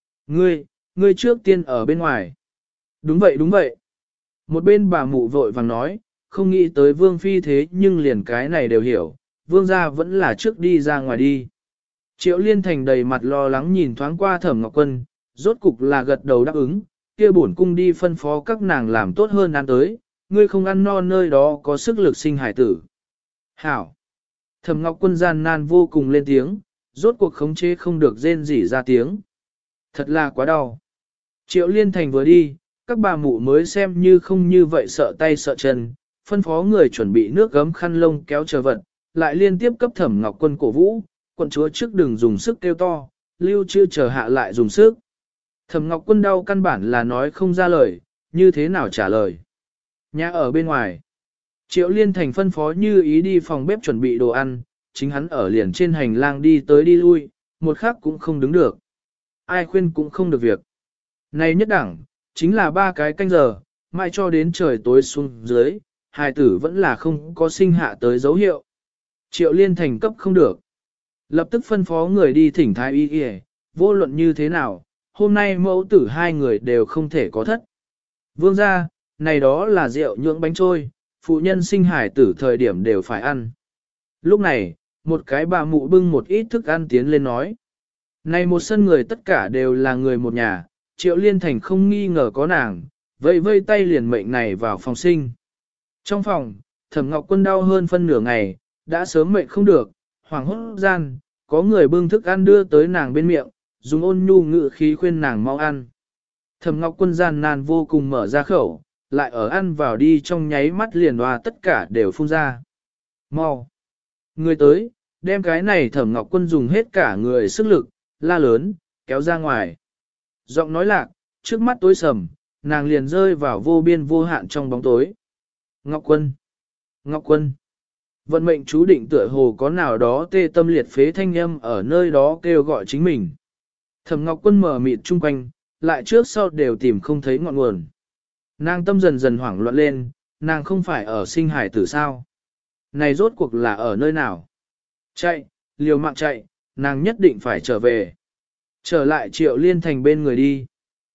Speaker 1: Ngươi trước tiên ở bên ngoài. Đúng vậy đúng vậy. Một bên bà mụ vội vàng nói, không nghĩ tới Vương Phi thế nhưng liền cái này đều hiểu, Vương gia vẫn là trước đi ra ngoài đi. Triệu Liên Thành đầy mặt lo lắng nhìn thoáng qua Thẩm Ngọc Quân, rốt cục là gật đầu đáp ứng, kia bổn cung đi phân phó các nàng làm tốt hơn ăn tới, ngươi không ăn no nơi đó có sức lực sinh hải tử. Hảo! Thẩm Ngọc Quân gian nan vô cùng lên tiếng, rốt cuộc khống chế không được rên rỉ ra tiếng. Thật là quá đau. Triệu Liên Thành vừa đi, các bà mụ mới xem như không như vậy sợ tay sợ chân, phân phó người chuẩn bị nước gấm khăn lông kéo chờ vật, lại liên tiếp cấp Thẩm Ngọc Quân cổ vũ, quận chúa trước đừng dùng sức kêu to, lưu chưa chờ hạ lại dùng sức. Thẩm Ngọc Quân đau căn bản là nói không ra lời, như thế nào trả lời. Nhà ở bên ngoài. Triệu Liên Thành phân phó Như Ý đi phòng bếp chuẩn bị đồ ăn, chính hắn ở liền trên hành lang đi tới đi lui, một khắc cũng không đứng được. Ai khuyên cũng không được việc. Này nhất đẳng, chính là 3 cái canh giờ, mãi cho đến trời tối xuống dưới, hài tử vẫn là không có sinh hạ tới dấu hiệu. Triệu Liên Thành cấp không được. Lập tức phân phó người đi thỉnh thái y y, vô luận như thế nào, hôm nay mẫu tử 2 người đều không thể có thất. Vương gia, này đó là rượu nhưỡng bánh trôi, phụ nhân sinh hải tử thời điểm đều phải ăn. Lúc này, một cái bà mụ bưng một ít thức ăn tiến lên nói. Này một sân người tất cả đều là người một nhà, Triệu Liên Thành không nghi ngờ có nàng, vây vây tay liền mệnh này vào phòng sinh. Trong phòng, Thẩm Ngọc Quân đau hơn phân nửa ngày, đã sớm mệnh không được, hoảng hốt gian, có người bưng thức ăn đưa tới nàng bên miệng, dùng ôn nhu ngự khí khuyên nàng mau ăn. Thẩm Ngọc Quân gian nan vô cùng mở ra khẩu, lại ở ăn vào đi trong nháy mắt liền hòa tất cả đều phun ra. Mau! Người tới, đem cái này Thẩm Ngọc Quân dùng hết cả người sức lực, la lớn, kéo ra ngoài. Giọng nói lạc, trước mắt tối sầm, nàng liền rơi vào vô biên vô hạn trong bóng tối. Ngọc Quân! Ngọc Quân! Vận mệnh chú định tựa hồ có nào đó tê tâm liệt phế thanh âm ở nơi đó kêu gọi chính mình. Thẩm Ngọc Quân mở mịt chung quanh, lại trước sau đều tìm không thấy ngọn nguồn. Nàng tâm dần dần hoảng loạn lên, nàng không phải ở sinh hải tử sao. Này rốt cuộc là ở nơi nào? Chạy, liều mạng chạy, nàng nhất định phải trở về. Trở lại Triệu Liên Thành bên người đi.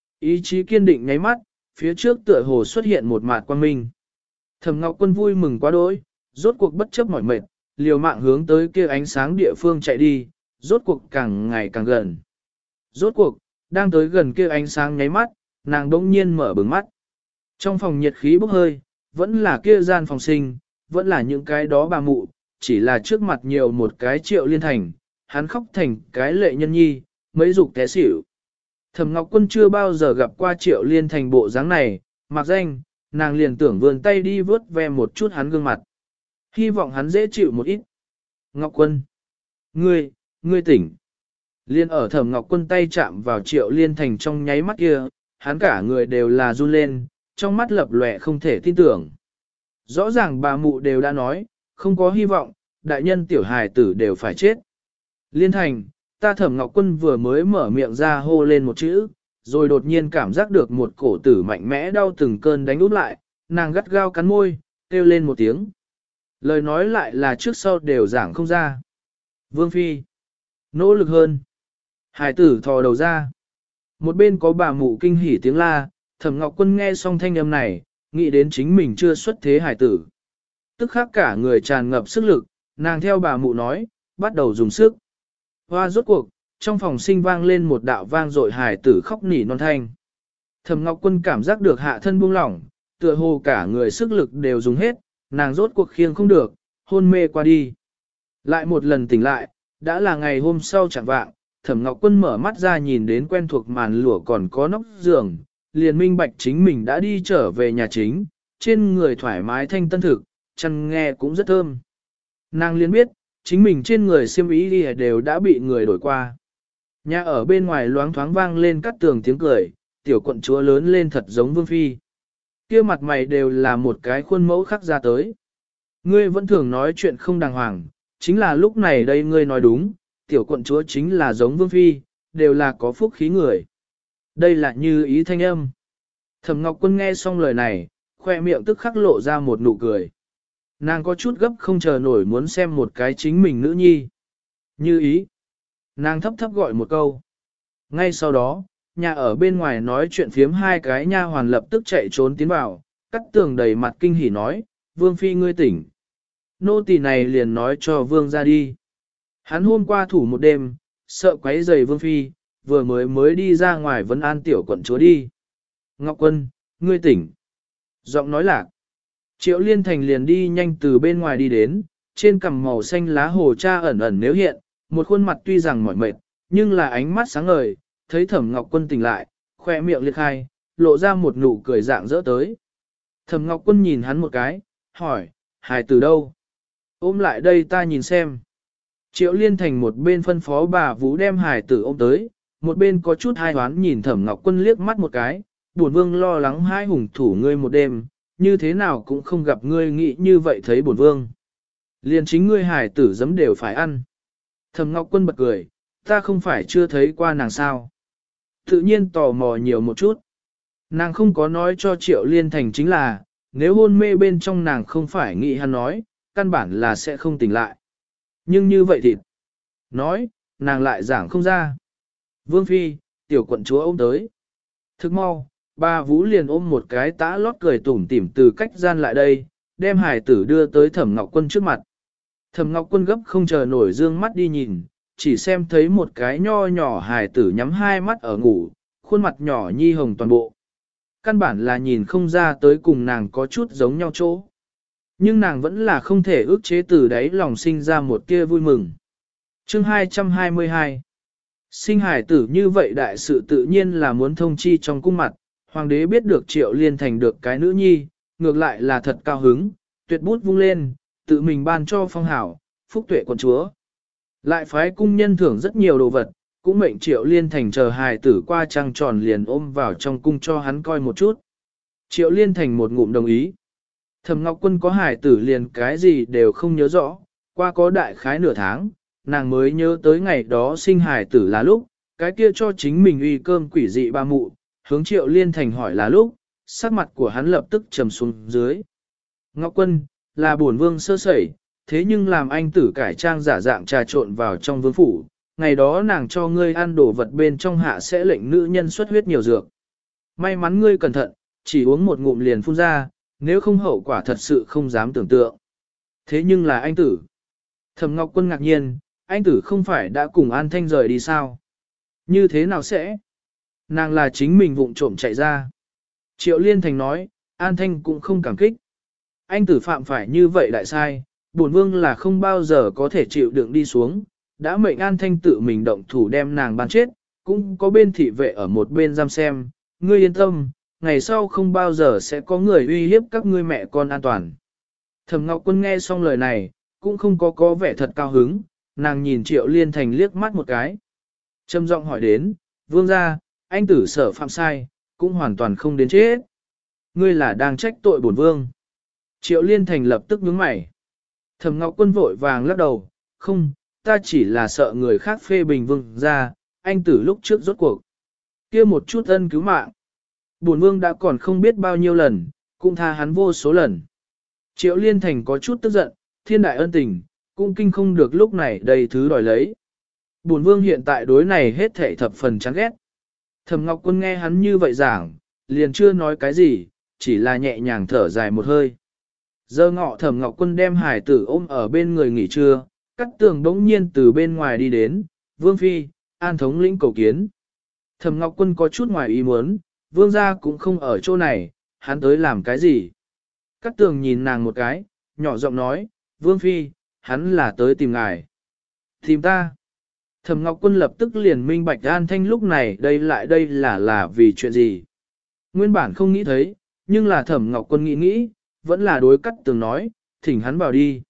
Speaker 1: Ý chí kiên định nháy mắt, phía trước tựa hồ xuất hiện một mạt quang minh. Thẩm Ngọc Quân vui mừng quá đỗi, rốt cuộc bất chấp mỏi mệt, liều mạng hướng tới kia ánh sáng địa phương chạy đi, rốt cuộc càng ngày càng gần. Rốt cuộc, đang tới gần kia ánh sáng nháy mắt, nàng đỗng nhiên mở bừng mắt. Trong phòng nhiệt khí bốc hơi, vẫn là kia gian phòng sinh, vẫn là những cái đó bà mụ, chỉ là trước mặt nhiều một cái Triệu Liên Thành, hắn khóc thành cái lệ nhân nhi, mấy dục té xỉu. Thẩm Ngọc Quân chưa bao giờ gặp qua Triệu Liên Thành bộ dáng này, mặc danh, nàng liền tưởng vươn tay đi vớt ve một chút hắn gương mặt. Hy vọng hắn dễ chịu một ít. Ngọc Quân! Ngươi tỉnh! Liên ở Thẩm Ngọc Quân tay chạm vào Triệu Liên Thành trong nháy mắt kia, hắn cả người đều là run lên, trong mắt lập lòe không thể tin tưởng. Rõ ràng bà mụ đều đã nói, không có hy vọng, đại nhân tiểu hài tử đều phải chết. Liên Thành, ta Thẩm Ngọc Quân vừa mới mở miệng ra hô lên một chữ, rồi đột nhiên cảm giác được một cổ tử mạnh mẽ đau từng cơn đánh út lại, nàng gắt gao cắn môi, kêu lên một tiếng. Lời nói lại là trước sau đều giảng không ra. Vương Phi, nỗ lực hơn. Hải tử thò đầu ra. Một bên có bà mụ kinh hỉ tiếng la, Thẩm Ngọc Quân nghe xong thanh âm này, nghĩ đến chính mình chưa xuất thế hài tử. Tức khắc cả người tràn ngập sức lực, nàng theo bà mụ nói, bắt đầu dùng sức. Hoa rốt cuộc, trong phòng sinh vang lên một đạo vang dội hài tử khóc nỉ non thanh. Thẩm Ngọc Quân cảm giác được hạ thân buông lỏng, tựa hồ cả người sức lực đều dùng hết, nàng rốt cuộc khiêng không được, hôn mê qua đi. Lại một lần tỉnh lại, đã là ngày hôm sau chẳng vạng, Thẩm Ngọc Quân mở mắt ra nhìn đến quen thuộc màn lụa còn có nóc giường, liền minh bạch chính mình đã đi trở về nhà chính, trên người thoải mái thanh tân thực, chăn nghe cũng rất thơm. Nàng liền biết, chính mình trên người xiêm y đi đều đã bị người đổi qua. Nhà ở bên ngoài loáng thoáng vang lên cắt tường tiếng cười, tiểu quận chúa lớn lên thật giống vương phi. Kia mặt mày đều là một cái khuôn mẫu khắc ra tới. Ngươi vẫn thường nói chuyện không đàng hoàng, chính là lúc này đây ngươi nói đúng, tiểu quận chúa chính là giống vương phi, đều là có phúc khí người. Đây là như ý thanh âm. Thẩm Ngọc Quân nghe xong lời này, khoe miệng tức khắc lộ ra một nụ cười. Nàng có chút gấp không chờ nổi muốn xem một cái chính mình nữ nhi. Như ý. Nàng thấp thấp gọi một câu. Ngay sau đó, nhà ở bên ngoài nói chuyện phiếm hai cái nha hoàn lập tức chạy trốn tiến vào, cắt tường đầy mặt kinh hỉ nói, vương phi ngươi tỉnh. Nô tỳ này liền nói cho vương ra đi. Hắn hôm qua thủ một đêm, sợ quấy rầy vương phi, vừa mới đi ra ngoài vấn an tiểu quận chúa đi. Ngọc Quân, ngươi tỉnh. Giọng nói lạc. Triệu Liên Thành liền đi nhanh từ bên ngoài đi đến, trên cằm màu xanh lá hồ cha ẩn ẩn nếu hiện, một khuôn mặt tuy rằng mỏi mệt, nhưng là ánh mắt sáng ngời, thấy Thẩm Ngọc Quân tỉnh lại, khoe miệng liệt khai, lộ ra một nụ cười dạng dỡ tới. Thẩm Ngọc Quân nhìn hắn một cái, hỏi, hài từ đâu? Ôm lại đây ta nhìn xem. Triệu Liên Thành một bên phân phó bà Vũ đem hài tử ôm tới, một bên có chút hai hoán nhìn Thẩm Ngọc Quân liếc mắt một cái, bổn vương lo lắng hai hùng thủ ngươi một đêm, như thế nào cũng không gặp ngươi nghĩ như vậy thấy bổn vương. Liền chính ngươi hài tử giấm đều phải ăn. Thẩm Ngọc Quân bật cười, ta không phải chưa thấy qua nàng sao. Tự nhiên tò mò nhiều một chút. Nàng không có nói cho Triệu Liên Thành chính là, nếu hôn mê bên trong nàng không phải nghĩ hắn nói, căn bản là sẽ không tỉnh lại. Nhưng như vậy thì, nói, nàng lại giảng không ra. Vương Phi, tiểu quận chúa ôm tới. Thức mau, bà Vũ liền ôm một cái tã lót cười tủm tỉm từ cách gian lại đây, đem hài tử đưa tới Thẩm Ngọc Quân trước mặt. Thẩm Ngọc Quân gấp không chờ nổi dương mắt đi nhìn, chỉ xem thấy một cái nho nhỏ hài tử nhắm hai mắt ở ngủ, khuôn mặt nhỏ nhi hồng toàn bộ. Căn bản là nhìn không ra tới cùng nàng có chút giống nhau chỗ. Nhưng nàng vẫn là không thể ước chế từ đấy lòng sinh ra một tia vui mừng. Chương 222 Sinh hải tử như vậy đại sự tự nhiên là muốn thông chi trong cung mặt, hoàng đế biết được Triệu Liên Thành được cái nữ nhi, ngược lại là thật cao hứng, tuyệt bút vung lên, tự mình ban cho phong hảo, phúc tuệ quận chúa. Lại phái cung nhân thưởng rất nhiều đồ vật, cũng mệnh Triệu Liên Thành chờ hài tử qua trăng tròn liền ôm vào trong cung cho hắn coi một chút. Triệu Liên Thành một ngụm đồng ý. Thẩm Ngọc Quân có hài tử liền cái gì đều không nhớ rõ, qua có đại khái nửa tháng, nàng mới nhớ tới ngày đó sinh hài tử là lúc, cái kia cho chính mình uy cơm quỷ dị ba mụ, hướng Triệu Liên Thành hỏi là lúc, sắc mặt của hắn lập tức trầm xuống dưới. Ngọc Quân, là bổn vương sơ sẩy, thế nhưng làm anh tử cải trang giả dạng trà trộn vào trong vương phủ, ngày đó nàng cho ngươi ăn đồ vật bên trong hạ sẽ lệnh nữ nhân xuất huyết nhiều dược. May mắn ngươi cẩn thận, chỉ uống một ngụm liền phun ra, nếu không hậu quả thật sự không dám tưởng tượng. Thế nhưng là anh tử. Thẩm Ngọc Quân ngạc nhiên, anh tử không phải đã cùng An Thanh rời đi sao? Như thế nào sẽ? Nàng là chính mình vụng trộm chạy ra. Triệu Liên Thành nói, An Thanh cũng không cảm kích. Anh tử phạm phải như vậy đại sai, bổn vương là không bao giờ có thể chịu đựng đi xuống, đã mệnh An Thanh tự mình động thủ đem nàng ban chết, cũng có bên thị vệ ở một bên giam xem, ngươi yên tâm, ngày sau không bao giờ sẽ có người uy hiếp các ngươi mẹ con an toàn. Thẩm Ngọc Quân nghe xong lời này, cũng không có vẻ thật cao hứng, nàng nhìn Triệu Liên Thành liếc mắt một cái. Trầm giọng hỏi đến, vương gia, anh tử sở phạm sai, cũng hoàn toàn không đến chết. Ngươi là đang trách tội bổn vương. Triệu Liên Thành lập tức nhướng mày. Thẩm Ngọc Quân vội vàng lắc đầu, không, ta chỉ là sợ người khác phê bình vương gia, anh tử lúc trước rốt cuộc. Kia một chút ân cứu mạng. Bổn vương đã còn không biết bao nhiêu lần, cũng tha hắn vô số lần. Triệu Liên Thành có chút tức giận, thiên đại ân tình, cũng kinh không được lúc này đầy thứ đòi lấy. Bổn vương hiện tại đối này hết thảy thập phần chán ghét. Thẩm Ngọc Quân nghe hắn như vậy giảng, liền chưa nói cái gì, chỉ là nhẹ nhàng thở dài một hơi. Giờ ngọ Thẩm Ngọc Quân đem hải tử ôm ở bên người nghỉ trưa, Cát Tường đống nhiên từ bên ngoài đi đến, Vương Phi, An thống lĩnh cầu kiến. Thẩm Ngọc Quân có chút ngoài ý muốn, Vương gia cũng không ở chỗ này, hắn tới làm cái gì? Cát Tường nhìn nàng một cái, nhỏ giọng nói, Vương Phi, hắn là tới tìm ngài. Tìm ta. Thẩm Ngọc Quân lập tức liền minh bạch An Thanh lúc này đây là vì chuyện gì. Nguyên bản không nghĩ thấy, nhưng là Thẩm Ngọc Quân nghĩ, vẫn là đối Cát Tường nói, thỉnh hắn vào đi.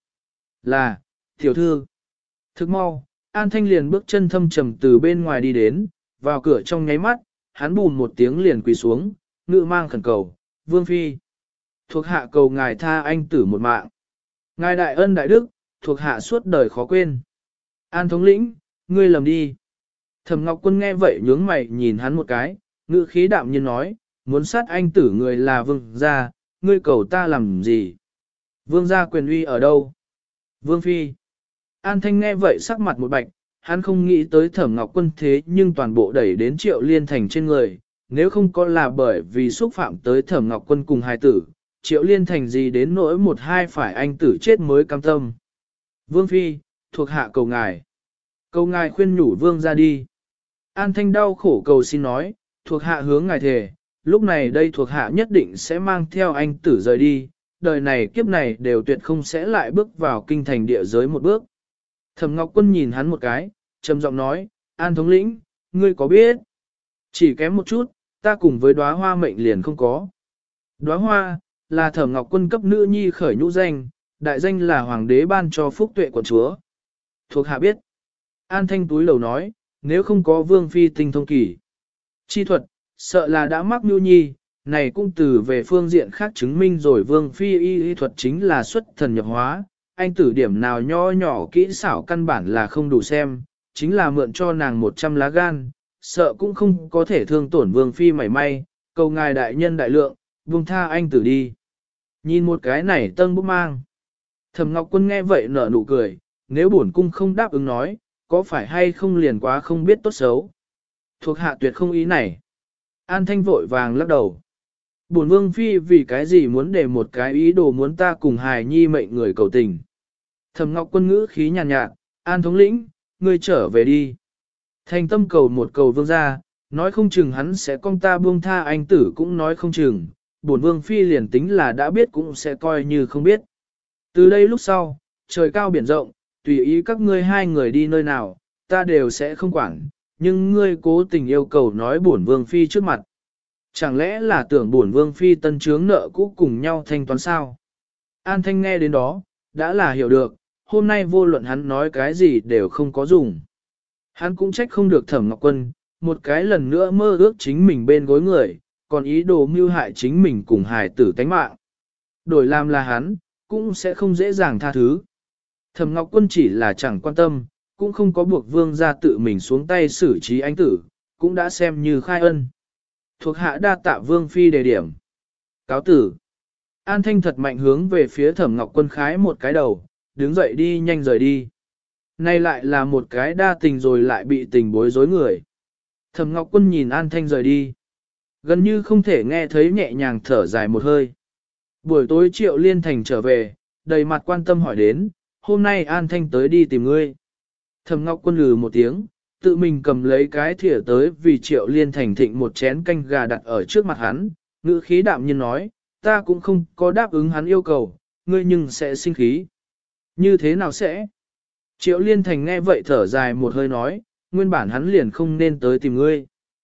Speaker 1: Là, tiểu thư. Thức mau, An Thanh liền bước chân thâm trầm từ bên ngoài đi đến, vào cửa trong nháy mắt, hắn bùn một tiếng liền quỳ xuống, ngự mang khẩn cầu, Vương Phi. Thuộc hạ cầu ngài tha anh tử một mạng. Ngài đại ân đại đức, thuộc hạ suốt đời khó quên. An thống lĩnh, ngươi lầm đi. Thẩm Ngọc Quân nghe vậy nhướng mày nhìn hắn một cái, ngữ khí đạm nhiên nói, muốn sát anh tử người là vương gia, ngươi cầu ta làm gì? Vương gia quyền uy ở đâu? Vương Phi. An Thanh nghe vậy sắc mặt một bạch, hắn không nghĩ tới Thẩm Ngọc Quân thế nhưng toàn bộ đẩy đến Triệu Liên Thành trên người, nếu không có là bởi vì xúc phạm tới Thẩm Ngọc Quân cùng hài tử, Triệu Liên Thành gì đến nỗi một hai phải anh tử chết mới cam tâm. Vương Phi, thuộc hạ cầu ngài. Cầu ngài khuyên nhủ Vương ra đi. An Thanh đau khổ cầu xin nói, thuộc hạ hướng ngài thề, lúc này đây thuộc hạ nhất định sẽ mang theo anh tử rời đi, đời này kiếp này đều tuyệt không sẽ lại bước vào kinh thành địa giới một bước. Thẩm Ngọc Quân nhìn hắn một cái, trầm giọng nói, An thống lĩnh, ngươi có biết? Chỉ kém một chút, ta cùng với đóa hoa mệnh liền không có. Đóa hoa, là Thẩm Ngọc Quân cấp nữ nhi khởi nhũ danh, đại danh là hoàng đế ban cho phúc tuệ quận chúa. Thuộc hạ biết. An Thanh túi lầu nói, nếu không có Vương Phi tinh thông kỳ chi thuật, sợ là đã mắc nhu nhi, này cũng từ về phương diện khác chứng minh rồi Vương Phi y thuật chính là xuất thần nhập hóa, anh tử điểm nào nho nhỏ kỹ xảo căn bản là không đủ xem, chính là mượn cho nàng 100 lá gan, sợ cũng không có thể thương tổn Vương Phi mảy may, cầu ngài đại nhân đại lượng, buông tha anh tử đi. Nhìn một cái này tân bút mang. Thẩm Ngọc Quân nghe vậy nở nụ cười, nếu bổn cung không đáp ứng nói, có phải hay không liền quá không biết tốt xấu. Thuộc hạ tuyệt không ý này. An Thanh vội vàng lắc đầu. Bổn Vương Phi vì cái gì muốn để một cái ý đồ muốn ta cùng hài nhi mệnh người cầu tình. Thẩm Ngọc Quân ngữ khí nhàn nhạt, An thống lĩnh, ngươi trở về đi. Thành tâm cầu một cầu vương gia, nói không chừng hắn sẽ con ta buông tha anh tử cũng nói không chừng, bổn Vương Phi liền tính là đã biết cũng sẽ coi như không biết. Từ đây lúc sau, trời cao biển rộng, tùy ý các ngươi hai người đi nơi nào, ta đều sẽ không quản, nhưng ngươi cố tình yêu cầu nói bổn Vương Phi trước mặt. Chẳng lẽ là tưởng bổn Vương Phi tân chướng nợ cũ cùng nhau thanh toán sao? An Thanh nghe đến đó, đã là hiểu được, hôm nay vô luận hắn nói cái gì đều không có dùng. Hắn cũng trách không được Thẩm Ngọc Quân, một cái lần nữa mơ ước chính mình bên gối người, còn ý đồ mưu hại chính mình cùng hài tử tánh mạng. Đổi làm là hắn, cũng sẽ không dễ dàng tha thứ. Thẩm Ngọc Quân chỉ là chẳng quan tâm, cũng không có buộc vương ra tự mình xuống tay xử trí anh tử, cũng đã xem như khai ân. Thuộc hạ đa tạ Vương Phi đề điểm. Cáo tử. An Thanh thật mạnh hướng về phía Thẩm Ngọc Quân khái một cái đầu, đứng dậy đi nhanh rời đi. Nay lại là một cái đa tình rồi lại bị tình bối rối người. Thẩm Ngọc Quân nhìn An Thanh rời đi. Gần như không thể nghe thấy nhẹ nhàng thở dài một hơi. Buổi tối Triệu Liên Thành trở về, đầy mặt quan tâm hỏi đến, hôm nay An Thanh tới đi tìm ngươi. Thẩm Ngọc Quân lừ một tiếng, tự mình cầm lấy cái thìa tới vì Triệu Liên Thành thịnh một chén canh gà đặt ở trước mặt hắn, ngữ khí đạm nhiên nói, ta cũng không có đáp ứng hắn yêu cầu, ngươi nhưng sẽ sinh khí. Như thế nào sẽ? Triệu Liên Thành nghe vậy thở dài một hơi nói, nguyên bản hắn liền không nên tới tìm ngươi.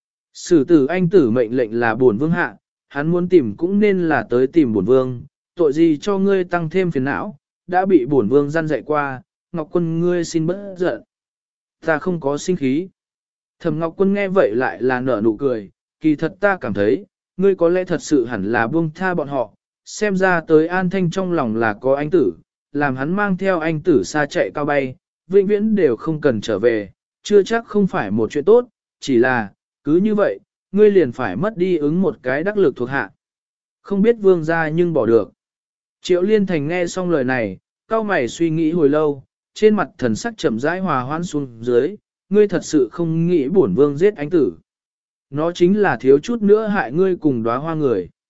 Speaker 1: Sử tử anh tử mệnh lệnh là bổn vương hạ, hắn muốn tìm cũng nên là tới tìm bổn vương, tội gì cho ngươi tăng thêm phiền não, đã bị bổn vương gian dạy qua, Ngọc Quân ngươi xin bớt giận. Ta không có sinh khí. Thẩm Ngọc Quân nghe vậy lại là nở nụ cười, kỳ thật ta cảm thấy, ngươi có lẽ thật sự hẳn là buông tha bọn họ, xem ra tới An Thanh trong lòng là có anh tử, làm hắn mang theo anh tử xa chạy cao bay, vĩnh viễn đều không cần trở về, chưa chắc không phải một chuyện tốt, chỉ là, cứ như vậy, ngươi liền phải mất đi ứng một cái đắc lực thuộc hạ. Không biết vương gia nhưng bỏ được. Triệu Liên Thành nghe xong lời này, cao mày suy nghĩ hồi lâu, trên mặt thần sắc chậm rãi hòa hoãn xuống dưới, ngươi thật sự không nghĩ bổn vương giết anh tử. Nó chính là thiếu chút nữa hại ngươi cùng đóa hoa người.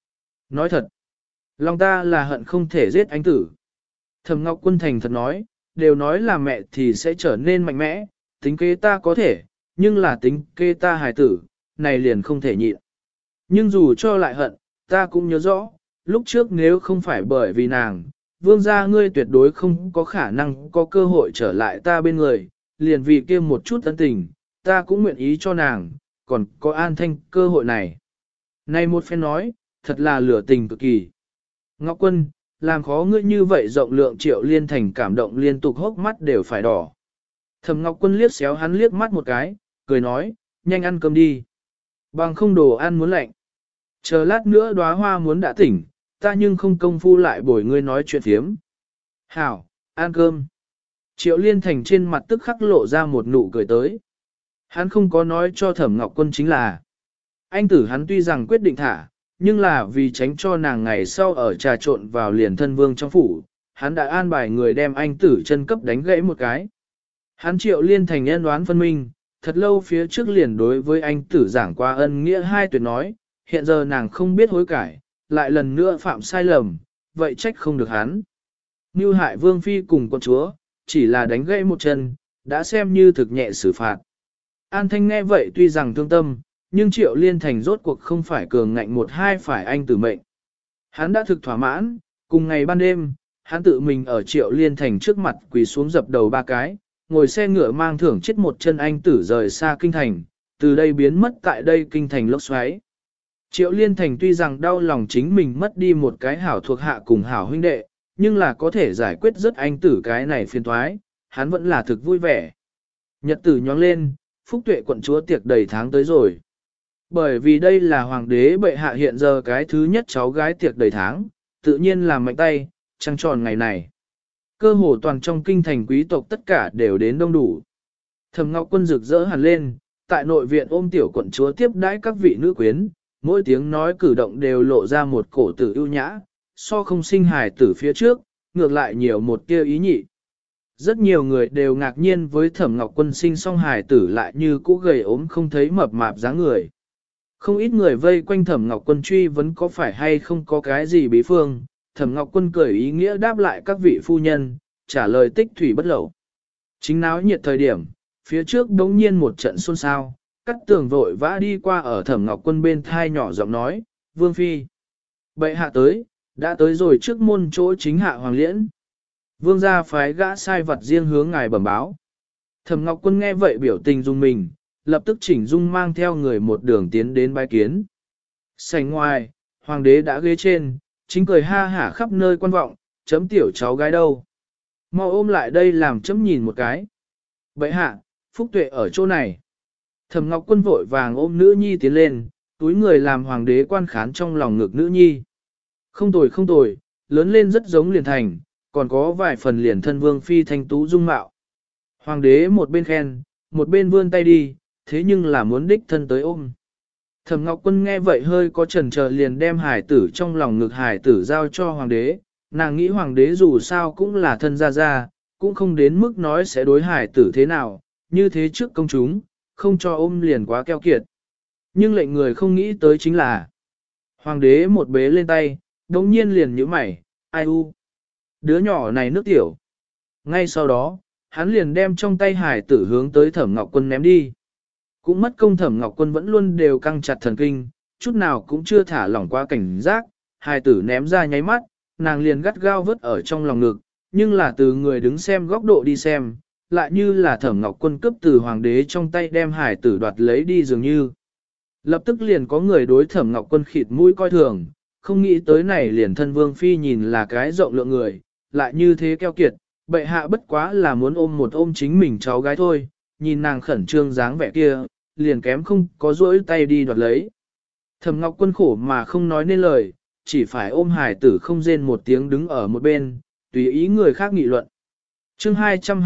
Speaker 1: Nói thật, lòng ta là hận không thể giết anh tử. Thẩm Ngọc Quân thành thật nói, đều nói là mẹ thì sẽ trở nên mạnh mẽ, tính kế ta có thể, nhưng là tính kế ta hài tử, này liền không thể nhịn. Nhưng dù cho lại hận, ta cũng nhớ rõ, lúc trước nếu không phải bởi vì nàng, vương gia ngươi tuyệt đối không có khả năng có cơ hội trở lại ta bên người, liền vì kia một chút ân tình, ta cũng nguyện ý cho nàng, còn có an thanh cơ hội này. Này một phen nói, thật là lửa tình cực kỳ. Ngọc Quân, làm khó ngươi như vậy rộng lượng Triệu Liên Thành cảm động liên tục hốc mắt đều phải đỏ. Thẩm Ngọc Quân liếc xéo hắn liếc mắt một cái, cười nói, nhanh ăn cơm đi. Bằng không đồ ăn muốn lạnh. Chờ lát nữa đóa hoa muốn đã tỉnh, ta nhưng không công phu lại bồi ngươi nói chuyện thiếm. Hảo, ăn cơm. Triệu Liên Thành trên mặt tức khắc lộ ra một nụ cười tới. Hắn không có nói cho Thẩm Ngọc Quân chính là anh tử hắn tuy rằng quyết định thả, nhưng là vì tránh cho nàng ngày sau ở trà trộn vào liền thân vương trong phủ, hắn đã an bài người đem anh tử chân cấp đánh gãy một cái. Hắn Triệu Liên Thành nhân đoán phân minh, thật lâu phía trước liền đối với anh tử giảng qua ân nghĩa hai tuyệt nói, hiện giờ nàng không biết hối cải, lại lần nữa phạm sai lầm, vậy trách không được hắn. Như hại vương phi cùng con chúa, chỉ là đánh gãy một chân, đã xem như thực nhẹ xử phạt. An Thanh nghe vậy tuy rằng thương tâm, nhưng Triệu Liên Thành rốt cuộc không phải cường ngạnh một hai phải anh tử mệnh. Hắn đã thực thỏa mãn, cùng ngày ban đêm, hắn tự mình ở Triệu Liên Thành trước mặt quỳ xuống dập đầu ba cái, ngồi xe ngựa mang thưởng chết một chân anh tử rời xa kinh thành, từ đây biến mất tại đây kinh thành lốc xoáy. Triệu Liên Thành tuy rằng đau lòng chính mình mất đi một cái hảo thuộc hạ cùng hảo huynh đệ, nhưng là có thể giải quyết rất anh tử cái này phiền thoái, hắn vẫn là thực vui vẻ. Nhật tử nhóng lên, Phúc Tuệ quận chúa tiệc đầy tháng tới rồi. Bởi vì đây là hoàng đế bệ hạ hiện giờ cái thứ nhất cháu gái tiệc đầy tháng, tự nhiên làm mạnh tay, trăng tròn ngày này. Cơ hồ toàn trong kinh thành quý tộc tất cả đều đến đông đủ. Thẩm Ngọc Quân rực rỡ hẳn lên, tại nội viện ôm tiểu quận chúa tiếp đãi các vị nữ quyến, mỗi tiếng nói cử động đều lộ ra một cổ tử ưu nhã, so không sinh hài tử phía trước, ngược lại nhiều một tia ý nhị. Rất nhiều người đều ngạc nhiên với Thẩm Ngọc Quân sinh song hài tử lại như cũ gầy ốm không thấy mập mạp dáng người. Không ít người vây quanh Thẩm Ngọc Quân truy vấn có phải hay không có cái gì bí phương, Thẩm Ngọc Quân cười ý nghĩa đáp lại các vị phu nhân, trả lời tích thủy bất lẩu. Chính náo nhiệt thời điểm, phía trước đống nhiên một trận xôn xao, Cát Tường vội vã đi qua ở Thẩm Ngọc Quân bên thai nhỏ giọng nói, Vương Phi. Bệ hạ tới, đã tới rồi trước môn chỗ chính hạ hoàng liễn. Vương gia phái gã sai vật riêng hướng ngài bẩm báo. Thẩm Ngọc Quân nghe vậy biểu tình dung mình, lập tức chỉnh dung mang theo người một đường tiến đến bái kiến. Sảnh ngoài, hoàng đế đã ghế trên, chính cười ha hả khắp nơi quan vọng, chấm tiểu cháu gái đâu. Mau ôm lại đây làm chấm nhìn một cái. Bệ hạ, Phúc Tuệ ở chỗ này. Thẩm Ngọc Quân vội vàng ôm nữ nhi tiến lên, túi người làm hoàng đế quan khán trong lòng ngực nữ nhi. Không tồi không tồi, lớn lên rất giống liền thành, còn có vài phần liền thân vương phi thanh tú dung mạo. Hoàng đế một bên khen, một bên vươn tay đi, thế nhưng là muốn đích thân tới ôm. Thẩm Ngọc Quân nghe vậy hơi có chần chờ liền đem hải tử trong lòng ngực hải tử giao cho hoàng đế, nàng nghĩ hoàng đế dù sao cũng là thân gia, cũng không đến mức nói sẽ đối hải tử thế nào, như thế trước công chúng, không cho ôm liền quá keo kiệt. Nhưng lệnh người không nghĩ tới chính là, hoàng đế một bế lên tay, đống nhiên liền nhíu mày, ai u, đứa nhỏ này nước tiểu. Ngay sau đó, hắn liền đem trong tay hải tử hướng tới Thẩm Ngọc Quân ném đi. Cũng mất công Thẩm Ngọc Quân vẫn luôn đều căng chặt thần kinh, chút nào cũng chưa thả lỏng qua cảnh giác, hải tử ném ra nháy mắt, nàng liền gắt gao vứt ở trong lòng ngực, nhưng là từ người đứng xem góc độ đi xem, lại như là Thẩm Ngọc Quân cướp từ hoàng đế trong tay đem hải tử đoạt lấy đi dường như. Lập tức liền có người đối Thẩm Ngọc Quân khịt mũi coi thường, không nghĩ tới này liền thân vương phi nhìn là cái rộng lượng người, lại như thế keo kiệt, bệ hạ bất quá là muốn ôm một ôm chính mình cháu gái thôi, nhìn nàng khẩn trương dáng vẻ kia, liền kém không có rỗi tay đi đoạt lấy. Thẩm Ngọc Quân khổ mà không nói nên lời, chỉ phải ôm hải tử không rên một tiếng đứng ở một bên, tùy ý người khác nghị luận. Chương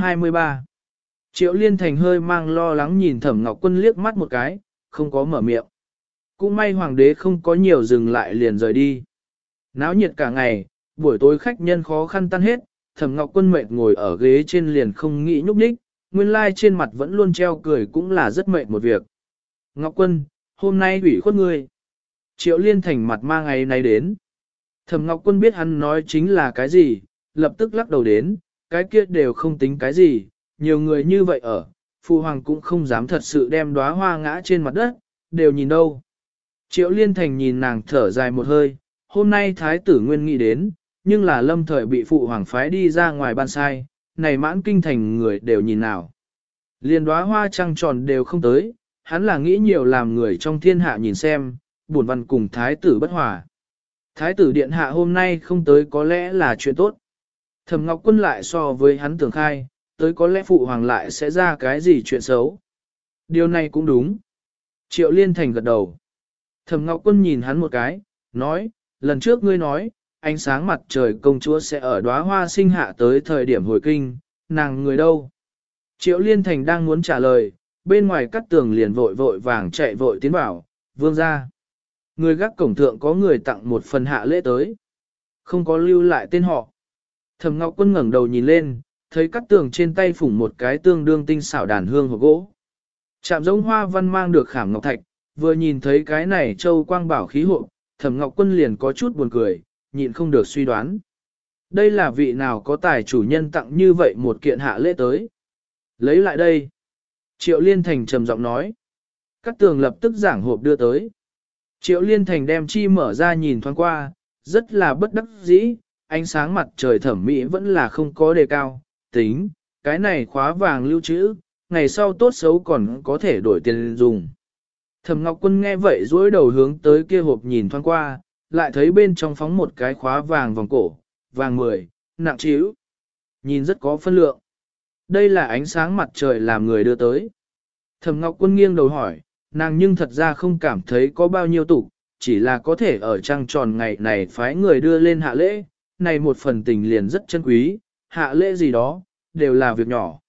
Speaker 1: 223 Triệu Liên Thành hơi mang lo lắng nhìn Thẩm Ngọc Quân liếc mắt một cái, không có mở miệng. Cũng may hoàng đế không có nhiều dừng lại liền rời đi. Náo nhiệt cả ngày, buổi tối khách nhân khó khăn tan hết, Thẩm Ngọc Quân mệt ngồi ở ghế trên liền không nghĩ nhúc nhích, nguyên lai trên mặt vẫn luôn treo cười cũng là rất mệt một việc. Ngọc Quân, hôm nay ủy khuất ngươi. Triệu Liên Thành mặt mang ngày nay đến, Thẩm Ngọc Quân biết hắn nói chính là cái gì, lập tức lắc đầu đến, cái kia đều không tính cái gì, nhiều người như vậy ở, Phụ Hoàng cũng không dám thật sự đem đóa hoa ngã trên mặt đất, đều nhìn đâu. Triệu Liên Thành nhìn nàng thở dài một hơi, hôm nay Thái tử Nguyên nghĩ đến, nhưng là lâm thời bị Phụ Hoàng phái đi ra ngoài ban sai, này mãn kinh thành người đều nhìn nào. Liên đóa hoa trăng tròn đều không tới, hắn là nghĩ nhiều làm người trong thiên hạ nhìn xem, buồn văn cùng Thái tử bất hòa. Thái tử điện hạ hôm nay không tới có lẽ là chuyện tốt. Thẩm Ngọc Quân lại so với hắn tưởng khai, tới có lẽ Phụ Hoàng lại sẽ ra cái gì chuyện xấu. Điều này cũng đúng. Triệu Liên Thành gật đầu. Thẩm Ngọc Quân nhìn hắn một cái, nói, lần trước ngươi nói, ánh sáng mặt trời công chúa sẽ ở đóa hoa sinh hạ tới thời điểm hồi kinh, nàng người đâu? Triệu Liên Thành đang muốn trả lời, bên ngoài cắt tường liền vội vội vàng chạy vội tiến vào, vương ra. Người gác cổng thượng có người tặng một phần hạ lễ tới. Không có lưu lại tên họ. Thẩm Ngọc Quân ngẩng đầu nhìn lên, thấy cắt tường trên tay phủng một cái tương đương tinh xảo đàn hương hộp gỗ. Chạm giống hoa văn mang được khảm ngọc thạch, vừa nhìn thấy cái này châu quang bảo khí hộp, Thẩm Ngọc Quân liền có chút buồn cười, nhịn không được suy đoán. Đây là vị nào có tài chủ nhân tặng như vậy một kiện hạ lễ tới. Lấy lại đây. Triệu Liên Thành trầm giọng nói. Cát tường lập tức giảng hộp đưa tới. Triệu Liên Thành đem chi mở ra nhìn thoáng qua, rất là bất đắc dĩ, ánh sáng mặt trời thẩm mỹ vẫn là không có đề cao, tính, cái này khóa vàng lưu trữ, ngày sau tốt xấu còn có thể đổi tiền dùng. Thẩm Ngọc Quân nghe vậy dối đầu hướng tới kia hộp nhìn thoáng qua, lại thấy bên trong phóng một cái khóa vàng vòng cổ, vàng 10, nặng trĩu. Nhìn rất có phân lượng. Đây là ánh sáng mặt trời làm người đưa tới. Thẩm Ngọc Quân nghiêng đầu hỏi, nàng nhưng thật ra không cảm thấy có bao nhiêu tục, chỉ là có thể ở trăng tròn ngày này phái người đưa lên hạ lễ, này một phần tình liền rất chân quý, hạ lễ gì đó, đều là việc nhỏ.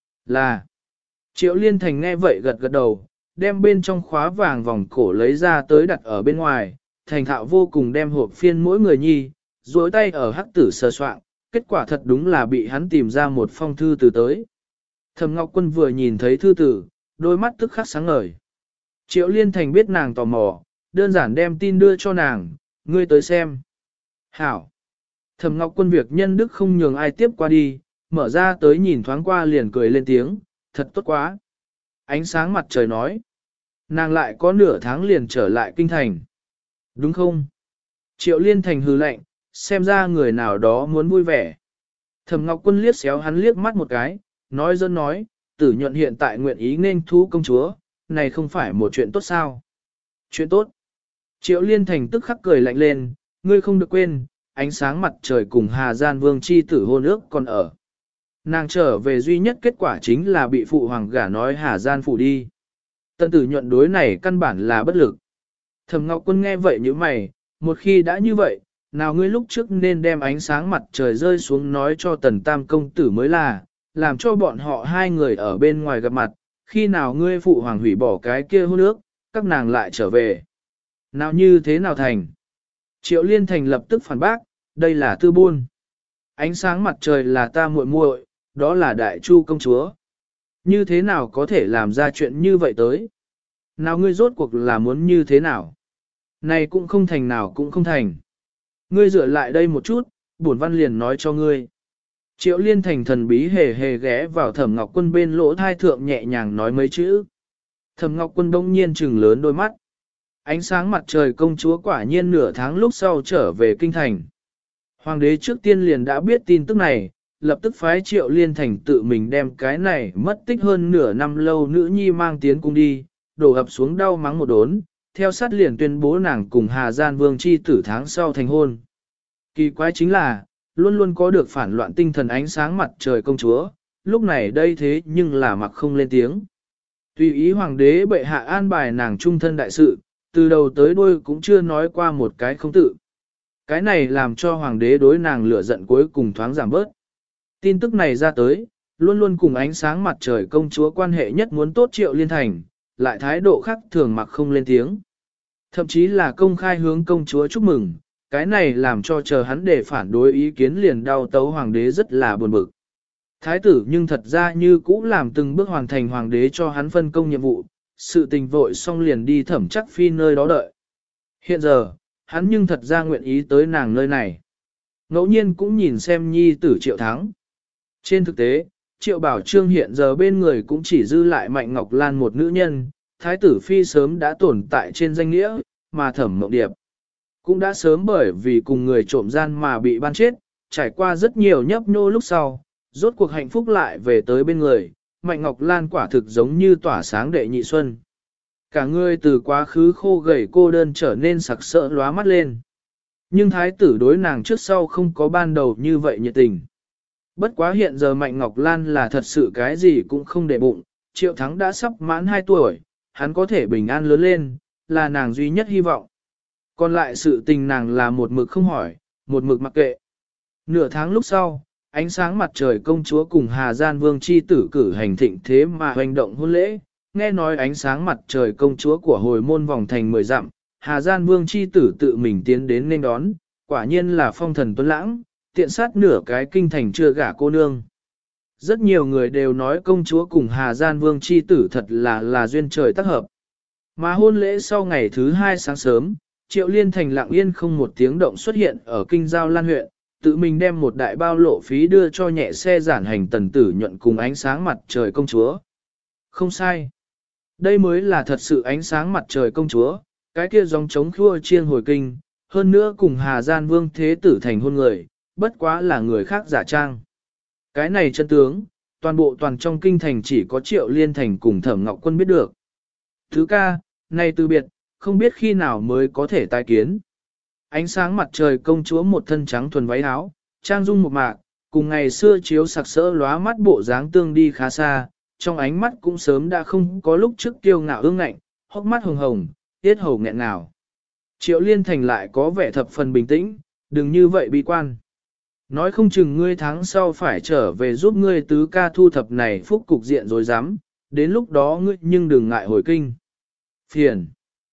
Speaker 1: Là, Triệu Liên Thành nghe vậy gật gật đầu, đem bên trong khóa vàng vòng cổ lấy ra tới đặt ở bên ngoài, thành thạo vô cùng đem hộp phiên mỗi người nhi, duỗi tay ở hắc tử sờ soạn, kết quả thật đúng là bị hắn tìm ra một phong thư từ tới. Thẩm Ngọc Quân vừa nhìn thấy thư tử, đôi mắt tức khắc sáng ngời. Triệu Liên Thành biết nàng tò mò, đơn giản đem tin đưa cho nàng, ngươi tới xem. Hảo. Thẩm Ngọc Quân việc nhân đức không nhường ai tiếp qua đi, mở ra tới nhìn thoáng qua liền cười lên tiếng, thật tốt quá. Ánh sáng mặt trời nói. Nàng lại có nửa tháng liền trở lại kinh thành. Đúng không? Triệu Liên Thành hừ lạnh, xem ra người nào đó muốn vui vẻ. Thẩm Ngọc Quân liếc xéo hắn liếc mắt một cái, nói dân nói, Tử Nhuận hiện tại nguyện ý nên thú công chúa, này không phải một chuyện tốt sao? Chuyện tốt. Triệu Liên Thành tức khắc cười lạnh lên, ngươi không được quên, ánh sáng mặt trời cùng Hà Gian Vương chi tử hôn ước còn ở. Nàng trở về duy nhất kết quả chính là bị phụ hoàng gả nói Hà Gian phủ đi. Tân Tử Nhuận đối này căn bản là bất lực. Thẩm Ngọc Quân nghe vậy như mày, một khi đã như vậy, nào ngươi lúc trước nên đem ánh sáng mặt trời rơi xuống nói cho Tần Tam công tử mới là, làm cho bọn họ hai người ở bên ngoài gặp mặt, khi nào ngươi phụ hoàng hủy bỏ cái kia hôn ước, các nàng lại trở về. Nào như thế nào thành? Triệu Liên Thành lập tức phản bác, đây là tư buôn. Ánh sáng mặt trời là ta muội muội, đó là đại chu công chúa. Như thế nào có thể làm ra chuyện như vậy tới? Nào ngươi rốt cuộc là muốn như thế nào? Này cũng không thành nào cũng không thành. Ngươi dựa lại đây một chút, bổn văn liền nói cho ngươi. Triệu Liên Thành thần bí hề hề ghé vào Thẩm Ngọc Quân bên lỗ thai thượng nhẹ nhàng nói mấy chữ. Thẩm Ngọc Quân đông nhiên trừng lớn đôi mắt. Ánh sáng mặt trời công chúa quả nhiên nửa tháng lúc sau trở về kinh thành. Hoàng đế trước tiên liền đã biết tin tức này, lập tức phái Triệu Liên Thành tự mình đem cái này mất tích hơn nửa năm lâu nữ nhi mang tiến cung đi, đổ ập xuống đau mắng một đốn, theo sát liền tuyên bố nàng cùng Hà Gian Vương chi tử tháng sau thành hôn. Kỳ quái chính là, luôn luôn có được phản loạn tinh thần ánh sáng mặt trời công chúa, lúc này đây thế nhưng là mặc không lên tiếng. Tùy ý hoàng đế bệ hạ an bài nàng trung thân đại sự, từ đầu tới đuôi cũng chưa nói qua một cái không tự. Cái này làm cho hoàng đế đối nàng lửa giận cuối cùng thoáng giảm bớt. Tin tức này ra tới, luôn luôn cùng ánh sáng mặt trời công chúa quan hệ nhất muốn tốt Triệu Liên Thành, lại thái độ khác thường mặc không lên tiếng. Thậm chí là công khai hướng công chúa chúc mừng, cái này làm cho chờ hắn để phản đối ý kiến liền đau tấu hoàng đế rất là buồn bực. Thái tử nhưng thật ra như cũ làm từng bước hoàn thành hoàng đế cho hắn phân công nhiệm vụ, sự tình vội xong liền đi thẩm chắc phi nơi đó đợi. Hiện giờ, hắn nhưng thật ra nguyện ý tới nàng nơi này. Ngẫu nhiên cũng nhìn xem nhi tử Triệu Thắng. Trên thực tế, Triệu Bảo Trương hiện giờ bên người cũng chỉ dư lại Mạnh Ngọc Lan một nữ nhân, Thái tử Phi sớm đã tồn tại trên danh nghĩa, mà Thẩm Mộng Điệp cũng đã sớm bởi vì cùng người trộm gian mà bị ban chết, trải qua rất nhiều nhấp nhô lúc sau, rốt cuộc hạnh phúc lại về tới bên người, Mạnh Ngọc Lan quả thực giống như tỏa sáng đệ nhị xuân. Cả người từ quá khứ khô gầy cô đơn trở nên sặc sỡ lóa mắt lên. Nhưng thái tử đối nàng trước sau không có ban đầu như vậy nhiệt tình. Bất quá hiện giờ Mạnh Ngọc Lan là thật sự cái gì cũng không để bụng, Triệu Thắng đã sắp mãn 2 tuổi, hắn có thể bình an lớn lên, là nàng duy nhất hy vọng. Còn lại sự tình nàng là một mực không hỏi, một mực mặc kệ. Nửa tháng lúc sau, ánh sáng mặt trời công chúa cùng Hà Gian Vương chi tử cử hành thịnh thế mà hoành động hôn lễ, nghe nói ánh sáng mặt trời công chúa của hồi môn vòng thành 10 dặm, Hà Gian Vương chi tử tự mình tiến đến nên đón, quả nhiên là phong thần tuấn lãng, tiện sát nửa cái kinh thành chưa gả cô nương. Rất nhiều người đều nói công chúa cùng Hà Gian Vương chi tử thật là duyên trời tác hợp. Mà hôn lễ sau ngày thứ 2 sáng sớm, Triệu Liên Thành lặng yên không một tiếng động xuất hiện ở kinh giao Lan huyện, tự mình đem một đại bao lộ phí đưa cho nhẹ xe giản hành Tần Tử Nhuận cùng ánh sáng mặt trời công chúa. Không sai. Đây mới là thật sự ánh sáng mặt trời công chúa, cái kia dòng trống khua chiêng hồi kinh, hơn nữa cùng Hà Gian Vương thế tử thành hôn người, bất quá là người khác giả trang. Cái này chân tướng, toàn trong kinh thành chỉ có Triệu Liên Thành cùng Thẩm Ngọc Quân biết được. Thứ ca, này từ biệt, không biết khi nào mới có thể tái kiến. Ánh sáng mặt trời công chúa một thân trắng thuần váy áo, trang dung một mạc, cùng ngày xưa chiếu sặc sỡ lóa mắt bộ dáng tương đi khá xa, trong ánh mắt cũng sớm đã không có lúc trước kiêu ngạo ương ngạnh, hốc mắt hồng hồng, tiết hầu nghẹn ngào. Triệu Liên Thành lại có vẻ thập phần bình tĩnh, đừng như vậy bi quan. Nói không chừng ngươi tháng sau phải trở về giúp ngươi tứ ca thu thập này phúc cục diện rồi dám, đến lúc đó ngươi nhưng đừng ngại hồi kinh. Phiền.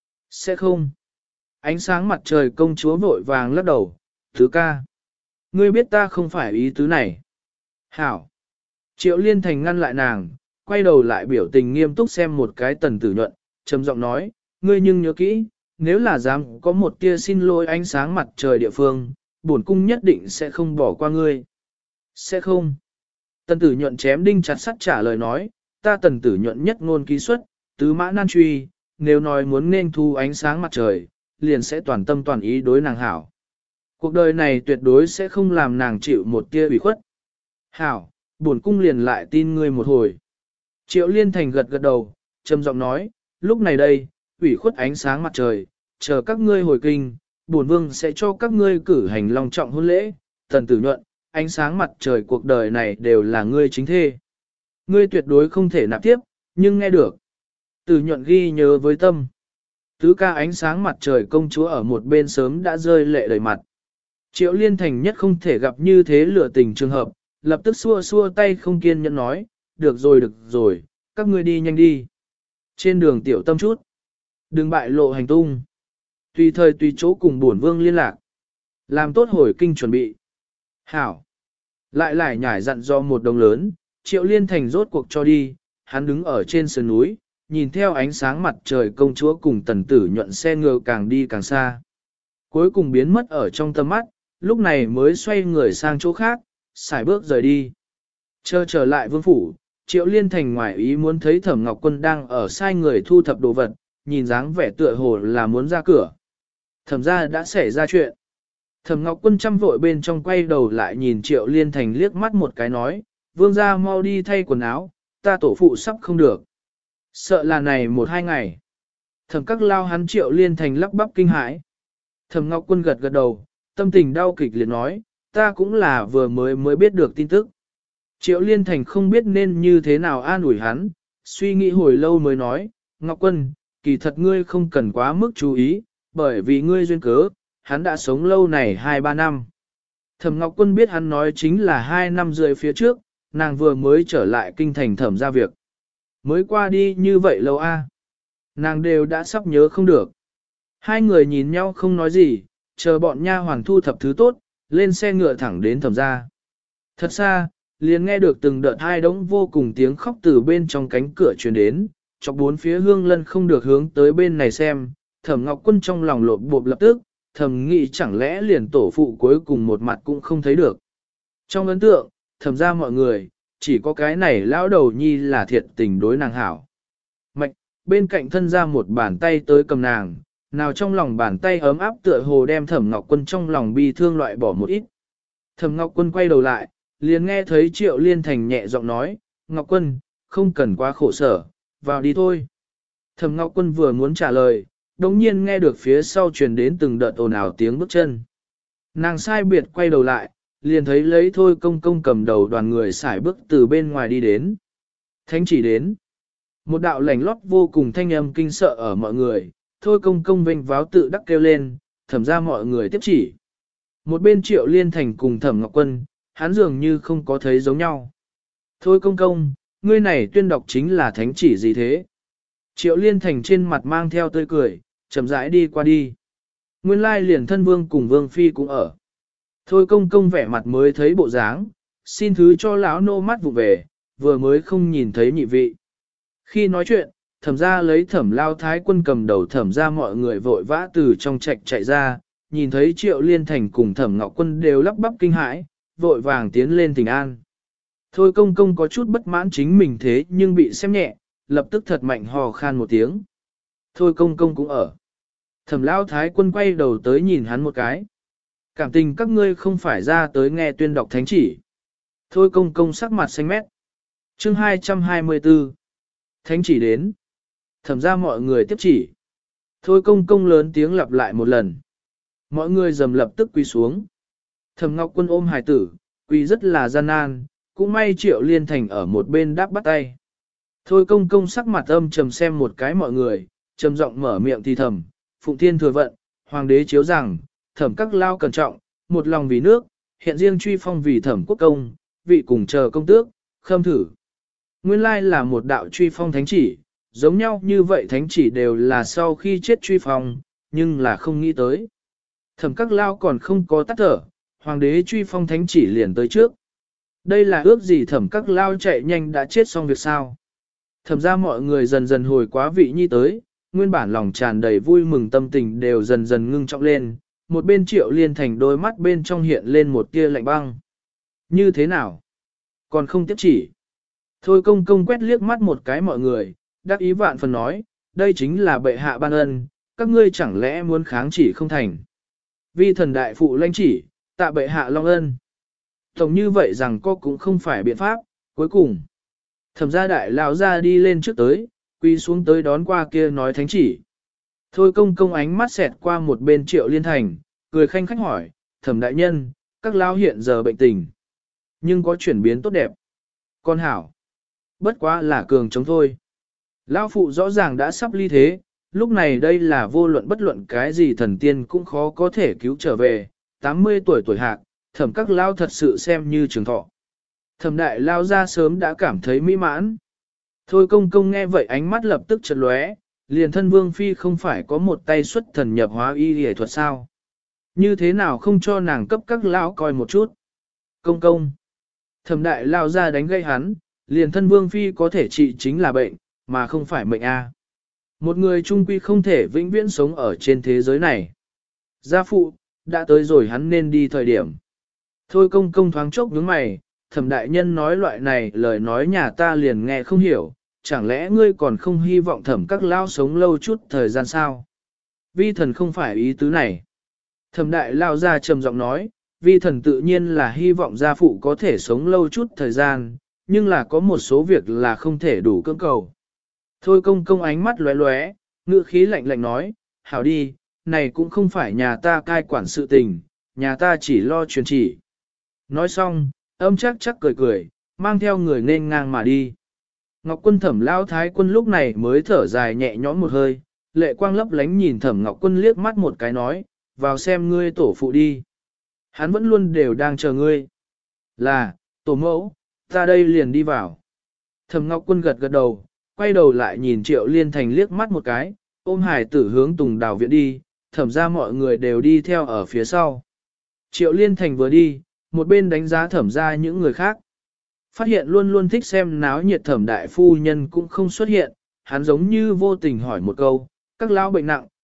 Speaker 1: Sẽ không. Ánh sáng mặt trời công chúa vội vàng lắc đầu, tứ ca. Ngươi biết ta không phải ý tứ này. Hảo. Triệu Liên Thành ngăn lại nàng, quay đầu lại biểu tình nghiêm túc xem một cái Tần Tử Nhuận, trầm giọng nói, ngươi nhưng nhớ kỹ, nếu là dám có một tia xin lỗi ánh sáng mặt trời địa phương, bổn cung nhất định sẽ không bỏ qua ngươi. Sẽ không. Tần Tử Nhuận chém đinh chặt sắt trả lời nói, ta Tần Tử Nhuận nhất ngôn ký xuất, tứ mã nan truy, nếu nói muốn nên thu ánh sáng mặt trời, liền sẽ toàn tâm toàn ý đối nàng hảo. Cuộc đời này tuyệt đối sẽ không làm nàng chịu một tia ủy khuất. Hảo, bổn cung liền lại tin ngươi một hồi. Triệu Liên Thành gật gật đầu, trầm giọng nói, lúc này đây, ủy khuất ánh sáng mặt trời, chờ các ngươi hồi kinh, bổn vương sẽ cho các ngươi cử hành long trọng hôn lễ, Tần Tử Nhuận, ánh sáng mặt trời cuộc đời này đều là ngươi chính thê. Ngươi tuyệt đối không thể nạp tiếp, nhưng nghe được. Tử Nhuận ghi nhớ với tâm. Tứ ca ánh sáng mặt trời công chúa ở một bên sớm đã rơi lệ đầy mặt. Triệu Liên Thành nhất không thể gặp như thế lửa tình trường hợp, lập tức xua xua tay không kiên nhẫn nói, được rồi, các ngươi đi nhanh đi. Trên đường tiểu tâm chút, đừng bại lộ hành tung. Tùy thời tùy chỗ cùng bổn vương liên lạc. Làm tốt hồi kinh chuẩn bị. Hảo. Lại nhải dặn do một đồng lớn, Triệu Liên Thành rốt cuộc cho đi, hắn đứng ở trên sườn núi, nhìn theo ánh sáng mặt trời công chúa cùng Tần Tử Nhuận xe ngựa càng đi càng xa. Cuối cùng biến mất ở trong tầm mắt, lúc này mới xoay người sang chỗ khác, xài bước rời đi. Trở lại vương phủ, Triệu Liên Thành ngoài ý muốn thấy Thẩm Ngọc Quân đang ở sai người thu thập đồ vật, nhìn dáng vẻ tựa hồ là muốn ra cửa. Thẩm ra đã xảy ra chuyện. Thẩm Ngọc Quân chăm vội bên trong quay đầu lại nhìn Triệu Liên Thành liếc mắt một cái nói, vương gia mau đi thay quần áo, ta tổ phụ sắp không được. Sợ là này 1-2 ngày. Thẩm các lao hắn Triệu Liên Thành lắp bắp kinh hãi. Thẩm Ngọc Quân gật gật đầu, tâm tình đau kịch liệt nói, ta cũng là vừa mới biết được tin tức. Triệu Liên Thành không biết nên như thế nào an ủi hắn, suy nghĩ hồi lâu mới nói, Ngọc Quân, kỳ thật ngươi không cần quá mức chú ý, bởi vì ngươi duyên cớ, hắn đã sống lâu này 2-3 năm. Thẩm Ngọc Quân biết hắn nói chính là 2 năm rưỡi phía trước, nàng vừa mới trở lại kinh thành thẩm ra việc. Mới qua đi như vậy lâu a, nàng đều đã sắp nhớ không được. Hai người nhìn nhau không nói gì, chờ bọn nha hoàn thu thập thứ tốt, lên xe ngựa thẳng đến thẩm ra. Thật xa, liền nghe được từng đợt hai đống vô cùng tiếng khóc từ bên trong cánh cửa truyền đến, chọc bốn phía hương lân không được hướng tới bên này xem, Thẩm Ngọc Quân trong lòng lộn bộp lập tức, thầm nghĩ chẳng lẽ liền tổ phụ cuối cùng một mặt cũng không thấy được. Trong ấn tượng, thầm ra mọi người, chỉ có cái này lão đầu nhi là thiệt tình đối nàng hảo. Mạch, bên cạnh thân ra một bàn tay tới cầm nàng, nào trong lòng bàn tay ấm áp tựa hồ đem Thẩm Ngọc Quân trong lòng bi thương loại bỏ một ít. Thẩm Ngọc Quân quay đầu lại, liền nghe thấy Triệu Liên Thành nhẹ giọng nói, Ngọc Quân, không cần quá khổ sở, vào đi thôi. Thẩm Ngọc Quân vừa muốn trả lời, đồng nhiên nghe được phía sau truyền đến từng đợt ồn ào tiếng bước chân. Nàng sai biệt quay đầu lại, liền thấy lấy Thôi Công Công cầm đầu đoàn người xài bước từ bên ngoài đi đến. Thánh chỉ đến. Một đạo lảnh lót vô cùng thanh âm kinh sợ ở mọi người, Thôi Công Công vênh váo tự đắc kêu lên, thẩm ra mọi người tiếp chỉ. Một bên Triệu Liên Thành cùng Thẩm Ngọc Quân, hắn dường như không có thấy giống nhau. Thôi Công Công, ngươi này tuyên đọc chính là thánh chỉ gì thế? Triệu Liên Thành trên mặt mang theo tươi cười, chậm rãi đi qua đi. Nguyên lai liền thân vương cùng vương phi cũng ở. Thôi Công Công vẻ mặt mới thấy bộ dáng, xin thứ cho lão nô mắt vụ về, vừa mới không nhìn thấy nhị vị. Khi nói chuyện, thẩm ra lấy Thẩm Lao Thái Quân cầm đầu thẩm ra mọi người vội vã từ trong trạch chạy ra, nhìn thấy Triệu Liên Thành cùng Thẩm Ngọc Quân đều lắp bắp kinh hãi, vội vàng tiến lên thỉnh an. Thôi Công Công có chút bất mãn chính mình thế nhưng bị xem nhẹ, lập tức thật mạnh hò khan một tiếng. Thôi Công Công cũng ở. Thẩm Lao Thái Quân quay đầu tới nhìn hắn một cái. Cảm tình các ngươi không phải ra tới nghe tuyên đọc thánh chỉ. Thôi Công Công sắc mặt xanh mét. Chương 224. Thánh chỉ đến. Thẩm ra mọi người tiếp chỉ. Thôi Công Công lớn tiếng lặp lại một lần. Mọi người dầm lập tức quỳ xuống. Thẩm Ngọc Quân ôm hài tử, quỳ rất là gian nan, cũng may Triệu Liên Thành ở một bên đáp bắt tay. Thôi Công Công sắc mặt âm trầm xem một cái mọi người, trầm giọng mở miệng thì thầm, Phụng Thiên thừa vận, Hoàng đế chiếu rằng, Thẩm các lao cẩn trọng, một lòng vì nước, hiện riêng truy phong vì Thẩm quốc công, vị cùng chờ công tước, khâm thử. Nguyên lai là một đạo truy phong thánh chỉ, giống nhau như vậy thánh chỉ đều là sau khi chết truy phong, nhưng là không nghĩ tới. Thẩm các lao còn không có tắt thở, Hoàng đế truy phong thánh chỉ liền tới trước. Đây là ước gì Thẩm các lao chạy nhanh đã chết xong việc sao. Thẩm ra mọi người dần dần hồi quá vị nhi tới, nguyên bản lòng tràn đầy vui mừng tâm tình đều dần dần ngưng trọng lên, một bên Triệu Liên Thành đôi mắt bên trong hiện lên một tia lạnh băng. Như thế nào? Còn không tiếp chỉ. Thôi Công Công quét liếc mắt một cái mọi người, đắc ý vạn phần nói, đây chính là bệ hạ ban ân, các ngươi chẳng lẽ muốn kháng chỉ không thành. Vi thần đại phụ lãnh chỉ, tạ bệ hạ long ân. Tổng như vậy rằng có cũng không phải biện pháp, cuối cùng. Thẩm gia đại lão ra đi lên trước tới, quy xuống tới đón qua kia nói thánh chỉ. Thôi Công Công ánh mắt xẹt qua một bên Triệu Liên Thành, cười khanh khách hỏi, Thẩm đại nhân, các lão hiện giờ bệnh tình. Nhưng có chuyển biến tốt đẹp. Con hảo. Bất quá là cường chống thôi. Lão phụ rõ ràng đã sắp ly thế, lúc này đây là vô luận bất luận cái gì thần tiên cũng khó có thể cứu trở về, 80 tuổi hạc, Thẩm các lão thật sự xem như trường thọ. Thẩm đại lao ra sớm đã cảm thấy mỹ mãn. Thôi Công Công nghe vậy ánh mắt lập tức chợt lóe, liền thân vương phi không phải có một tay xuất thần nhập hóa y y thuật sao? Như thế nào không cho nàng cấp các lão coi một chút? Công Công. Thẩm đại lao ra đánh gây hắn, liền thân vương phi có thể trị chính là bệnh, mà không phải mệnh a. Một người trung quy không thể vĩnh viễn sống ở trên thế giới này. Gia phụ, đã tới rồi hắn nên đi thời điểm. Thôi Công Công thoáng chốc nhướng mày, Thẩm đại nhân nói loại này lời nói nhà ta liền nghe không hiểu, chẳng lẽ ngươi còn không hy vọng Thẩm các lao sống lâu chút thời gian sao? Vi thần không phải ý tứ này. Thẩm đại lao ra trầm giọng nói, vi thần tự nhiên là hy vọng gia phụ có thể sống lâu chút thời gian, nhưng là có một số việc là không thể đủ cưỡng cầu. Thôi Công Công ánh mắt lóe lóe, ngữ khí lạnh lạnh nói, hảo đi, này cũng không phải nhà ta cai quản sự tình, nhà ta chỉ lo truyền chỉ. Nói xong, âm chắc chắc cười cười, mang theo người nên ngang mà đi. Ngọc Quân Thẩm Lao Thái Quân lúc này mới thở dài nhẹ nhõm một hơi, lệ quang lấp lánh nhìn Thẩm Ngọc Quân liếc mắt một cái nói, vào xem ngươi tổ phụ đi. Hắn vẫn luôn đều đang chờ ngươi. Là, tổ mẫu, ta đây liền đi vào. Thẩm Ngọc Quân gật gật đầu, quay đầu lại nhìn Triệu Liên Thành liếc mắt một cái, ôm hải tử hướng Tùng Đào viện đi, thẩm ra mọi người đều đi theo ở phía sau. Triệu Liên Thành vừa đi, một bên đánh giá thẩm ra những người khác. Phát hiện luôn luôn thích xem náo nhiệt Thẩm đại phu nhân cũng không xuất hiện, hắn giống như vô tình hỏi một câu, các lão bệnh nặng,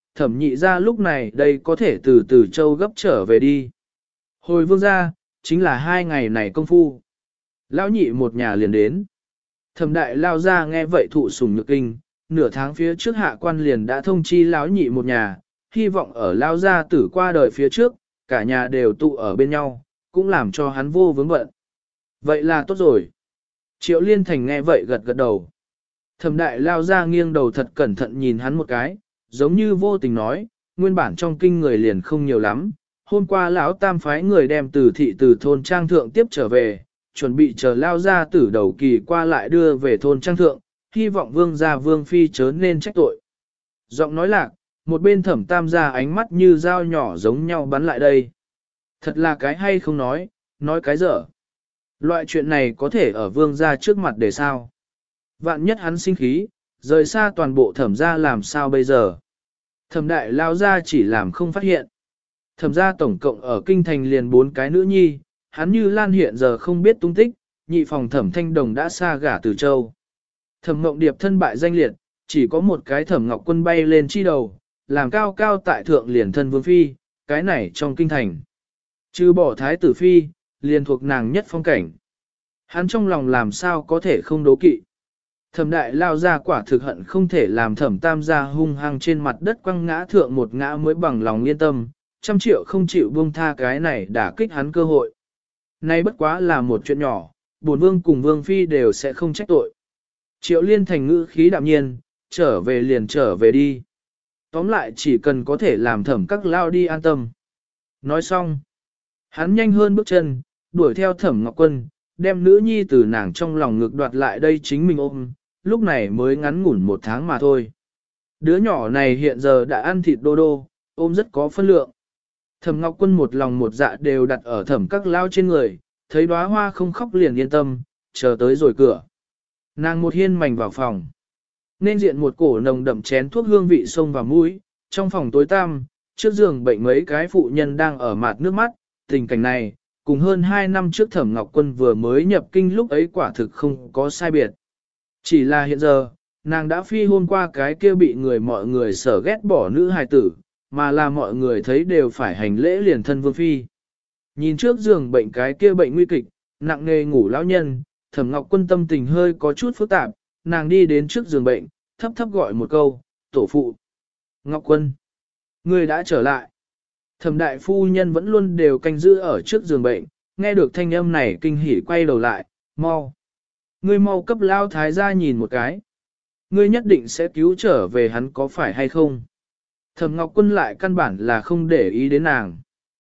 Speaker 1: thẩm nhị ra lúc này đây có thể từ từ châu gấp trở về đi. Hồi vương ra, chính là 2 ngày này công phu. Lão nhị một nhà liền đến. Thẩm đại lao ra nghe vậy thụ sủng nhược kinh, nửa tháng phía trước hạ quan liền đã thông chi lão nhị một nhà, hy vọng ở lao gia tử qua đời phía trước, cả nhà đều tụ ở bên nhau, cũng làm cho hắn vô vướng bận. Vậy là tốt rồi. Triệu Liên Thành nghe vậy gật gật đầu. Thẩm đại lao ra nghiêng đầu thật cẩn thận nhìn hắn một cái, giống như vô tình nói, nguyên bản trong kinh người liền không nhiều lắm. Hôm qua lão tam phái người đem từ thị từ thôn trang thượng tiếp trở về, chuẩn bị chờ lao ra tử đầu kỳ qua lại đưa về thôn trang thượng, hy vọng vương gia vương phi chớ nên trách tội. Giọng nói lạc, một bên thẩm tam gia ánh mắt như dao nhỏ giống nhau bắn lại đây. Thật là cái hay không nói cái dở. Loại chuyện này có thể ở vương gia trước mặt để sao? Vạn nhất hắn sinh khí, rời xa toàn bộ thẩm gia làm sao bây giờ? Thẩm đại lao gia chỉ làm không phát hiện. Thẩm gia tổng cộng ở kinh thành liền 4 cái nữ nhi, hắn như Lan hiện giờ không biết tung tích, nhị phòng thẩm thanh đồng đã xa gả từ châu. Thẩm Ngọc Điệp thân bại danh liệt, chỉ có một cái Thẩm Ngọc Quân bay lên chi đầu, làm cao cao tại thượng liền thân vương phi, cái này trong kinh thành. Trừ bỏ thái tử phi, liền thuộc nàng nhất phong cảnh. Hắn trong lòng làm sao có thể không đố kỵ. Thẩm đại lao ra quả thực hận không thể làm thẩm tam gia hung hăng trên mặt đất quăng ngã thượng một ngã mới bằng lòng yên tâm, 100 triệu không chịu buông tha cái này đã kích hắn cơ hội. Nay bất quá là một chuyện nhỏ, bổn vương cùng vương phi đều sẽ không trách tội. Triệu Liên Thành ngữ khí đạm nhiên, trở về liền trở về đi. Tóm lại chỉ cần có thể làm thẩm các lao đi an tâm. Nói xong, hắn nhanh hơn bước chân, đuổi theo thẩm Ngọc Quân, đem nữ nhi từ nàng trong lòng ngực đoạt lại đây chính mình ôm, lúc này mới ngắn ngủn 1 tháng mà thôi. Đứa nhỏ này hiện giờ đã ăn thịt đô đô, ôm rất có phân lượng. Thẩm Ngọc Quân một lòng một dạ đều đặt ở thẩm các lao trên người, thấy đóa hoa không khóc liền yên tâm, chờ tới rồi cửa. Nàng một hiên mảnh vào phòng. Nên diện một cổ nồng đậm chén thuốc hương vị xông vào mũi, trong phòng tối tăm, trước giường bệnh mấy cái phụ nhân đang ở mạt nước mắt, tình cảnh này, cùng hơn 2 năm trước Thẩm Ngọc Quân vừa mới nhập kinh lúc ấy quả thực không có sai biệt. Chỉ là hiện giờ, nàng đã phi hôm qua cái kia bị mọi người sở ghét bỏ nữ hài tử, mà là mọi người thấy đều phải hành lễ liền thân vương phi. Nhìn trước giường bệnh cái kia bệnh nguy kịch, nặng nề ngủ lão nhân, Thẩm Ngọc Quân tâm tình hơi có chút phức tạp, nàng đi đến trước giường bệnh, thấp thấp gọi một câu, tổ phụ. Ngọc Quân, ngươi đã trở lại. Thẩm đại phu nhân vẫn luôn đều canh giữ ở trước giường bệnh, nghe được thanh âm này kinh hỉ quay đầu lại, mau. Ngươi mau cấp lao thái gia nhìn một cái. Ngươi nhất định sẽ cứu trở về hắn có phải hay không? Thẩm Ngọc Quân lại căn bản là không để ý đến nàng.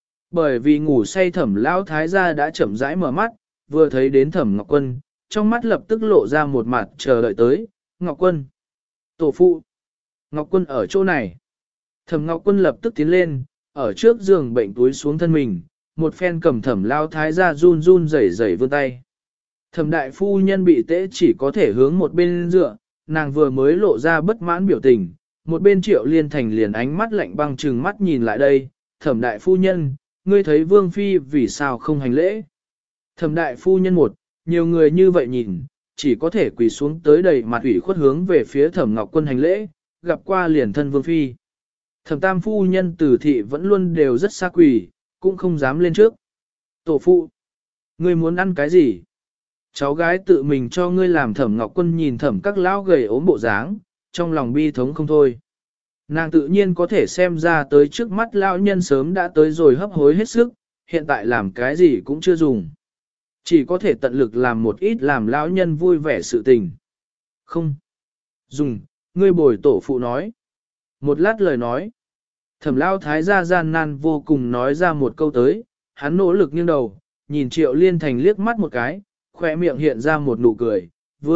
Speaker 1: Bởi vì ngủ say Thẩm lão thái gia đã chậm rãi mở mắt, vừa thấy đến Thẩm Ngọc Quân, trong mắt lập tức lộ ra một mặt chờ đợi tới, Ngọc Quân. Tổ phụ. Ngọc Quân ở chỗ này. Thẩm Ngọc Quân lập tức tiến lên, ở trước giường bệnh túi xuống thân mình, một phen cầm Thẩm lão thái gia run run rẩy rẩy vươn tay. Thẩm đại phu nhân bị tễ chỉ có thể hướng một bên dựa, nàng vừa mới lộ ra bất mãn biểu tình, một bên Triệu Liên Thành liền ánh mắt lạnh băng trừng mắt nhìn lại đây, Thẩm đại phu nhân, ngươi thấy vương phi vì sao không hành lễ? Thẩm đại phu nhân một, nhiều người như vậy nhìn, chỉ có thể quỳ xuống tới đầy mặt ủy khuất hướng về phía Thẩm Ngọc Quân hành lễ, gặp qua liền thân vương phi. Thẩm tam phu nhân Từ thị vẫn luôn đều rất xa quỳ, cũng không dám lên trước. Tổ phụ, ngươi muốn ăn cái gì? Cháu gái tự mình cho ngươi làm. Thẩm Ngọc Quân nhìn Thẩm các lão gầy ốm bộ dáng, trong lòng bi thống không thôi. Nàng tự nhiên có thể xem ra tới trước mắt lão nhân sớm đã tới rồi hấp hối hết sức, hiện tại làm cái gì cũng chưa dùng. Chỉ có thể tận lực làm một ít làm lão nhân vui vẻ sự tình. Không. Dùng, ngươi bồi tổ phụ nói. Một lát lời nói. Thẩm lão thái gia gian nan vô cùng nói ra một câu tới, hắn nỗ lực nghiêng đầu, nhìn Triệu Liên Thành liếc mắt một cái, khỏe miệng hiện ra một nụ cười.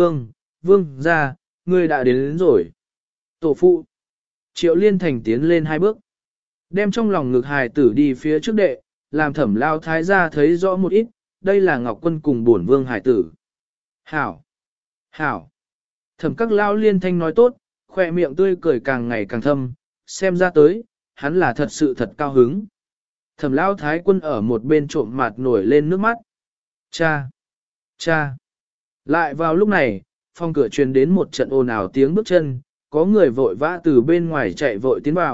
Speaker 1: Vương ra, ngươi đã đến rồi. Tổ phụ. Triệu Liên Thành tiến lên 2 bước. Đem trong lòng ngực hài tử đi phía trước đệ, làm Thẩm lão thái gia thấy rõ một ít, đây là Ngọc Quân cùng bổn vương hải tử. Hảo! Hảo! Thẩm các lao liên thanh nói tốt, khỏe miệng tươi cười càng ngày càng thâm, xem ra tới, hắn là thật sự thật cao hứng. Thẩm lao thái quân ở một bên trộm mặt nổi lên nước mắt. Cha! Cha! Lại vào lúc này, phòng cửa truyền đến một trận ồn ào tiếng bước chân, có người vội vã từ bên ngoài chạy vội tiến vào,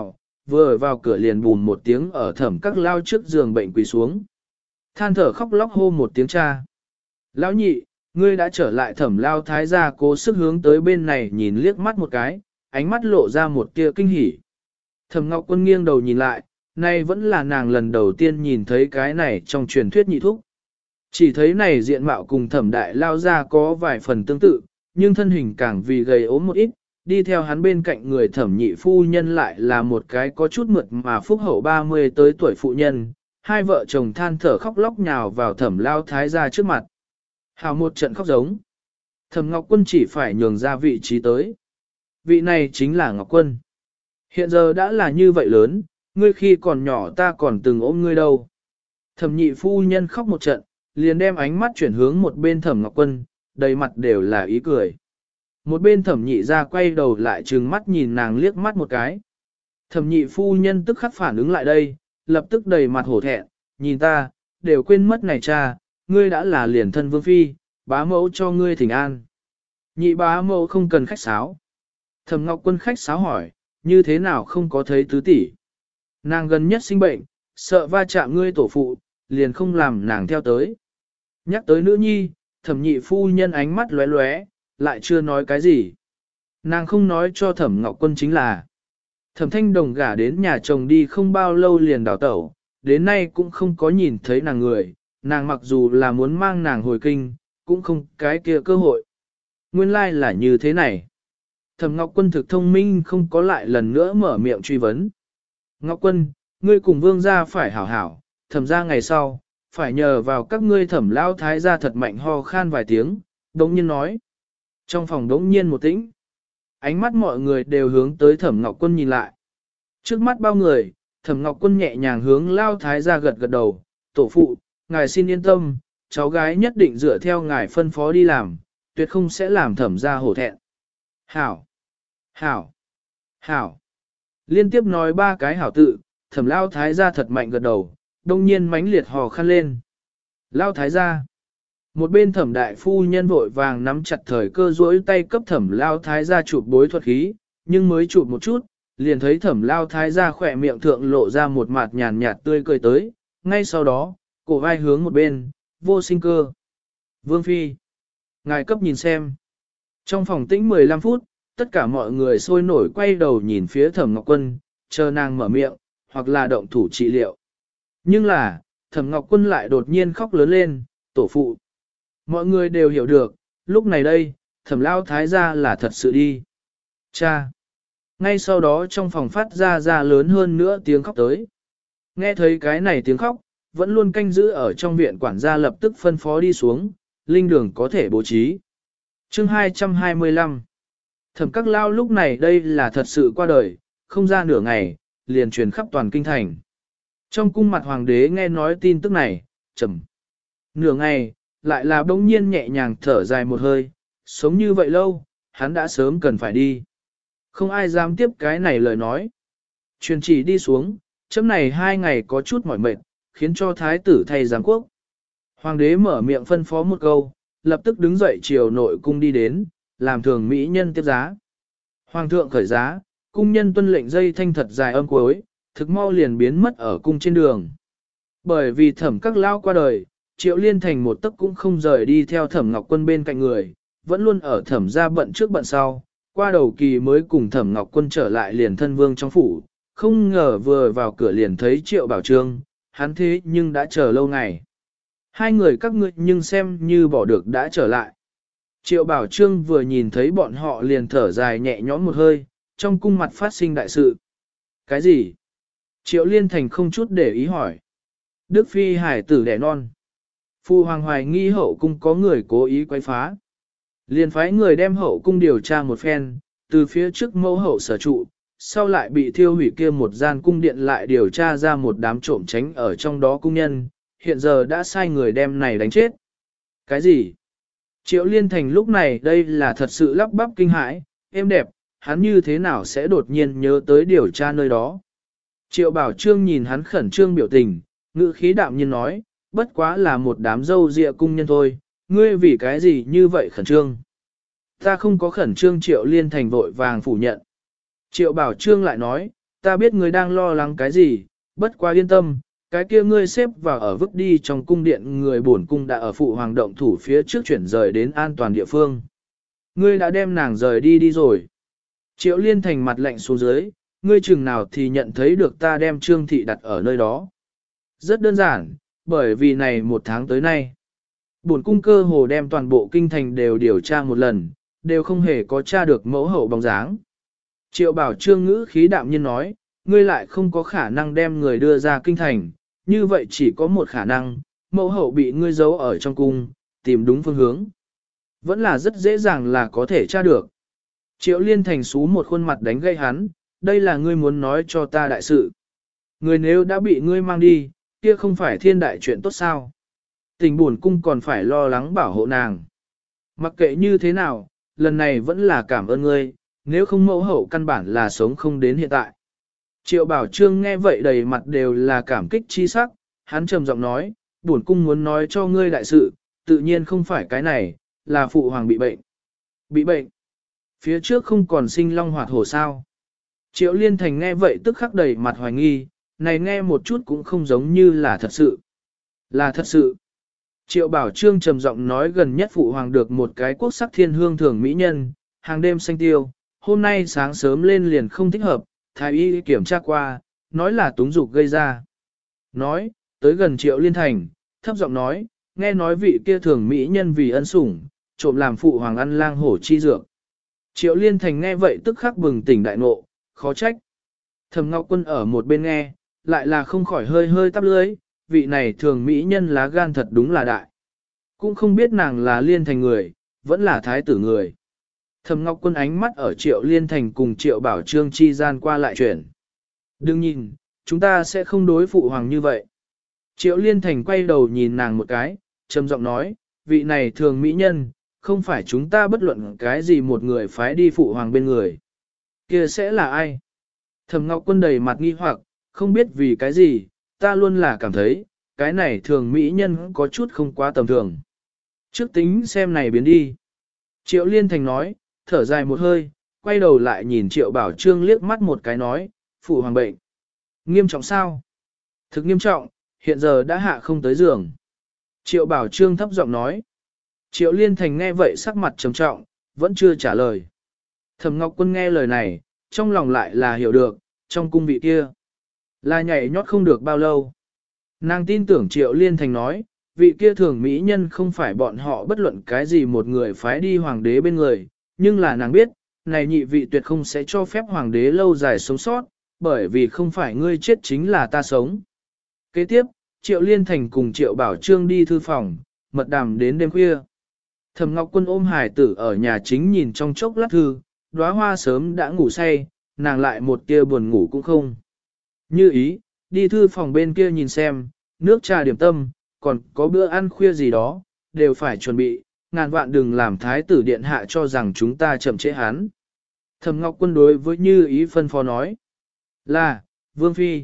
Speaker 1: vừa vào cửa liền bùn một tiếng ở Thẩm Các Lao trước giường bệnh quỳ xuống. Than thở khóc lóc hô một tiếng cha. Lão nhị, ngươi đã trở lại. Thẩm Lao thái gia cố sức hướng tới bên này nhìn liếc mắt một cái, ánh mắt lộ ra một tia kinh hỉ. Thẩm Ngọc Quân nghiêng đầu nhìn lại, nay vẫn là nàng lần đầu tiên nhìn thấy cái này trong truyền thuyết nhị thúc. Chỉ thấy này diện mạo cùng Thẩm Đại Lao gia có vài phần tương tự, nhưng thân hình càng vì gầy ốm một ít, đi theo hắn bên cạnh người Thẩm nhị phu nhân lại là một cái có chút mượt mà phúc hậu 30 tới tuổi phụ nhân, hai vợ chồng than thở khóc lóc nhào vào Thẩm Lao thái gia trước mặt. Hào một trận khóc giống. Thẩm Ngọc Quân chỉ phải nhường ra vị trí tới. Vị này chính là Ngọc Quân. Hiện giờ đã là như vậy lớn, ngươi khi còn nhỏ ta còn từng ôm ngươi đâu. Thẩm nhị phu nhân khóc một trận, liền đem ánh mắt chuyển hướng một bên Thẩm Ngọc Quân, đầy mặt đều là ý cười. Một bên Thẩm nhị ra quay đầu lại trừng mắt nhìn nàng liếc mắt một cái. Thẩm nhị phu nhân tức khắc phản ứng lại đây, lập tức đầy mặt hổ thẹn, nhìn ta, đều quên mất này cha, ngươi đã là liền thân vương phi, bá mẫu cho ngươi thỉnh an. Nhị bá mẫu không cần khách sáo. Thẩm Ngọc Quân khách sáo hỏi, như thế nào không có thấy tứ tỷ? Nàng gần nhất sinh bệnh, sợ va chạm ngươi tổ phụ, liền không làm nàng theo tới. Nhắc tới nữ nhi, Thẩm nhị phu nhân ánh mắt lóe lóe, lại chưa nói cái gì. Nàng không nói cho Thẩm Ngọc Quân chính là Thẩm Thanh Đồng gả đến nhà chồng đi không bao lâu liền đào tẩu, đến nay cũng không có nhìn thấy nàng người, nàng mặc dù là muốn mang nàng hồi kinh, cũng không cái kia cơ hội. Nguyên lai là như thế này. Thẩm Ngọc Quân thực thông minh không có lại lần nữa mở miệng truy vấn. Ngọc Quân, ngươi cùng vương gia phải hảo hảo, Thẩm gia ngày sau, phải nhờ vào các ngươi Thẩm Lão thái gia thật mạnh ho khan vài tiếng, đống nhiên nói. Trong phòng đống nhiên một tĩnh. Ánh mắt mọi người đều hướng tới Thẩm Ngọc Quân nhìn lại. Trước mắt bao người, Thẩm Ngọc Quân nhẹ nhàng hướng Lão thái gia gật gật đầu, tổ phụ, ngài xin yên tâm, cháu gái nhất định dựa theo ngài phân phó đi làm, tuyệt không sẽ làm Thẩm gia hổ thẹn. Hảo, hảo, hảo. Liên tiếp nói ba cái hảo tự, Thẩm Lão thái gia thật mạnh gật đầu, đông nhiên mãnh liệt hò khăn lên. Lão thái gia. Một bên Thẩm đại phu nhân vội vàng nắm chặt thời cơ duỗi tay cấp Thẩm Lão thái gia chụp bối thuật khí, nhưng mới chụp một chút, liền thấy Thẩm Lão thái gia khỏe miệng thượng lộ ra một mặt nhàn nhạt tươi cười tới, ngay sau đó, cổ vai hướng một bên, vô sinh cơ. Vương phi, ngài cấp nhìn xem. Trong phòng tĩnh 15 phút, tất cả mọi người sôi nổi quay đầu nhìn phía Thẩm Ngọc Quân, chờ nàng mở miệng, hoặc là động thủ trị liệu. Nhưng là, Thẩm Ngọc Quân lại đột nhiên khóc lớn lên, tổ phụ. Mọi người đều hiểu được, lúc này đây, Thẩm Lão thái gia là thật sự đi. Cha! Ngay sau đó trong phòng phát ra lớn hơn nữa tiếng khóc tới. Nghe thấy cái này tiếng khóc, vẫn luôn canh giữ ở trong viện quản gia lập tức phân phó đi xuống, linh đường có thể bố trí. Chương 225. Thẩm Các Lao lúc này đây là thật sự qua đời, không ra nửa ngày, liền truyền khắp toàn kinh thành. Trong cung mặt hoàng đế nghe nói tin tức này, trầm. Nửa ngày, lại là bỗng nhiên nhẹ nhàng thở dài một hơi, sống như vậy lâu, hắn đã sớm cần phải đi. Không ai dám tiếp cái này lời nói. Truyền chỉ đi xuống, chấm này 2 ngày có chút mỏi mệt, khiến cho thái tử thay giám quốc. Hoàng đế mở miệng phân phó một câu, lập tức đứng dậy chiều nội cung đi đến, làm thường mỹ nhân tiếp giá. Hoàng thượng khởi giá, cung nhân tuân lệnh dây thanh thật dài âm cuối, thực mau liền biến mất ở cung trên đường. Bởi vì Thẩm Các Lao qua đời, Triệu Liên Thành một tấc cũng không rời đi theo Thẩm Ngọc Quân bên cạnh người, vẫn luôn ở Thẩm gia bận trước bận sau, qua đầu kỳ mới cùng Thẩm Ngọc Quân trở lại liền thân vương trong phủ, không ngờ vừa vào cửa liền thấy Triệu Bảo Trương, hắn thế nhưng đã chờ lâu ngày. Hai người các ngươi nhưng xem như bỏ được đã trở lại. Triệu Bảo Trương vừa nhìn thấy bọn họ liền thở dài nhẹ nhõm một hơi, trong cung mặt phát sinh đại sự. Cái gì? Triệu Liên Thành không chút để ý hỏi. Đức Phi hải tử đẻ non. Phu hoàng hoài nghi hậu cung có người cố ý quấy phá. Liền phái người đem hậu cung điều tra một phen, từ phía trước mẫu hậu sở trụ, sau lại bị thiêu hủy kia một gian cung điện lại điều tra ra một đám trộm tránh ở trong đó cung nhân, hiện giờ đã sai người đem này đánh chết. Cái gì? Triệu Liên Thành lúc này đây là thật sự lắp bắp kinh hãi, êm đẹp, hắn như thế nào sẽ đột nhiên nhớ tới điều tra nơi đó. Triệu Bảo Trương nhìn hắn khẩn trương biểu tình, ngữ khí đạm nhiên nói, bất quá là một đám dâu dịa cung nhân thôi, ngươi vì cái gì như vậy khẩn trương? Ta không có khẩn trương. Triệu Liên Thành vội vàng phủ nhận. Triệu Bảo Trương lại nói, ta biết ngươi đang lo lắng cái gì, bất quá yên tâm, cái kia ngươi xếp vào ở vứt đi trong cung điện người bổn cung đã ở phụ hoàng động thủ phía trước chuyển rời đến an toàn địa phương. Ngươi đã đem nàng rời đi rồi. Triệu Liên Thành mặt lạnh xuống dưới, ngươi chừng nào thì nhận thấy được ta đem Trương Thị đặt ở nơi đó. Rất đơn giản, bởi vì này một tháng tới nay. Bổn cung cơ hồ đem toàn bộ kinh thành đều điều tra một lần, đều không hề có tra được mẫu hậu bóng dáng. Triệu Bảo Trương ngữ khí đạm nhiên nói, ngươi lại không có khả năng đem người đưa ra kinh thành, như vậy chỉ có một khả năng, mẫu hậu bị ngươi giấu ở trong cung, tìm đúng phương hướng. Vẫn là rất dễ dàng là có thể tra được. Triệu Liên Thành xú một khuôn mặt đánh gây hắn, đây là ngươi muốn nói cho ta đại sự. Người nếu đã bị ngươi mang đi, kia không phải thiên đại chuyện tốt sao. Tình buồn cung còn phải lo lắng bảo hộ nàng. Mặc kệ như thế nào, lần này vẫn là cảm ơn ngươi, nếu không mẫu hậu căn bản là sống không đến hiện tại. Triệu Bảo Trương nghe vậy đầy mặt đều là cảm kích chi sắc, hắn trầm giọng nói, buồn cung muốn nói cho ngươi đại sự, tự nhiên không phải cái này, là phụ hoàng bị bệnh. Bị bệnh? Phía trước không còn sinh long hoạt hổ sao? Triệu Liên Thành nghe vậy tức khắc đầy mặt hoài nghi, này nghe một chút cũng không giống như là thật sự. Là thật sự. Triệu Bảo Trương trầm giọng nói gần nhất phụ hoàng được một cái quốc sắc thiên hương thường mỹ nhân, hàng đêm xanh tiêu, hôm nay sáng sớm lên liền không thích hợp, thái y kiểm tra qua, nói là túng dục gây ra. Nói, tới gần Triệu Liên Thành, thấp giọng nói, nghe nói vị kia thường mỹ nhân vì ân sủng, trộm làm phụ hoàng ăn lang hổ chi dược. Triệu Liên Thành nghe vậy tức khắc bừng tỉnh đại ngộ, khó trách. Thẩm Ngọc Quân ở một bên nghe, lại là không khỏi hơi hơi tắp lưới, vị này thường mỹ nhân lá gan thật đúng là đại. Cũng không biết nàng là Liên Thành người, vẫn là thái tử người. Thẩm Ngọc Quân ánh mắt ở Triệu Liên Thành cùng Triệu Bảo Trương chi gian qua lại chuyển. Đừng nhìn, chúng ta sẽ không đối phụ hoàng như vậy. Triệu Liên Thành quay đầu nhìn nàng một cái, trầm giọng nói, vị này thường mỹ nhân, không phải chúng ta bất luận cái gì một người phái đi phụ hoàng bên người. Kia sẽ là ai? Thẩm Ngọc Quân đầy mặt nghi hoặc, không biết vì cái gì, ta luôn là cảm thấy, cái này thường mỹ nhân có chút không quá tầm thường. Trước tính xem này biến đi. Triệu Liên Thành nói, thở dài một hơi, quay đầu lại nhìn Triệu Bảo Trương liếc mắt một cái nói, phụ hoàng bệnh. Nghiêm trọng sao? Thực nghiêm trọng, hiện giờ đã hạ không tới giường. Triệu Bảo Trương thấp giọng nói. Triệu Liên Thành nghe vậy sắc mặt trầm trọng, vẫn chưa trả lời. Thẩm Ngọc Quân nghe lời này, trong lòng lại là hiểu được, trong cung vị kia. Là nhảy nhót không được bao lâu. Nàng tin tưởng Triệu Liên Thành nói, vị kia thường mỹ nhân không phải bọn họ bất luận cái gì một người phái đi hoàng đế bên người, nhưng là nàng biết, này nhị vị tuyệt không sẽ cho phép hoàng đế lâu dài sống sót, bởi vì không phải ngươi chết chính là ta sống. Kế tiếp, Triệu Liên Thành cùng Triệu Bảo Trương đi thư phòng, mật đàm đến đêm khuya. Thẩm Ngọc Quân ôm hải tử ở nhà chính nhìn trong chốc lát thư, đóa hoa sớm đã ngủ say, nàng lại một tia buồn ngủ cũng không. Như ý, đi thư phòng bên kia nhìn xem, nước trà điểm tâm, còn có bữa ăn khuya gì đó, đều phải chuẩn bị, ngàn vạn đừng làm thái tử điện hạ cho rằng chúng ta chậm trễ hắn. Thẩm Ngọc Quân đối với Như ý phân phó nói, là, Vương Phi.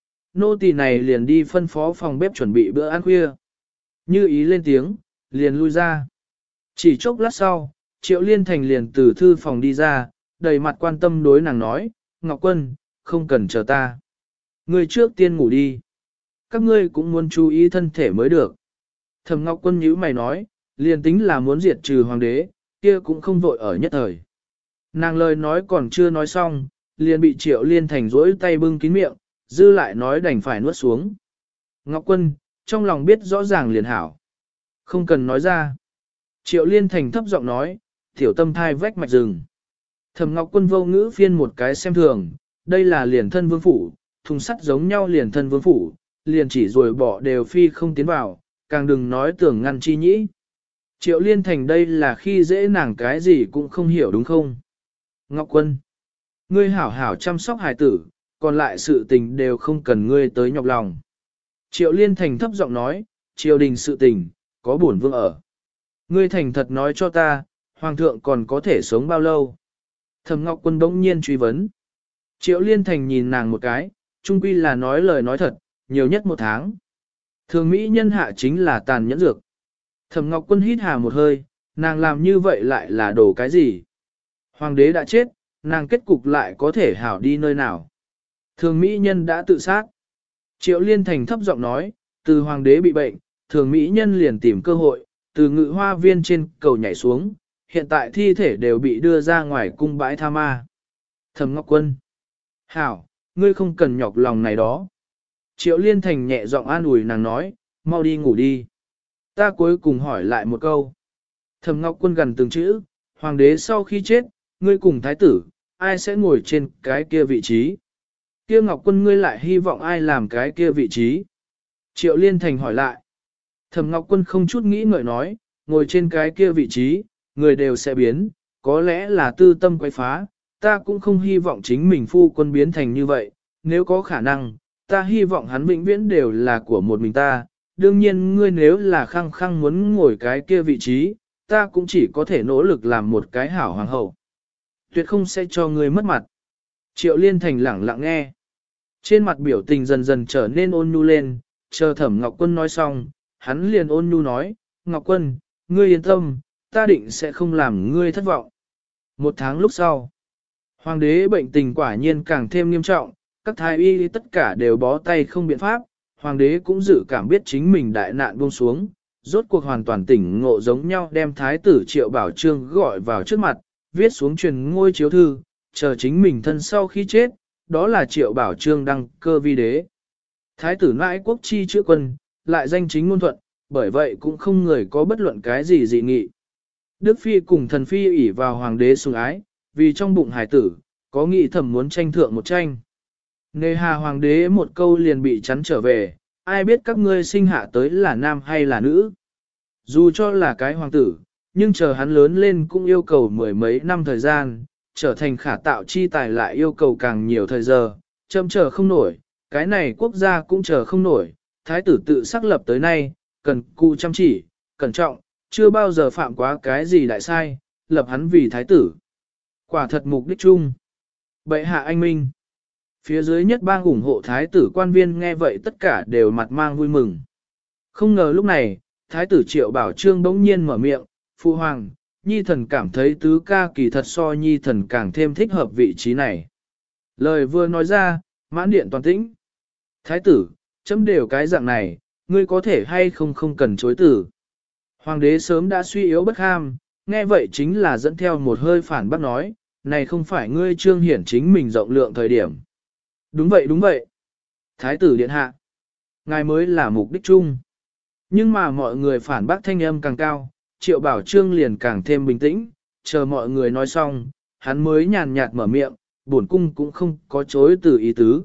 Speaker 1: Nô tỳ này liền đi phân phó phòng bếp chuẩn bị bữa ăn khuya. Như ý lên tiếng, liền lui ra. Chỉ chốc lát sau, Triệu Liên Thành liền từ thư phòng đi ra, đầy mặt quan tâm đối nàng nói, Ngọc Quân, không cần chờ ta. Ngươi trước tiên ngủ đi. Các ngươi cũng muốn chú ý thân thể mới được. Thẩm Ngọc Quân nhíu mày nói, liền tính là muốn diệt trừ hoàng đế, kia cũng không vội ở nhất thời. Nàng lời nói còn chưa nói xong, liền bị Triệu Liên Thành rỗi tay bưng kín miệng, dư lại nói đành phải nuốt xuống. Ngọc Quân, trong lòng biết rõ ràng liền hảo. Không cần nói ra. Triệu Liên Thành thấp giọng nói, tiểu tâm thai vách mạch rừng. Thẩm Ngọc Quân vô ngữ phiên một cái xem thường, đây là liền thân vương phủ, thùng sắt giống nhau liền thân vương phủ, liền chỉ rồi bỏ đều phi không tiến vào, càng đừng nói tưởng ngăn chi nhĩ. Triệu Liên Thành đây là khi dễ nàng cái gì cũng không hiểu đúng không? Ngọc Quân, ngươi hảo hảo chăm sóc hài tử, còn lại sự tình đều không cần ngươi tới nhọc lòng. Triệu Liên Thành thấp giọng nói, triều đình sự tình, có bổn vương ở. Ngươi thành thật nói cho ta, hoàng thượng còn có thể sống bao lâu? Thẩm Ngọc Quân bỗng nhiên truy vấn. Triệu Liên Thành nhìn nàng một cái, chung quy là nói lời nói thật, nhiều nhất 1 tháng. Thường Mỹ nhân hạ chính là tàn nhẫn dược. Thẩm Ngọc Quân hít hà một hơi, nàng làm như vậy lại là đổ cái gì? Hoàng đế đã chết, nàng kết cục lại có thể hảo đi nơi nào? Thường Mỹ Nhân đã tự sát. Triệu Liên Thành thấp giọng nói, từ hoàng đế bị bệnh, Thường Mỹ Nhân liền tìm cơ hội, từ ngự hoa viên trên cầu nhảy xuống, hiện tại thi thể đều bị đưa ra ngoài cung bãi tha ma. Thẩm Ngọc Quân. Hảo, ngươi không cần nhọc lòng này đó. Triệu Liên Thành nhẹ giọng an ủi nàng nói, mau đi ngủ đi. Ta cuối cùng hỏi lại một câu. Thẩm Ngọc Quân gần từng chữ, hoàng đế sau khi chết, ngươi cùng thái tử, ai sẽ ngồi trên cái kia vị trí? Kia Ngọc Quân ngươi lại hy vọng ai làm cái kia vị trí? Triệu Liên Thành hỏi lại. Thẩm Ngọc Quân không chút nghĩ ngợi nói, ngồi trên cái kia vị trí, người đều sẽ biến, có lẽ là tư tâm quay phá, ta cũng không hy vọng chính mình phu quân biến thành như vậy, nếu có khả năng, ta hy vọng hắn vĩnh viễn đều là của một mình ta, đương nhiên ngươi nếu là khăng khăng muốn ngồi cái kia vị trí, ta cũng chỉ có thể nỗ lực làm một cái hảo hoàng hậu. Tuyệt không sẽ cho ngươi mất mặt. Triệu Liên Thành lẳng lặng nghe. Trên mặt biểu tình dần dần trở nên ôn nhu lên, chờ Thẩm Ngọc Quân nói xong, hắn liền ôn nhu nói, Ngọc Quân, ngươi yên tâm, ta định sẽ không làm ngươi thất vọng. Một tháng lúc sau, hoàng đế bệnh tình quả nhiên càng thêm nghiêm trọng, các thái y tất cả đều bó tay không biện pháp, hoàng đế cũng dự cảm biết chính mình đại nạn buông xuống, rốt cuộc hoàn toàn tỉnh ngộ giống nhau đem thái tử Triệu Bảo Trương gọi vào trước mặt, viết xuống truyền ngôi chiếu thư, chờ chính mình thân sau khi chết, đó là Triệu Bảo Trương đăng cơ vi đế. Thái tử nãi quốc chi chữa quân, lại danh chính ngôn thuận, bởi vậy cũng không người có bất luận cái gì dị nghị. Đức Phi cùng thần Phi ỷ vào hoàng đế sủng ái, vì trong bụng hải tử, có nghị thầm muốn tranh thượng một tranh. Nề hà hoàng đế một câu liền bị chắn trở về, ai biết các ngươi sinh hạ tới là nam hay là nữ. Dù cho là cái hoàng tử, nhưng chờ hắn lớn lên cũng yêu cầu mười mấy năm thời gian, trở thành khả tạo chi tài lại yêu cầu càng nhiều thời giờ, chậm chờ không nổi, cái này quốc gia cũng chờ không nổi, thái tử tự xác lập tới nay, cần cù chăm chỉ, cẩn trọng, chưa bao giờ phạm quá cái gì đại sai, lập hắn vì thái tử. Quả thật mục đích chung. Bệ hạ anh minh. Phía dưới nhất bang ủng hộ thái tử quan viên nghe vậy tất cả đều mặt mang vui mừng. Không ngờ lúc này, thái tử Triệu Bảo Trương bỗng nhiên mở miệng, Phụ hoàng, nhi thần cảm thấy tứ ca kỳ thật so nhi thần càng thêm thích hợp vị trí này. Lời vừa nói ra, mãn điện toàn tĩnh. Thái tử, chấm đều cái dạng này, ngươi có thể hay không cần chối tử. Hoàng đế sớm đã suy yếu bất ham, nghe vậy chính là dẫn theo một hơi phản bác nói, này không phải ngươi trương hiển chính mình rộng lượng thời điểm. Đúng vậy đúng vậy. Thái tử điện hạ. Ngài mới là mục đích chung. Nhưng mà mọi người phản bác thanh âm càng cao, Triệu Bảo Trương liền càng thêm bình tĩnh, chờ mọi người nói xong, hắn mới nhàn nhạt mở miệng, bổn cung cũng không có chối từ ý tứ.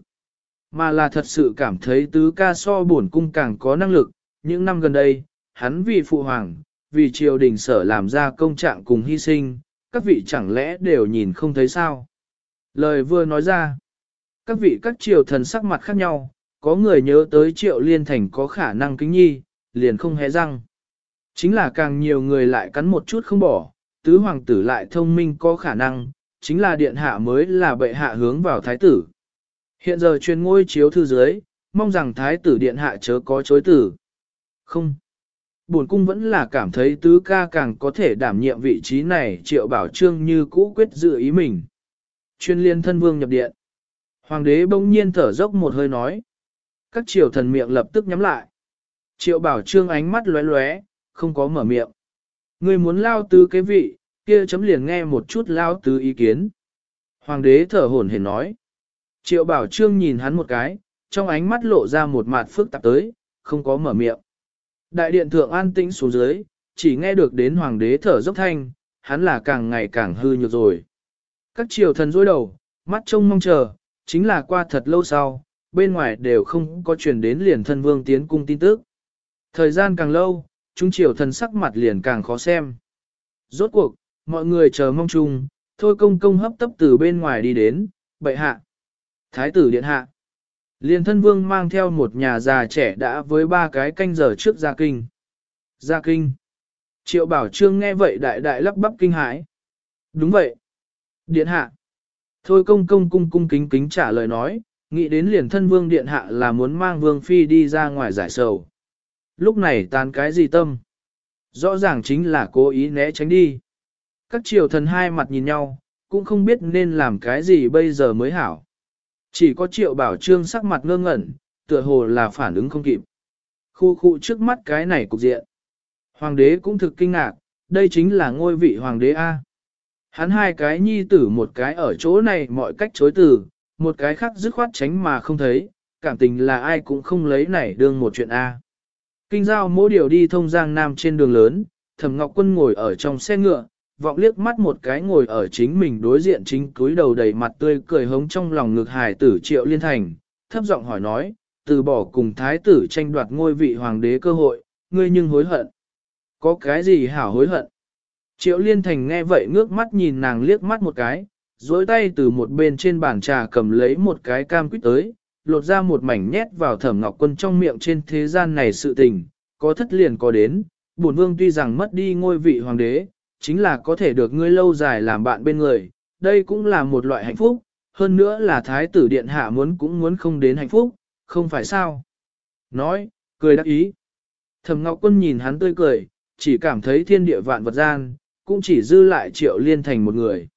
Speaker 1: Mà là thật sự cảm thấy tứ ca so bổn cung càng có năng lực, những năm gần đây, hắn vì phụ hoàng, vì triều đình sở làm ra công trạng cùng hy sinh, các vị chẳng lẽ đều nhìn không thấy sao. Lời vừa nói ra, các vị các triều thần sắc mặt khác nhau, có người nhớ tới Triệu Liên Thành có khả năng kính nhi, liền không hé răng. Chính là càng nhiều người lại cắn một chút không bỏ, tứ hoàng tử lại thông minh có khả năng, chính là điện hạ mới là bệ hạ hướng vào thái tử. Hiện giờ truyền ngôi chiếu thư dưới, mong rằng thái tử điện hạ chớ có chối tử. Không. Bổn cung vẫn là cảm thấy tứ ca càng có thể đảm nhiệm vị trí này, Triệu Bảo Trương như cũ quyết dự ý mình. Chuyên liên thân vương nhập điện. Hoàng đế bỗng nhiên thở dốc một hơi nói. Các triều thần miệng lập tức nhắm lại. Triệu Bảo Trương ánh mắt lóe lóe, không có mở miệng. Người muốn lao tứ cái vị, kia chấm liền nghe một chút lao tứ ý kiến. Hoàng đế thở hổn hển nói. Triệu Bảo Trương nhìn hắn một cái, trong ánh mắt lộ ra một mặt phức tạp tới, không có mở miệng. Đại điện thượng an tĩnh xuống dưới, chỉ nghe được đến hoàng đế thở dốc thanh, hắn là càng ngày càng hư nhược rồi. Các triều thần dối đầu, mắt trông mong chờ, chính là qua thật lâu sau, bên ngoài đều không có truyền đến liền thân vương tiến cung tin tức. Thời gian càng lâu, chúng triều thần sắc mặt liền càng khó xem. Rốt cuộc, mọi người chờ mong chung, thôi công công hấp tấp từ bên ngoài đi đến, bệ hạ. Thái tử điện hạ. Liền thân vương mang theo một nhà già trẻ đã với 3 cái canh giờ trước ra kinh. Ra kinh. Triệu Bảo Trương nghe vậy đại đại lắp bắp kinh hãi. Đúng vậy. Điện hạ. Thôi công công cung cung kính kính trả lời nói, nghĩ đến liền thân vương điện hạ là muốn mang vương phi đi ra ngoài giải sầu. Lúc này tán cái gì tâm? Rõ ràng chính là cố ý né tránh đi. Các triều thần hai mặt nhìn nhau, cũng không biết nên làm cái gì bây giờ mới hảo. Chỉ có Triệu Bảo Trương sắc mặt ngơ ngẩn, tựa hồ là phản ứng không kịp. Khu khu trước mắt cái này cục diện. Hoàng đế cũng thực kinh ngạc, đây chính là ngôi vị hoàng đế A. Hắn hai cái nhi tử một cái ở chỗ này mọi cách chối từ, một cái khác dứt khoát tránh mà không thấy, cảm tình là ai cũng không lấy này đương một chuyện A. Kinh giao mỗi điều đi thông Giang Nam trên đường lớn, Thẩm Ngọc Quân ngồi ở trong xe ngựa, vọng liếc mắt một cái ngồi ở chính mình đối diện chính cúi đầu đầy mặt tươi cười hống trong lòng ngực hài tử Triệu Liên Thành, thấp giọng hỏi nói, từ bỏ cùng thái tử tranh đoạt ngôi vị hoàng đế cơ hội, ngươi nhưng hối hận. Có cái gì hảo hối hận? Triệu Liên Thành nghe vậy ngước mắt nhìn nàng liếc mắt một cái, duỗi tay từ một bên trên bàn trà cầm lấy một cái cam quýt tới, lột ra một mảnh nhét vào Thẩm Ngọc Quân trong miệng. Trên thế gian này sự tình, có thất liền có đến, bổn vương tuy rằng mất đi ngôi vị hoàng đế, chính là có thể được ngươi lâu dài làm bạn bên người, đây cũng là một loại hạnh phúc, hơn nữa là thái tử điện hạ muốn cũng muốn không đến hạnh phúc, không phải sao? Nói, cười đắc ý. Thẩm Ngọc Quân nhìn hắn tươi cười, chỉ cảm thấy thiên địa vạn vật gian, cũng chỉ dư lại Triệu Liên Thành một người.